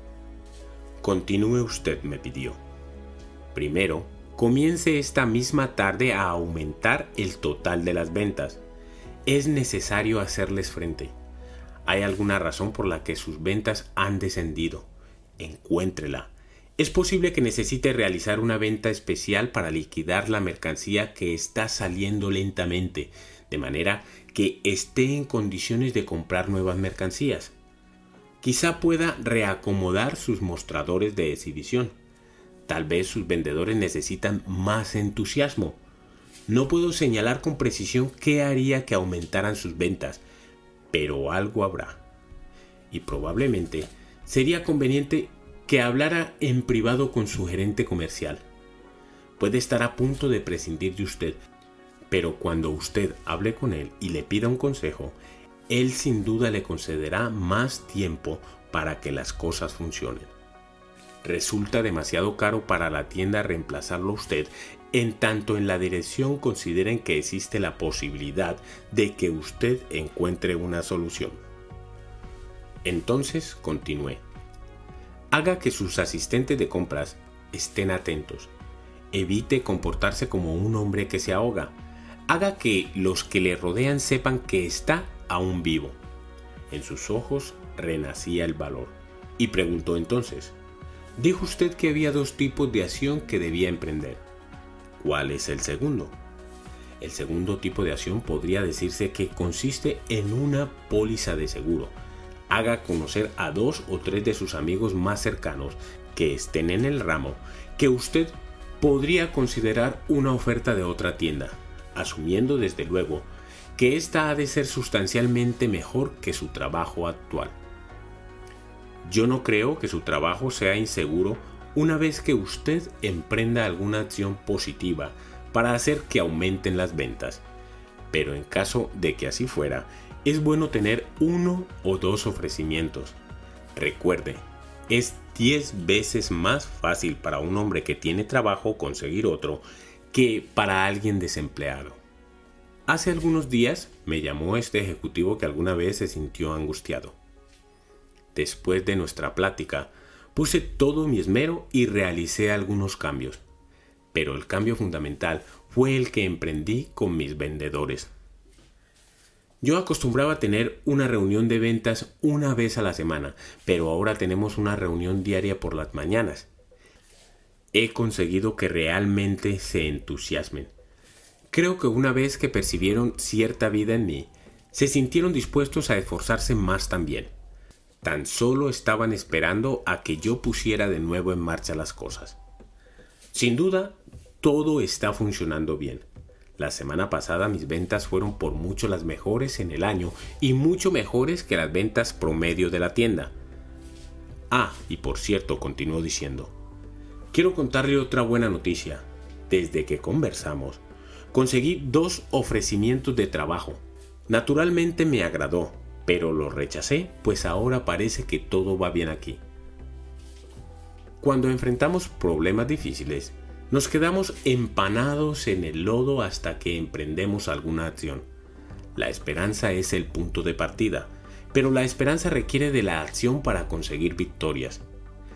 Continúe usted, me pidió. Primero, comience esta misma tarde a aumentar el total de las ventas. Es necesario hacerles frente. ¿Hay alguna razón por la que sus ventas han descendido? Encuéntrela. Es posible que necesite realizar una venta especial para liquidar la mercancía que está saliendo lentamente, de manera que esté en condiciones de comprar nuevas mercancías. Quizá pueda reacomodar sus mostradores de exhibición. Tal vez sus vendedores necesitan más entusiasmo. No puedo señalar con precisión qué haría que aumentaran sus ventas, pero algo habrá. Y probablemente sería conveniente que hablara en privado con su gerente comercial. Puede estar a punto de prescindir de usted, pero cuando usted hable con él y le pida un consejo, él sin duda le concederá más tiempo para que las cosas funcionen. Resulta demasiado caro para la tienda reemplazarlo a usted, en tanto en la dirección consideren que existe la posibilidad de que usted encuentre una solución. Entonces, continué. Haga que sus asistentes de compras estén atentos. Evite comportarse como un hombre que se ahoga. Haga que los que le rodean sepan que está aún vivo. En sus ojos renacía el valor. Y preguntó entonces: dijo usted que había dos tipos de acción que debía emprender. ¿Cuál es el segundo? El segundo tipo de acción podría decirse que consiste en una póliza de seguro. Haga conocer a dos o tres de sus amigos más cercanos que estén en el ramo que usted podría considerar una oferta de otra tienda, asumiendo desde luego que ésta ha de ser sustancialmente mejor que su trabajo actual. Yo no creo que su trabajo sea inseguro una vez que usted emprenda alguna acción positiva para hacer que aumenten las ventas, pero en caso de que así fuera, es bueno tener uno o dos ofrecimientos. Recuerde, es diez veces más fácil para un hombre que tiene trabajo conseguir otro que para alguien desempleado. Hace algunos días me llamó este ejecutivo que alguna vez se sintió angustiado. Después de nuestra plática, puse todo mi esmero y realicé algunos cambios, pero el cambio fundamental fue el que emprendí con mis vendedores. Yo acostumbraba a tener una reunión de ventas una vez a la semana, pero ahora tenemos una reunión diaria por las mañanas. He conseguido que realmente se entusiasmen. Creo que una vez que percibieron cierta vida en mí, se sintieron dispuestos a esforzarse más también. Tan solo estaban esperando a que yo pusiera de nuevo en marcha las cosas. Sin duda, todo está funcionando bien. La semana pasada mis ventas fueron por mucho las mejores en el año y mucho mejores que las ventas promedio de la tienda. Ah, y por cierto, continuó diciendo, quiero contarle otra buena noticia. Desde que conversamos, conseguí dos ofrecimientos de trabajo. Naturalmente me agradó, pero lo rechacé, pues ahora parece que todo va bien aquí. Cuando enfrentamos problemas difíciles, nos quedamos empanados en el lodo hasta que emprendemos alguna acción. La esperanza es el punto de partida, pero la esperanza requiere de la acción para conseguir victorias.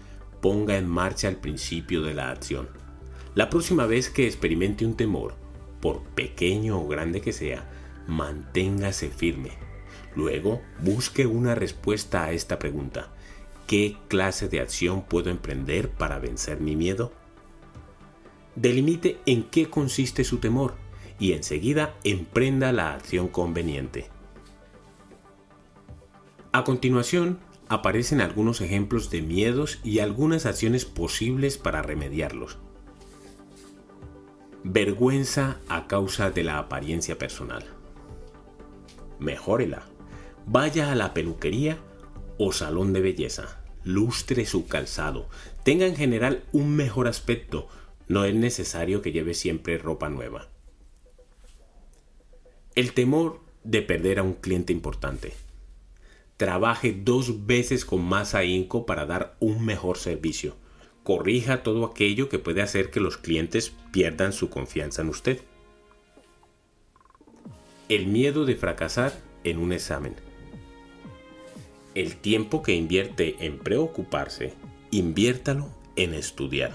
Ponga en marcha el principio de la acción. La próxima vez que experimente un temor, por pequeño o grande que sea, manténgase firme. Luego, busque una respuesta a esta pregunta. ¿Qué clase de acción puedo emprender para vencer mi miedo? Delimite en qué consiste su temor y enseguida emprenda la acción conveniente. A continuación, aparecen algunos ejemplos de miedos y algunas acciones posibles para remediarlos. Vergüenza a causa de la apariencia personal. Mejórela. Vaya a la peluquería o salón de belleza. Lustre su calzado. Tenga en general un mejor aspecto. No es necesario que lleve siempre ropa nueva. El temor de perder a un cliente importante. Trabaje dos veces con más ahínco para dar un mejor servicio. Corrija todo aquello que puede hacer que los clientes pierdan su confianza en usted. El miedo de fracasar en un examen. El tiempo que invierte en preocuparse, inviértalo en estudiar.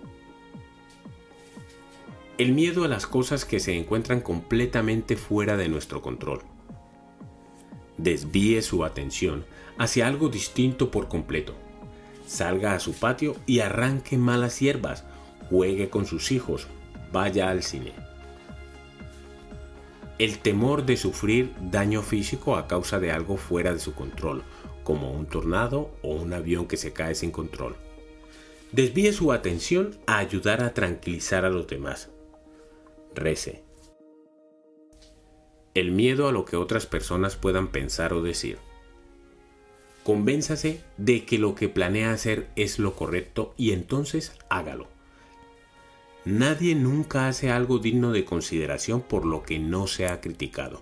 El miedo a las cosas que se encuentran completamente fuera de nuestro control. Desvíe su atención hacia algo distinto por completo. Salga a su patio y arranque malas hierbas. Juegue con sus hijos. Vaya al cine. El temor de sufrir daño físico a causa de algo fuera de su control, como un tornado o un avión que se cae sin control. Desvíe su atención a ayudar a tranquilizar a los demás. Rece. El miedo a lo que otras personas puedan pensar o decir. Convénzase de que lo que planea hacer es lo correcto y entonces hágalo. Nadie nunca hace algo digno de consideración por lo que no sea criticado.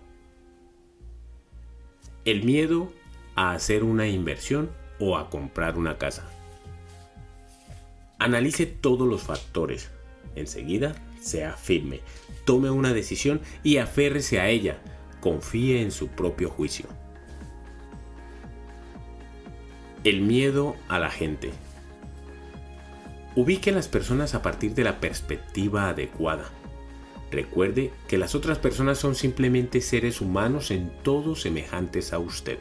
El miedo a hacer una inversión o a comprar una casa. Analice todos los factores. Enseguida, sea firme. Tome una decisión y aférrese a ella. Confíe en su propio juicio. El miedo a la gente. Ubique a las personas a partir de la perspectiva adecuada. Recuerde que las otras personas son simplemente seres humanos en todo semejantes a usted.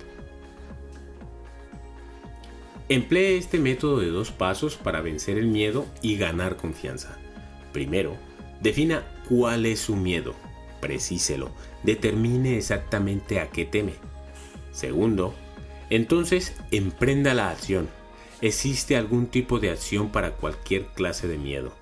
Emplee este método de dos pasos para vencer el miedo y ganar confianza. Primero, defina cuál es su miedo. Precíselo. Determine exactamente a qué teme. Segundo, entonces emprenda la acción. Existe algún tipo de acción para cualquier clase de miedo.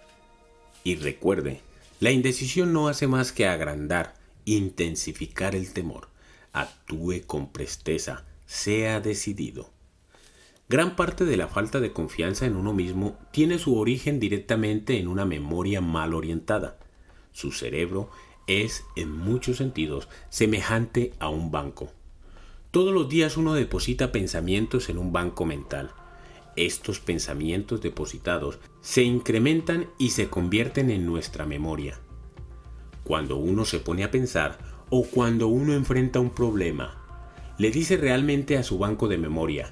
Y recuerde, la indecisión no hace más que agrandar, intensificar el temor. Actúe con presteza, sea decidido. Gran parte de la falta de confianza en uno mismo tiene su origen directamente en una memoria mal orientada. Su cerebro es, en muchos sentidos, semejante a un banco. Todos los días uno deposita pensamientos en un banco mental. Estos pensamientos depositados se incrementan y se convierten en nuestra memoria. Cuando uno se pone a pensar o cuando uno enfrenta un problema, le dice realmente a su banco de memoria: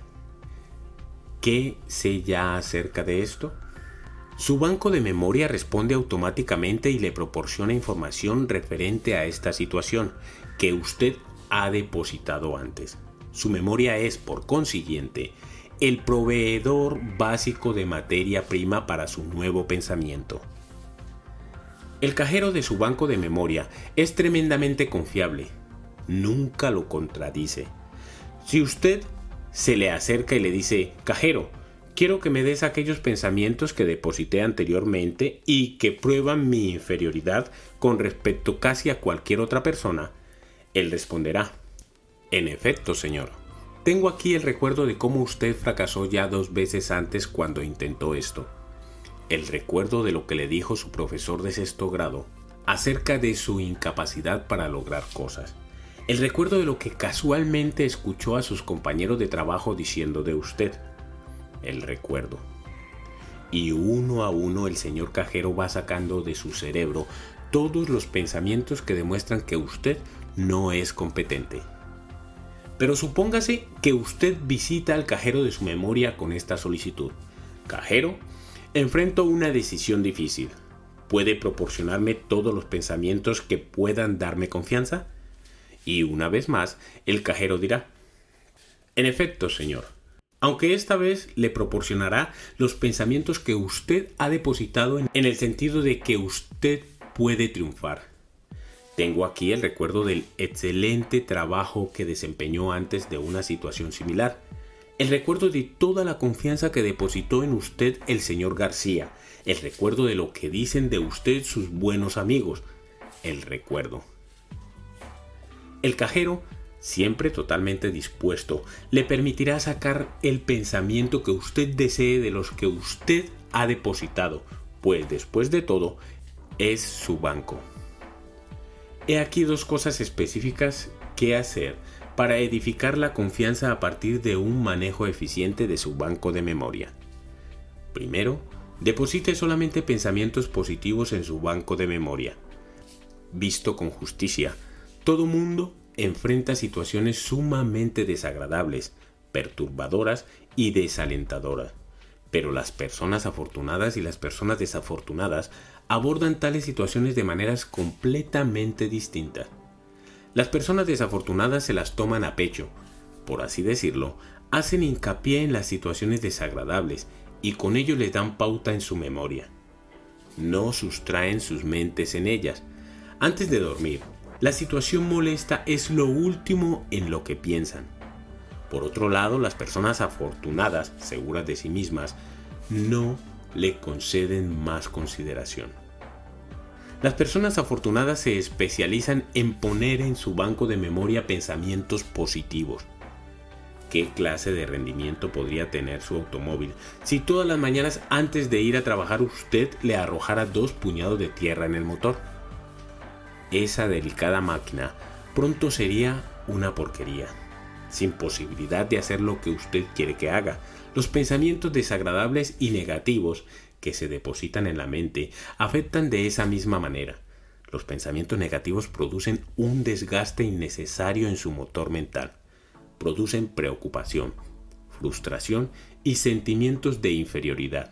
¿qué sé ya acerca de esto? Su banco de memoria responde automáticamente y le proporciona información referente a esta situación que usted ha depositado antes. Su memoria es, por consiguiente, el proveedor básico de materia prima para su nuevo pensamiento. El cajero de su banco de memoria es tremendamente confiable. Nunca lo contradice. Si usted se le acerca y le dice: cajero, quiero que me des aquellos pensamientos que deposité anteriormente y que prueban mi inferioridad con respecto casi a cualquier otra persona, él responderá: en efecto, señor. Tengo aquí el recuerdo de cómo usted fracasó ya dos veces antes cuando intentó esto. El recuerdo de lo que le dijo su profesor de sexto grado acerca de su incapacidad para lograr cosas. El recuerdo de lo que casualmente escuchó a sus compañeros de trabajo diciendo de usted. El recuerdo. Y uno a uno el señor cajero va sacando de su cerebro todos los pensamientos que demuestran que usted no es competente. Pero supóngase que usted visita al cajero de su memoria con esta solicitud: cajero, enfrento una decisión difícil. ¿Puede proporcionarme todos los pensamientos que puedan darme confianza? Y una vez más, el cajero dirá: en efecto, señor, aunque esta vez le proporcionará los pensamientos que usted ha depositado en el sentido de que usted puede triunfar. Tengo aquí el recuerdo del excelente trabajo que desempeñó antes de una situación similar. El recuerdo de toda la confianza que depositó en usted el señor García. El recuerdo de lo que dicen de usted sus buenos amigos. El recuerdo. El cajero, siempre totalmente dispuesto, le permitirá sacar el pensamiento que usted desee de los que usted ha depositado, pues después de todo, es su banco. He aquí dos cosas específicas que hacer para edificar la confianza a partir de un manejo eficiente de su banco de memoria. Primero, deposite solamente pensamientos positivos en su banco de memoria. Visto con justicia, todo mundo enfrenta situaciones sumamente desagradables, perturbadoras y desalentadoras. Pero las personas afortunadas y las personas desafortunadas abordan tales situaciones de maneras completamente distintas. Las personas desafortunadas se las toman a pecho, por así decirlo, hacen hincapié en las situaciones desagradables y con ello les dan pauta en su memoria. No sustraen sus mentes en ellas. Antes de dormir, la situación molesta es lo último en lo que piensan. Por otro lado, las personas afortunadas, seguras de sí mismas, no le conceden más consideración. Las personas afortunadas se especializan en poner en su banco de memoria pensamientos positivos. ¿Qué clase de rendimiento podría tener su automóvil si todas las mañanas antes de ir a trabajar usted le arrojara dos puñados de tierra en el motor? Esa delicada máquina pronto sería una porquería, sin posibilidad de hacer lo que usted quiere que haga. Los pensamientos desagradables y negativos que se depositan en la mente afectan de esa misma manera. Los pensamientos negativos producen un desgaste innecesario en su motor mental. Producen preocupación, frustración y sentimientos de inferioridad.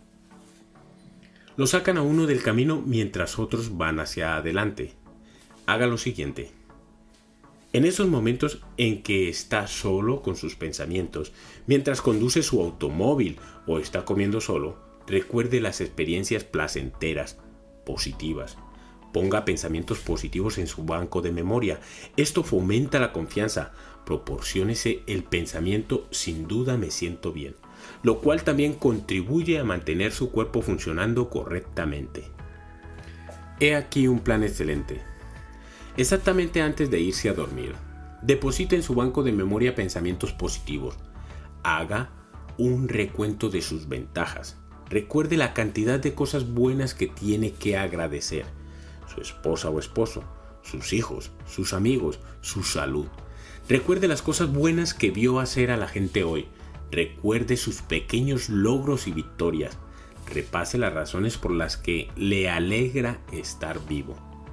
Lo sacan a uno del camino mientras otros van hacia adelante. Haga lo siguiente. En esos momentos en que está solo con sus pensamientos, mientras conduce su automóvil o está comiendo solo, recuerde las experiencias placenteras, positivas. Ponga pensamientos positivos en su banco de memoria. Esto fomenta la confianza. Proporciónese el pensamiento "sin duda me siento bien", lo cual también contribuye a mantener su cuerpo funcionando correctamente. He aquí un plan excelente. Exactamente antes de irse a dormir, deposite en su banco de memoria pensamientos positivos. Haga un recuento de sus ventajas. Recuerde la cantidad de cosas buenas que tiene que agradecer. Su esposa o esposo, sus hijos, sus amigos, su salud. Recuerde las cosas buenas que vio hacer a la gente hoy. Recuerde sus pequeños logros y victorias. Repase las razones por las que le alegra estar vivo.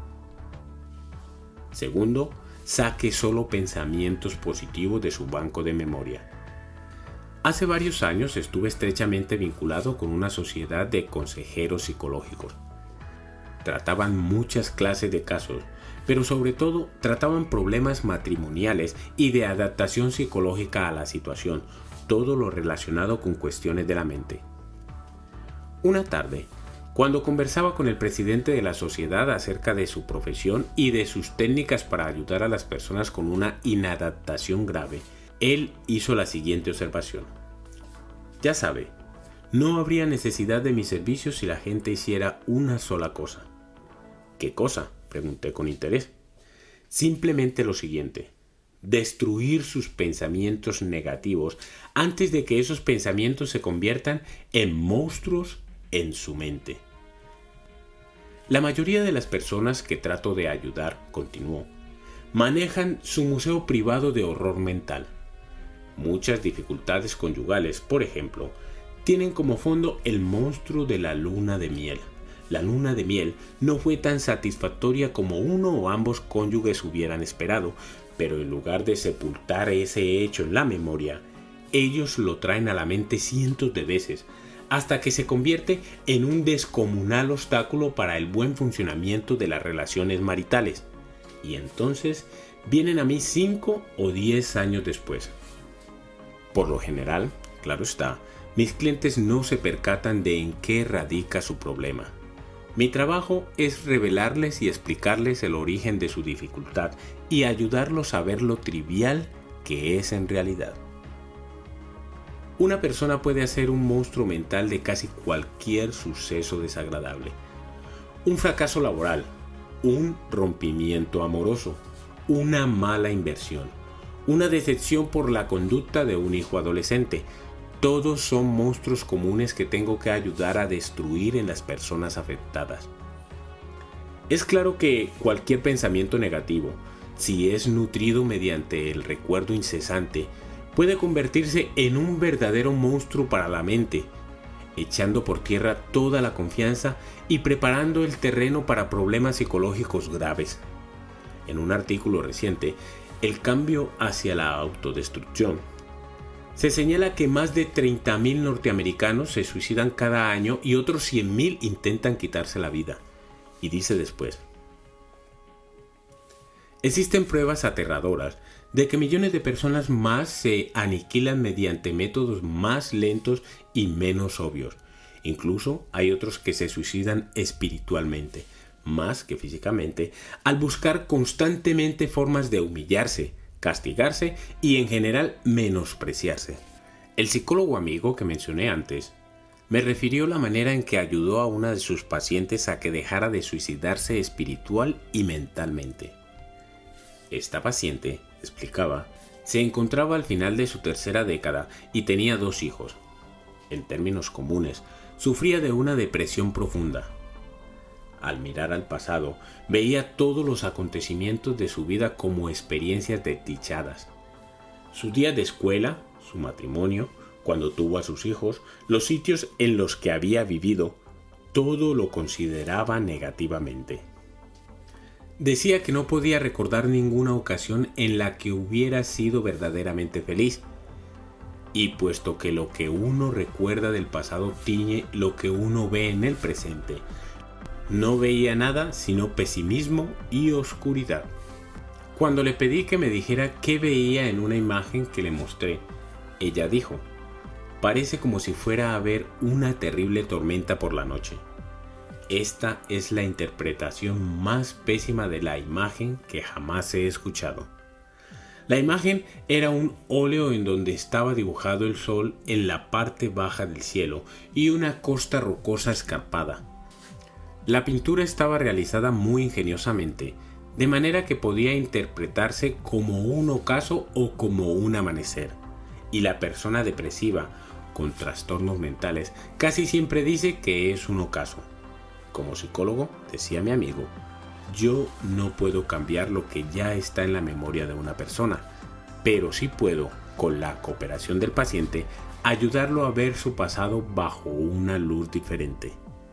Segundo, saque solo pensamientos positivos de su banco de memoria. Hace varios años estuve estrechamente vinculado con una sociedad de consejeros psicológicos. Trataban muchas clases de casos, pero sobre todo trataban problemas matrimoniales y de adaptación psicológica a la situación, todo lo relacionado con cuestiones de la mente. Una tarde, cuando conversaba con el presidente de la sociedad acerca de su profesión y de sus técnicas para ayudar a las personas con una inadaptación grave, él hizo la siguiente observación. Ya sabe, no habría necesidad de mis servicios si la gente hiciera una sola cosa. ¿Qué cosa?, pregunté con interés. Simplemente lo siguiente: destruir sus pensamientos negativos antes de que esos pensamientos se conviertan en monstruos en su mente. La mayoría de las personas que trato de ayudar, continuó, manejan su museo privado de horror mental. Muchas dificultades conyugales, por ejemplo, tienen como fondo el monstruo de la luna de miel. La luna de miel no fue tan satisfactoria como uno o ambos cónyuges hubieran esperado, pero en lugar de sepultar ese hecho en la memoria, ellos lo traen a la mente cientos de veces, hasta que se convierte en un descomunal obstáculo para el buen funcionamiento de las relaciones maritales. Y entonces vienen a mí cinco o diez años después. Por lo general, claro está, mis clientes no se percatan de en qué radica su problema. Mi trabajo es revelarles y explicarles el origen de su dificultad y ayudarlos a ver lo trivial que es en realidad. Una persona puede hacer un monstruo mental de casi cualquier suceso desagradable. Un fracaso laboral, un rompimiento amoroso, una mala inversión, una decepción por la conducta de un hijo adolescente. Todos son monstruos comunes que tengo que ayudar a destruir en las personas afectadas. Es claro que cualquier pensamiento negativo, si es nutrido mediante el recuerdo incesante, puede convertirse en un verdadero monstruo para la mente, echando por tierra toda la confianza y preparando el terreno para problemas psicológicos graves. En un artículo reciente, El cambio hacia la autodestrucción, se señala que más de treinta mil norteamericanos se suicidan cada año y otros cien mil intentan quitarse la vida. Y dice después: existen pruebas aterradoras de que millones de personas más se aniquilan mediante métodos más lentos y menos obvios. Incluso hay otros que se suicidan espiritualmente, más que físicamente, al buscar constantemente formas de humillarse, castigarse y en general menospreciarse. El psicólogo amigo que mencioné antes me refirió la manera en que ayudó a una de sus pacientes a que dejara de suicidarse espiritual y mentalmente. Esta paciente, explicaba, se encontraba al final de su tercera década y tenía dos hijos. En términos comunes, sufría de una depresión profunda. Al mirar al pasado, veía todos los acontecimientos de su vida como experiencias desdichadas. Sus días de escuela, su matrimonio, cuando tuvo a sus hijos, los sitios en los que había vivido, todo lo consideraba negativamente. Decía que no podía recordar ninguna ocasión en la que hubiera sido verdaderamente feliz. Y puesto que lo que uno recuerda del pasado tiñe lo que uno ve en el presente, no veía nada sino pesimismo y oscuridad. Cuando le pedí que me dijera qué veía en una imagen que le mostré, ella dijo: parece como si fuera a haber una terrible tormenta por la noche. Esta es la interpretación más pésima de la imagen que jamás he escuchado. La imagen era un óleo en donde estaba dibujado el sol en la parte baja del cielo y una costa rocosa escarpada. La pintura estaba realizada muy ingeniosamente, de manera que podía interpretarse como un ocaso o como un amanecer, y la persona depresiva, con trastornos mentales, casi siempre dice que es un ocaso. Como psicólogo, decía mi amigo, yo no puedo cambiar lo que ya está en la memoria de una persona, pero sí puedo, con la cooperación del paciente, ayudarlo a ver su pasado bajo una luz diferente.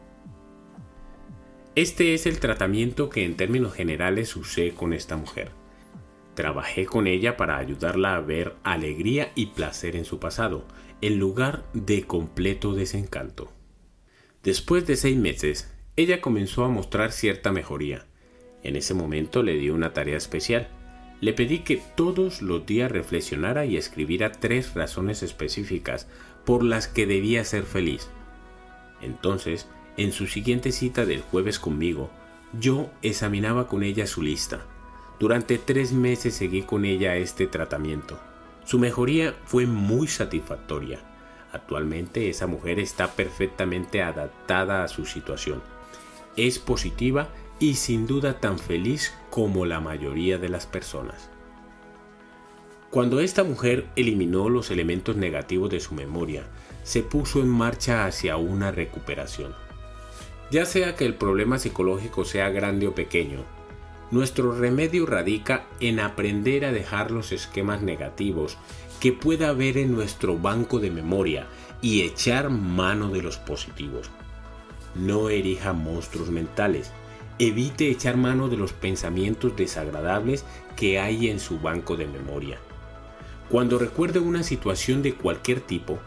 Este es el tratamiento que en términos generales usé con esta mujer. Trabajé con ella para ayudarla a ver alegría y placer en su pasado, en lugar de completo desencanto. Después de seis meses, ella comenzó a mostrar cierta mejoría. En ese momento le di una tarea especial. Le pedí que todos los días reflexionara y escribiera tres razones específicas por las que debía ser feliz. Entonces, en su siguiente cita del jueves conmigo, yo examinaba con ella su lista. Durante tres meses seguí con ella este tratamiento. Su mejoría fue muy satisfactoria. Actualmente esa mujer está perfectamente adaptada a su situación. Es positiva y sin duda tan feliz como la mayoría de las personas. Cuando esta mujer eliminó los elementos negativos de su memoria, se puso en marcha hacia una recuperación. Ya sea que el problema psicológico sea grande o pequeño, nuestro remedio radica en aprender a dejar los esquemas negativos que pueda haber en nuestro banco de memoria y echar mano de los positivos. No erija monstruos mentales. Evite echar mano de los pensamientos desagradables que hay en su banco de memoria. Cuando recuerde una situación de cualquier tipo,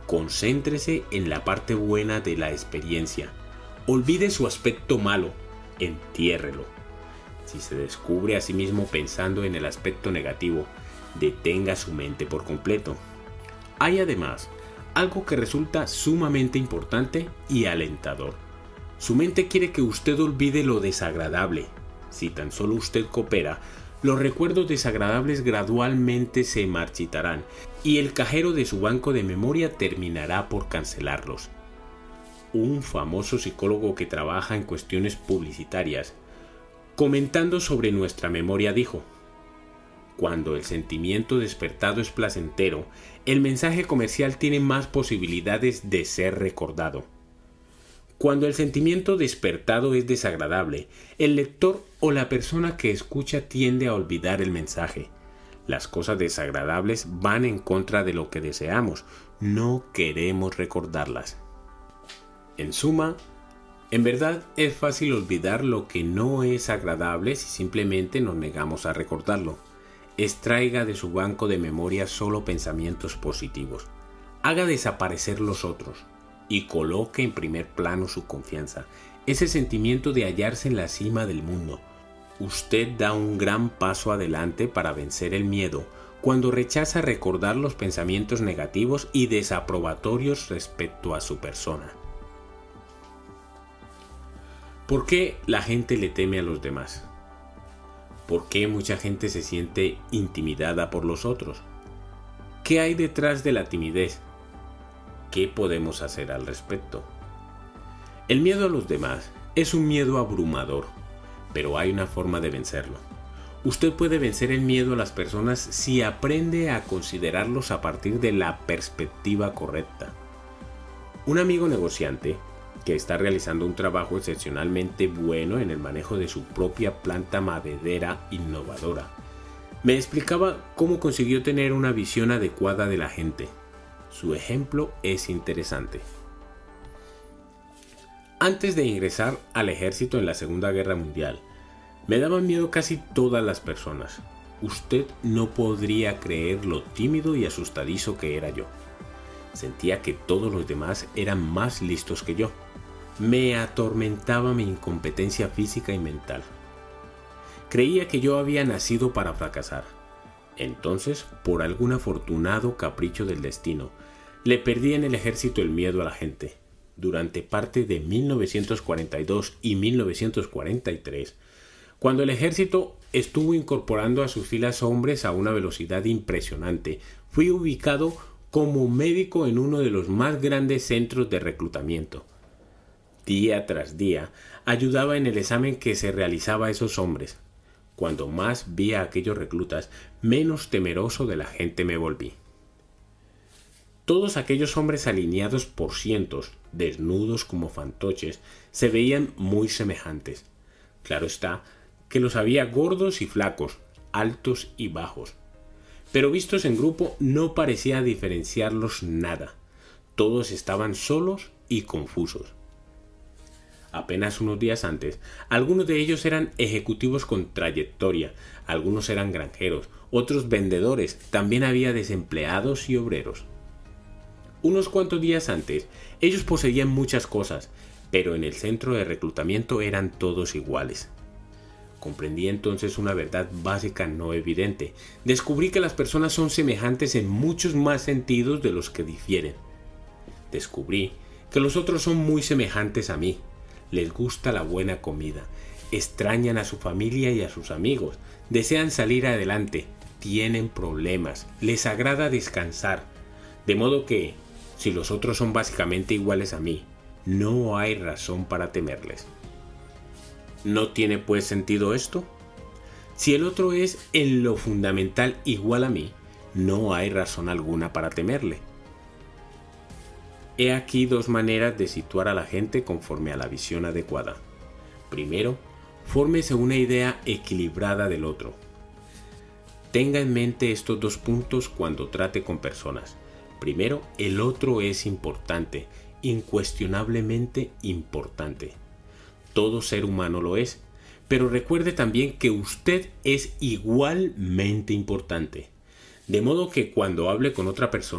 Concéntrese en la parte buena de la experiencia. Olvide su aspecto malo, entiérrelo. Si se descubre a sí mismo pensando en el aspecto negativo, detenga su mente por completo. Hay además algo que resulta sumamente importante y alentador. Su mente quiere que usted olvide lo desagradable. Si tan solo usted coopera, los recuerdos desagradables gradualmente se marchitarán y el cajero de su banco de memoria terminará por cancelarlos. Un famoso psicólogo que trabaja en cuestiones publicitarias, comentando sobre nuestra memoria, dijo: cuando el sentimiento despertado es placentero, el mensaje comercial tiene más posibilidades de ser recordado. Cuando el sentimiento despertado es desagradable, el lector o la persona que escucha tiende a olvidar el mensaje. Las cosas desagradables van en contra de lo que deseamos, no queremos recordarlas. En suma, en verdad es fácil olvidar lo que no es agradable si simplemente nos negamos a recordarlo. Extraiga de su banco de memoria solo pensamientos positivos. Haga desaparecer los otros y coloque en primer plano su confianza, ese sentimiento de hallarse en la cima del mundo. Usted da un gran paso adelante para vencer el miedo cuando rechaza recordar los pensamientos negativos y desaprobatorios respecto a su persona. ¿Por qué la gente le teme a los demás? ¿Por qué mucha gente se siente intimidada por los otros? ¿Qué hay detrás de la timidez? ¿Qué podemos hacer al respecto? El miedo a los demás es un miedo abrumador, pero hay una forma de vencerlo. Usted puede vencer el miedo a las personas si aprende a considerarlos a partir de la perspectiva correcta. Un amigo negociante que está realizando un trabajo excepcionalmente bueno en el manejo de su propia planta maderera innovadora, me explicaba cómo consiguió tener una visión adecuada de la gente. Su ejemplo es interesante. Antes de ingresar al ejército en la Segunda Guerra Mundial, me daban miedo casi todas las personas. Usted no podría creer lo tímido y asustadizo que era yo. Sentía que todos los demás eran más listos que yo. Me atormentaba mi incompetencia física y mental. Creía que yo había nacido para fracasar. Entonces, por algún afortunado capricho del destino, le perdí en el ejército el miedo a la gente. Durante parte de mil novecientos cuarenta y dos y mil novecientos cuarenta y tres, cuando el ejército estuvo incorporando a sus filas hombres a una velocidad impresionante, fui ubicado como médico en uno de los más grandes centros de reclutamiento. Día tras día, ayudaba en el examen que se realizaba a esos hombres. Cuando más vi a aquellos reclutas, menos temeroso de la gente me volví. Todos aquellos hombres alineados por cientos, desnudos como fantoches, se veían muy semejantes. Claro está que los había gordos y flacos, altos y bajos. Pero vistos en grupo no parecía diferenciarlos nada. Todos estaban solos y confusos. Apenas unos días antes, algunos de ellos eran ejecutivos con trayectoria, algunos eran granjeros, otros vendedores, también había desempleados y obreros. Unos cuantos días antes, ellos poseían muchas cosas, pero en el centro de reclutamiento eran todos iguales. Comprendí entonces una verdad básica no evidente. Descubrí que las personas son semejantes en muchos más sentidos de los que difieren. Descubrí que los otros son muy semejantes a mí. Les gusta la buena comida, extrañan a su familia y a sus amigos, desean salir adelante, tienen problemas, les agrada descansar. De modo que, si los otros son básicamente iguales a mí, no hay razón para temerles. ¿No tiene pues sentido esto? Si el otro es en lo fundamental igual a mí, no hay razón alguna para temerle. He aquí dos maneras de situar a la gente conforme a la visión adecuada. Primero, fórmese una idea equilibrada del otro. Tenga en mente estos dos puntos cuando trate con personas. Primero, el otro es importante, incuestionablemente importante. Todo ser humano lo es, pero recuerde también que usted es igualmente importante. De modo que cuando hable con otra persona,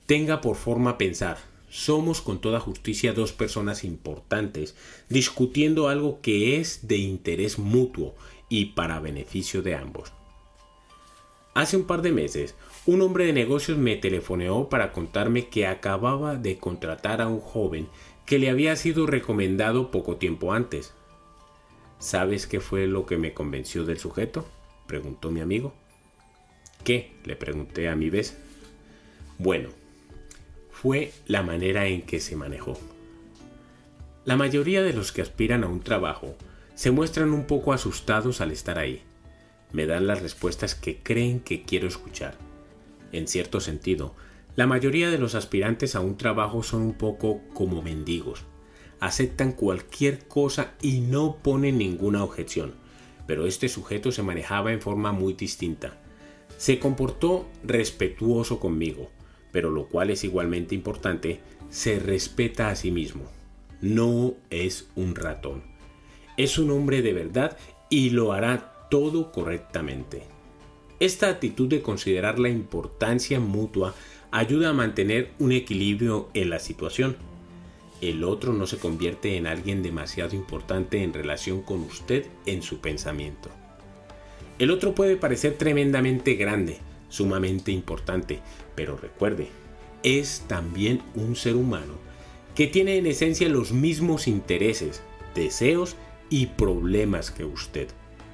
tenga por forma pensar. Somos con toda justicia dos personas importantes discutiendo algo que es de interés mutuo y para beneficio de ambos. Hace un par de meses, un hombre de negocios me telefoneó para contarme que acababa de contratar a un joven que le había sido recomendado poco tiempo antes. ¿Sabes qué fue lo que me convenció del sujeto?, preguntó mi amigo. ¿Qué?, le pregunté a mi vez. Bueno, fue la manera en que se manejó. La mayoría de los que aspiran a un trabajo se muestran un poco asustados al estar ahí. Me dan las respuestas que creen que quiero escuchar. En cierto sentido, la mayoría de los aspirantes a un trabajo son un poco como mendigos. Aceptan cualquier cosa y no ponen ninguna objeción. Pero este sujeto se manejaba en forma muy distinta. Se comportó respetuoso conmigo, pero lo cual es igualmente importante, se respeta a sí mismo. No es un ratón. Es un hombre de verdad y lo hará todo correctamente. Esta actitud de considerar la importancia mutua ayuda a mantener un equilibrio en la situación. El otro no se convierte en alguien demasiado importante en relación con usted en su pensamiento. El otro puede parecer tremendamente grande, sumamente importante, pero recuerde, es también un ser humano que tiene en esencia los mismos intereses, deseos y problemas que usted.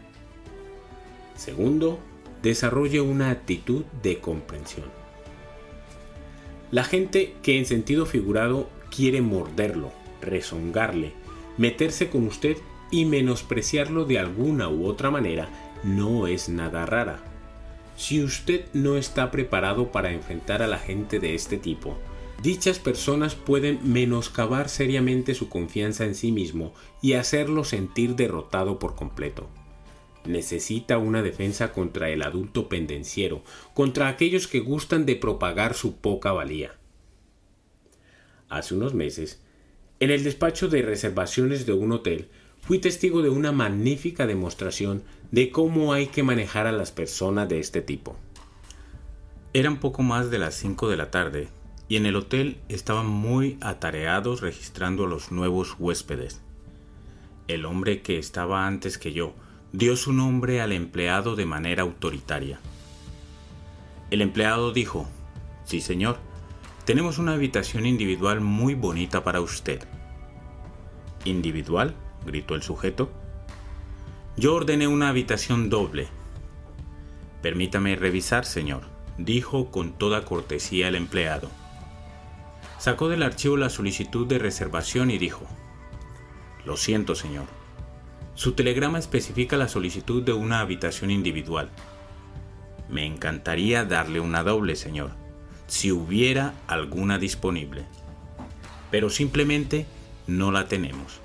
Segundo, desarrolle una actitud de comprensión. La gente que en sentido figurado quiere morderlo, rezongarle, meterse con usted y menospreciarlo de alguna u otra manera no es nada rara. Si usted no está preparado para enfrentar a la gente de este tipo, dichas personas pueden menoscabar seriamente su confianza en sí mismo y hacerlo sentir derrotado por completo. Necesita una defensa contra el adulto pendenciero, contra aquellos que gustan de propagar su poca valía. Hace unos meses, en el despacho de reservaciones de un hotel, fui testigo de una magnífica demostración de cómo hay que manejar a las personas de este tipo. Eran poco más de las cinco de la tarde y en el hotel estaban muy atareados registrando a los nuevos huéspedes. El hombre que estaba antes que yo dio su nombre al empleado de manera autoritaria. El empleado dijo: «Sí, señor, tenemos una habitación individual muy bonita para usted». «¿Individual?», gritó el sujeto. «Yo ordené una habitación doble». «Permítame revisar, señor», dijo con toda cortesía el empleado. Sacó del archivo la solicitud de reservación y dijo: «Lo siento, señor. Su telegrama especifica la solicitud de una habitación individual. Me encantaría darle una doble, señor, si hubiera alguna disponible. Pero simplemente no la tenemos».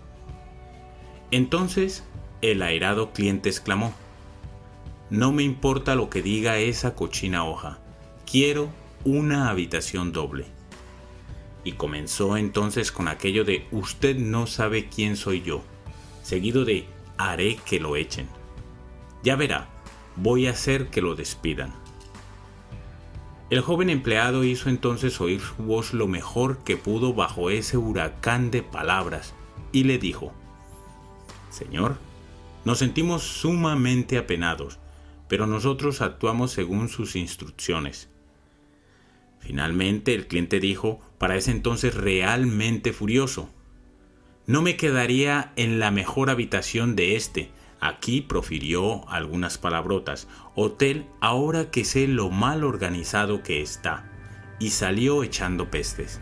Entonces el airado cliente exclamó: «No me importa lo que diga esa cochina hoja. Quiero una habitación doble». Y comenzó entonces con aquello de «usted no sabe quién soy yo», seguido de «haré que lo echen». «Ya verá, voy a hacer que lo despidan». El joven empleado hizo entonces oír su voz lo mejor que pudo bajo ese huracán de palabras y le dijo: «Señor, nos sentimos sumamente apenados, pero nosotros actuamos según sus instrucciones». Finalmente el cliente dijo, para ese entonces realmente furioso: «No me quedaría en la mejor habitación de este», aquí profirió algunas palabrotas, «hotel ahora que sé lo mal organizado que está», y salió echando pestes.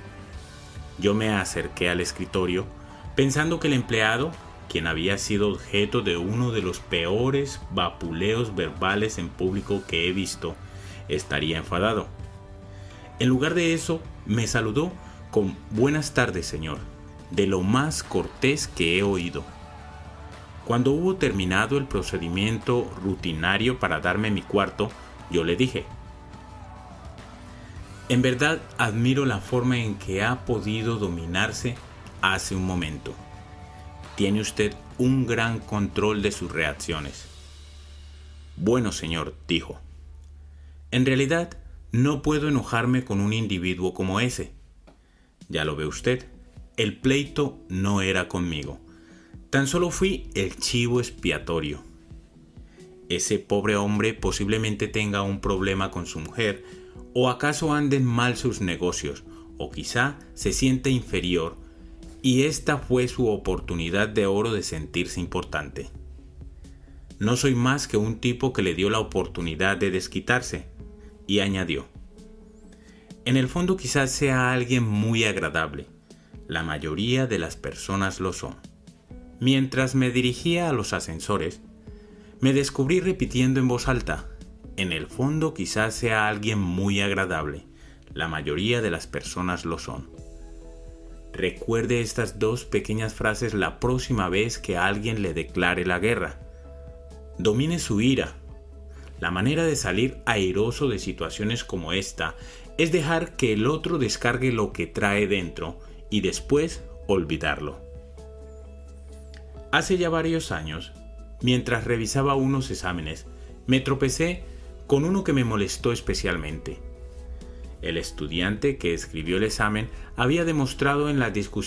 Yo me acerqué al escritorio, pensando que el empleado, quien había sido objeto de uno de los peores vapuleos verbales en público que he visto, estaría enfadado. En lugar de eso, me saludó con «buenas tardes, señor», de lo más cortés que he oído. Cuando hubo terminado el procedimiento rutinario para darme mi cuarto, yo le dije: «En verdad admiro la forma en que ha podido dominarse hace un momento. Tiene usted un gran control de sus reacciones». «Bueno, señor», dijo, «en realidad No puedo enojarme con un individuo como ese. Ya lo ve usted, el pleito no era conmigo. Tan solo fui el chivo expiatorio. Ese pobre hombre posiblemente tenga un problema con su mujer, o acaso anden mal sus negocios, o quizá se siente inferior, y esta fue su oportunidad de oro de sentirse importante. No soy más que un tipo que le dio la oportunidad de desquitarse, y añadió: en el fondo quizás sea alguien muy agradable. La mayoría de las personas lo son. Mientras me dirigía a los ascensores, me descubrí repitiendo en voz alta: en el fondo quizás sea alguien muy agradable. La mayoría de las personas lo son. Recuerde estas dos pequeñas frases la próxima vez que alguien le declare la guerra. Domine su ira. La manera de salir airoso de situaciones como esta es dejar que el otro descargue lo que trae dentro y después olvidarlo. Hace ya varios años, mientras revisaba unos exámenes, me tropecé con uno que me molestó especialmente. El estudiante que escribió el examen había demostrado en la discusión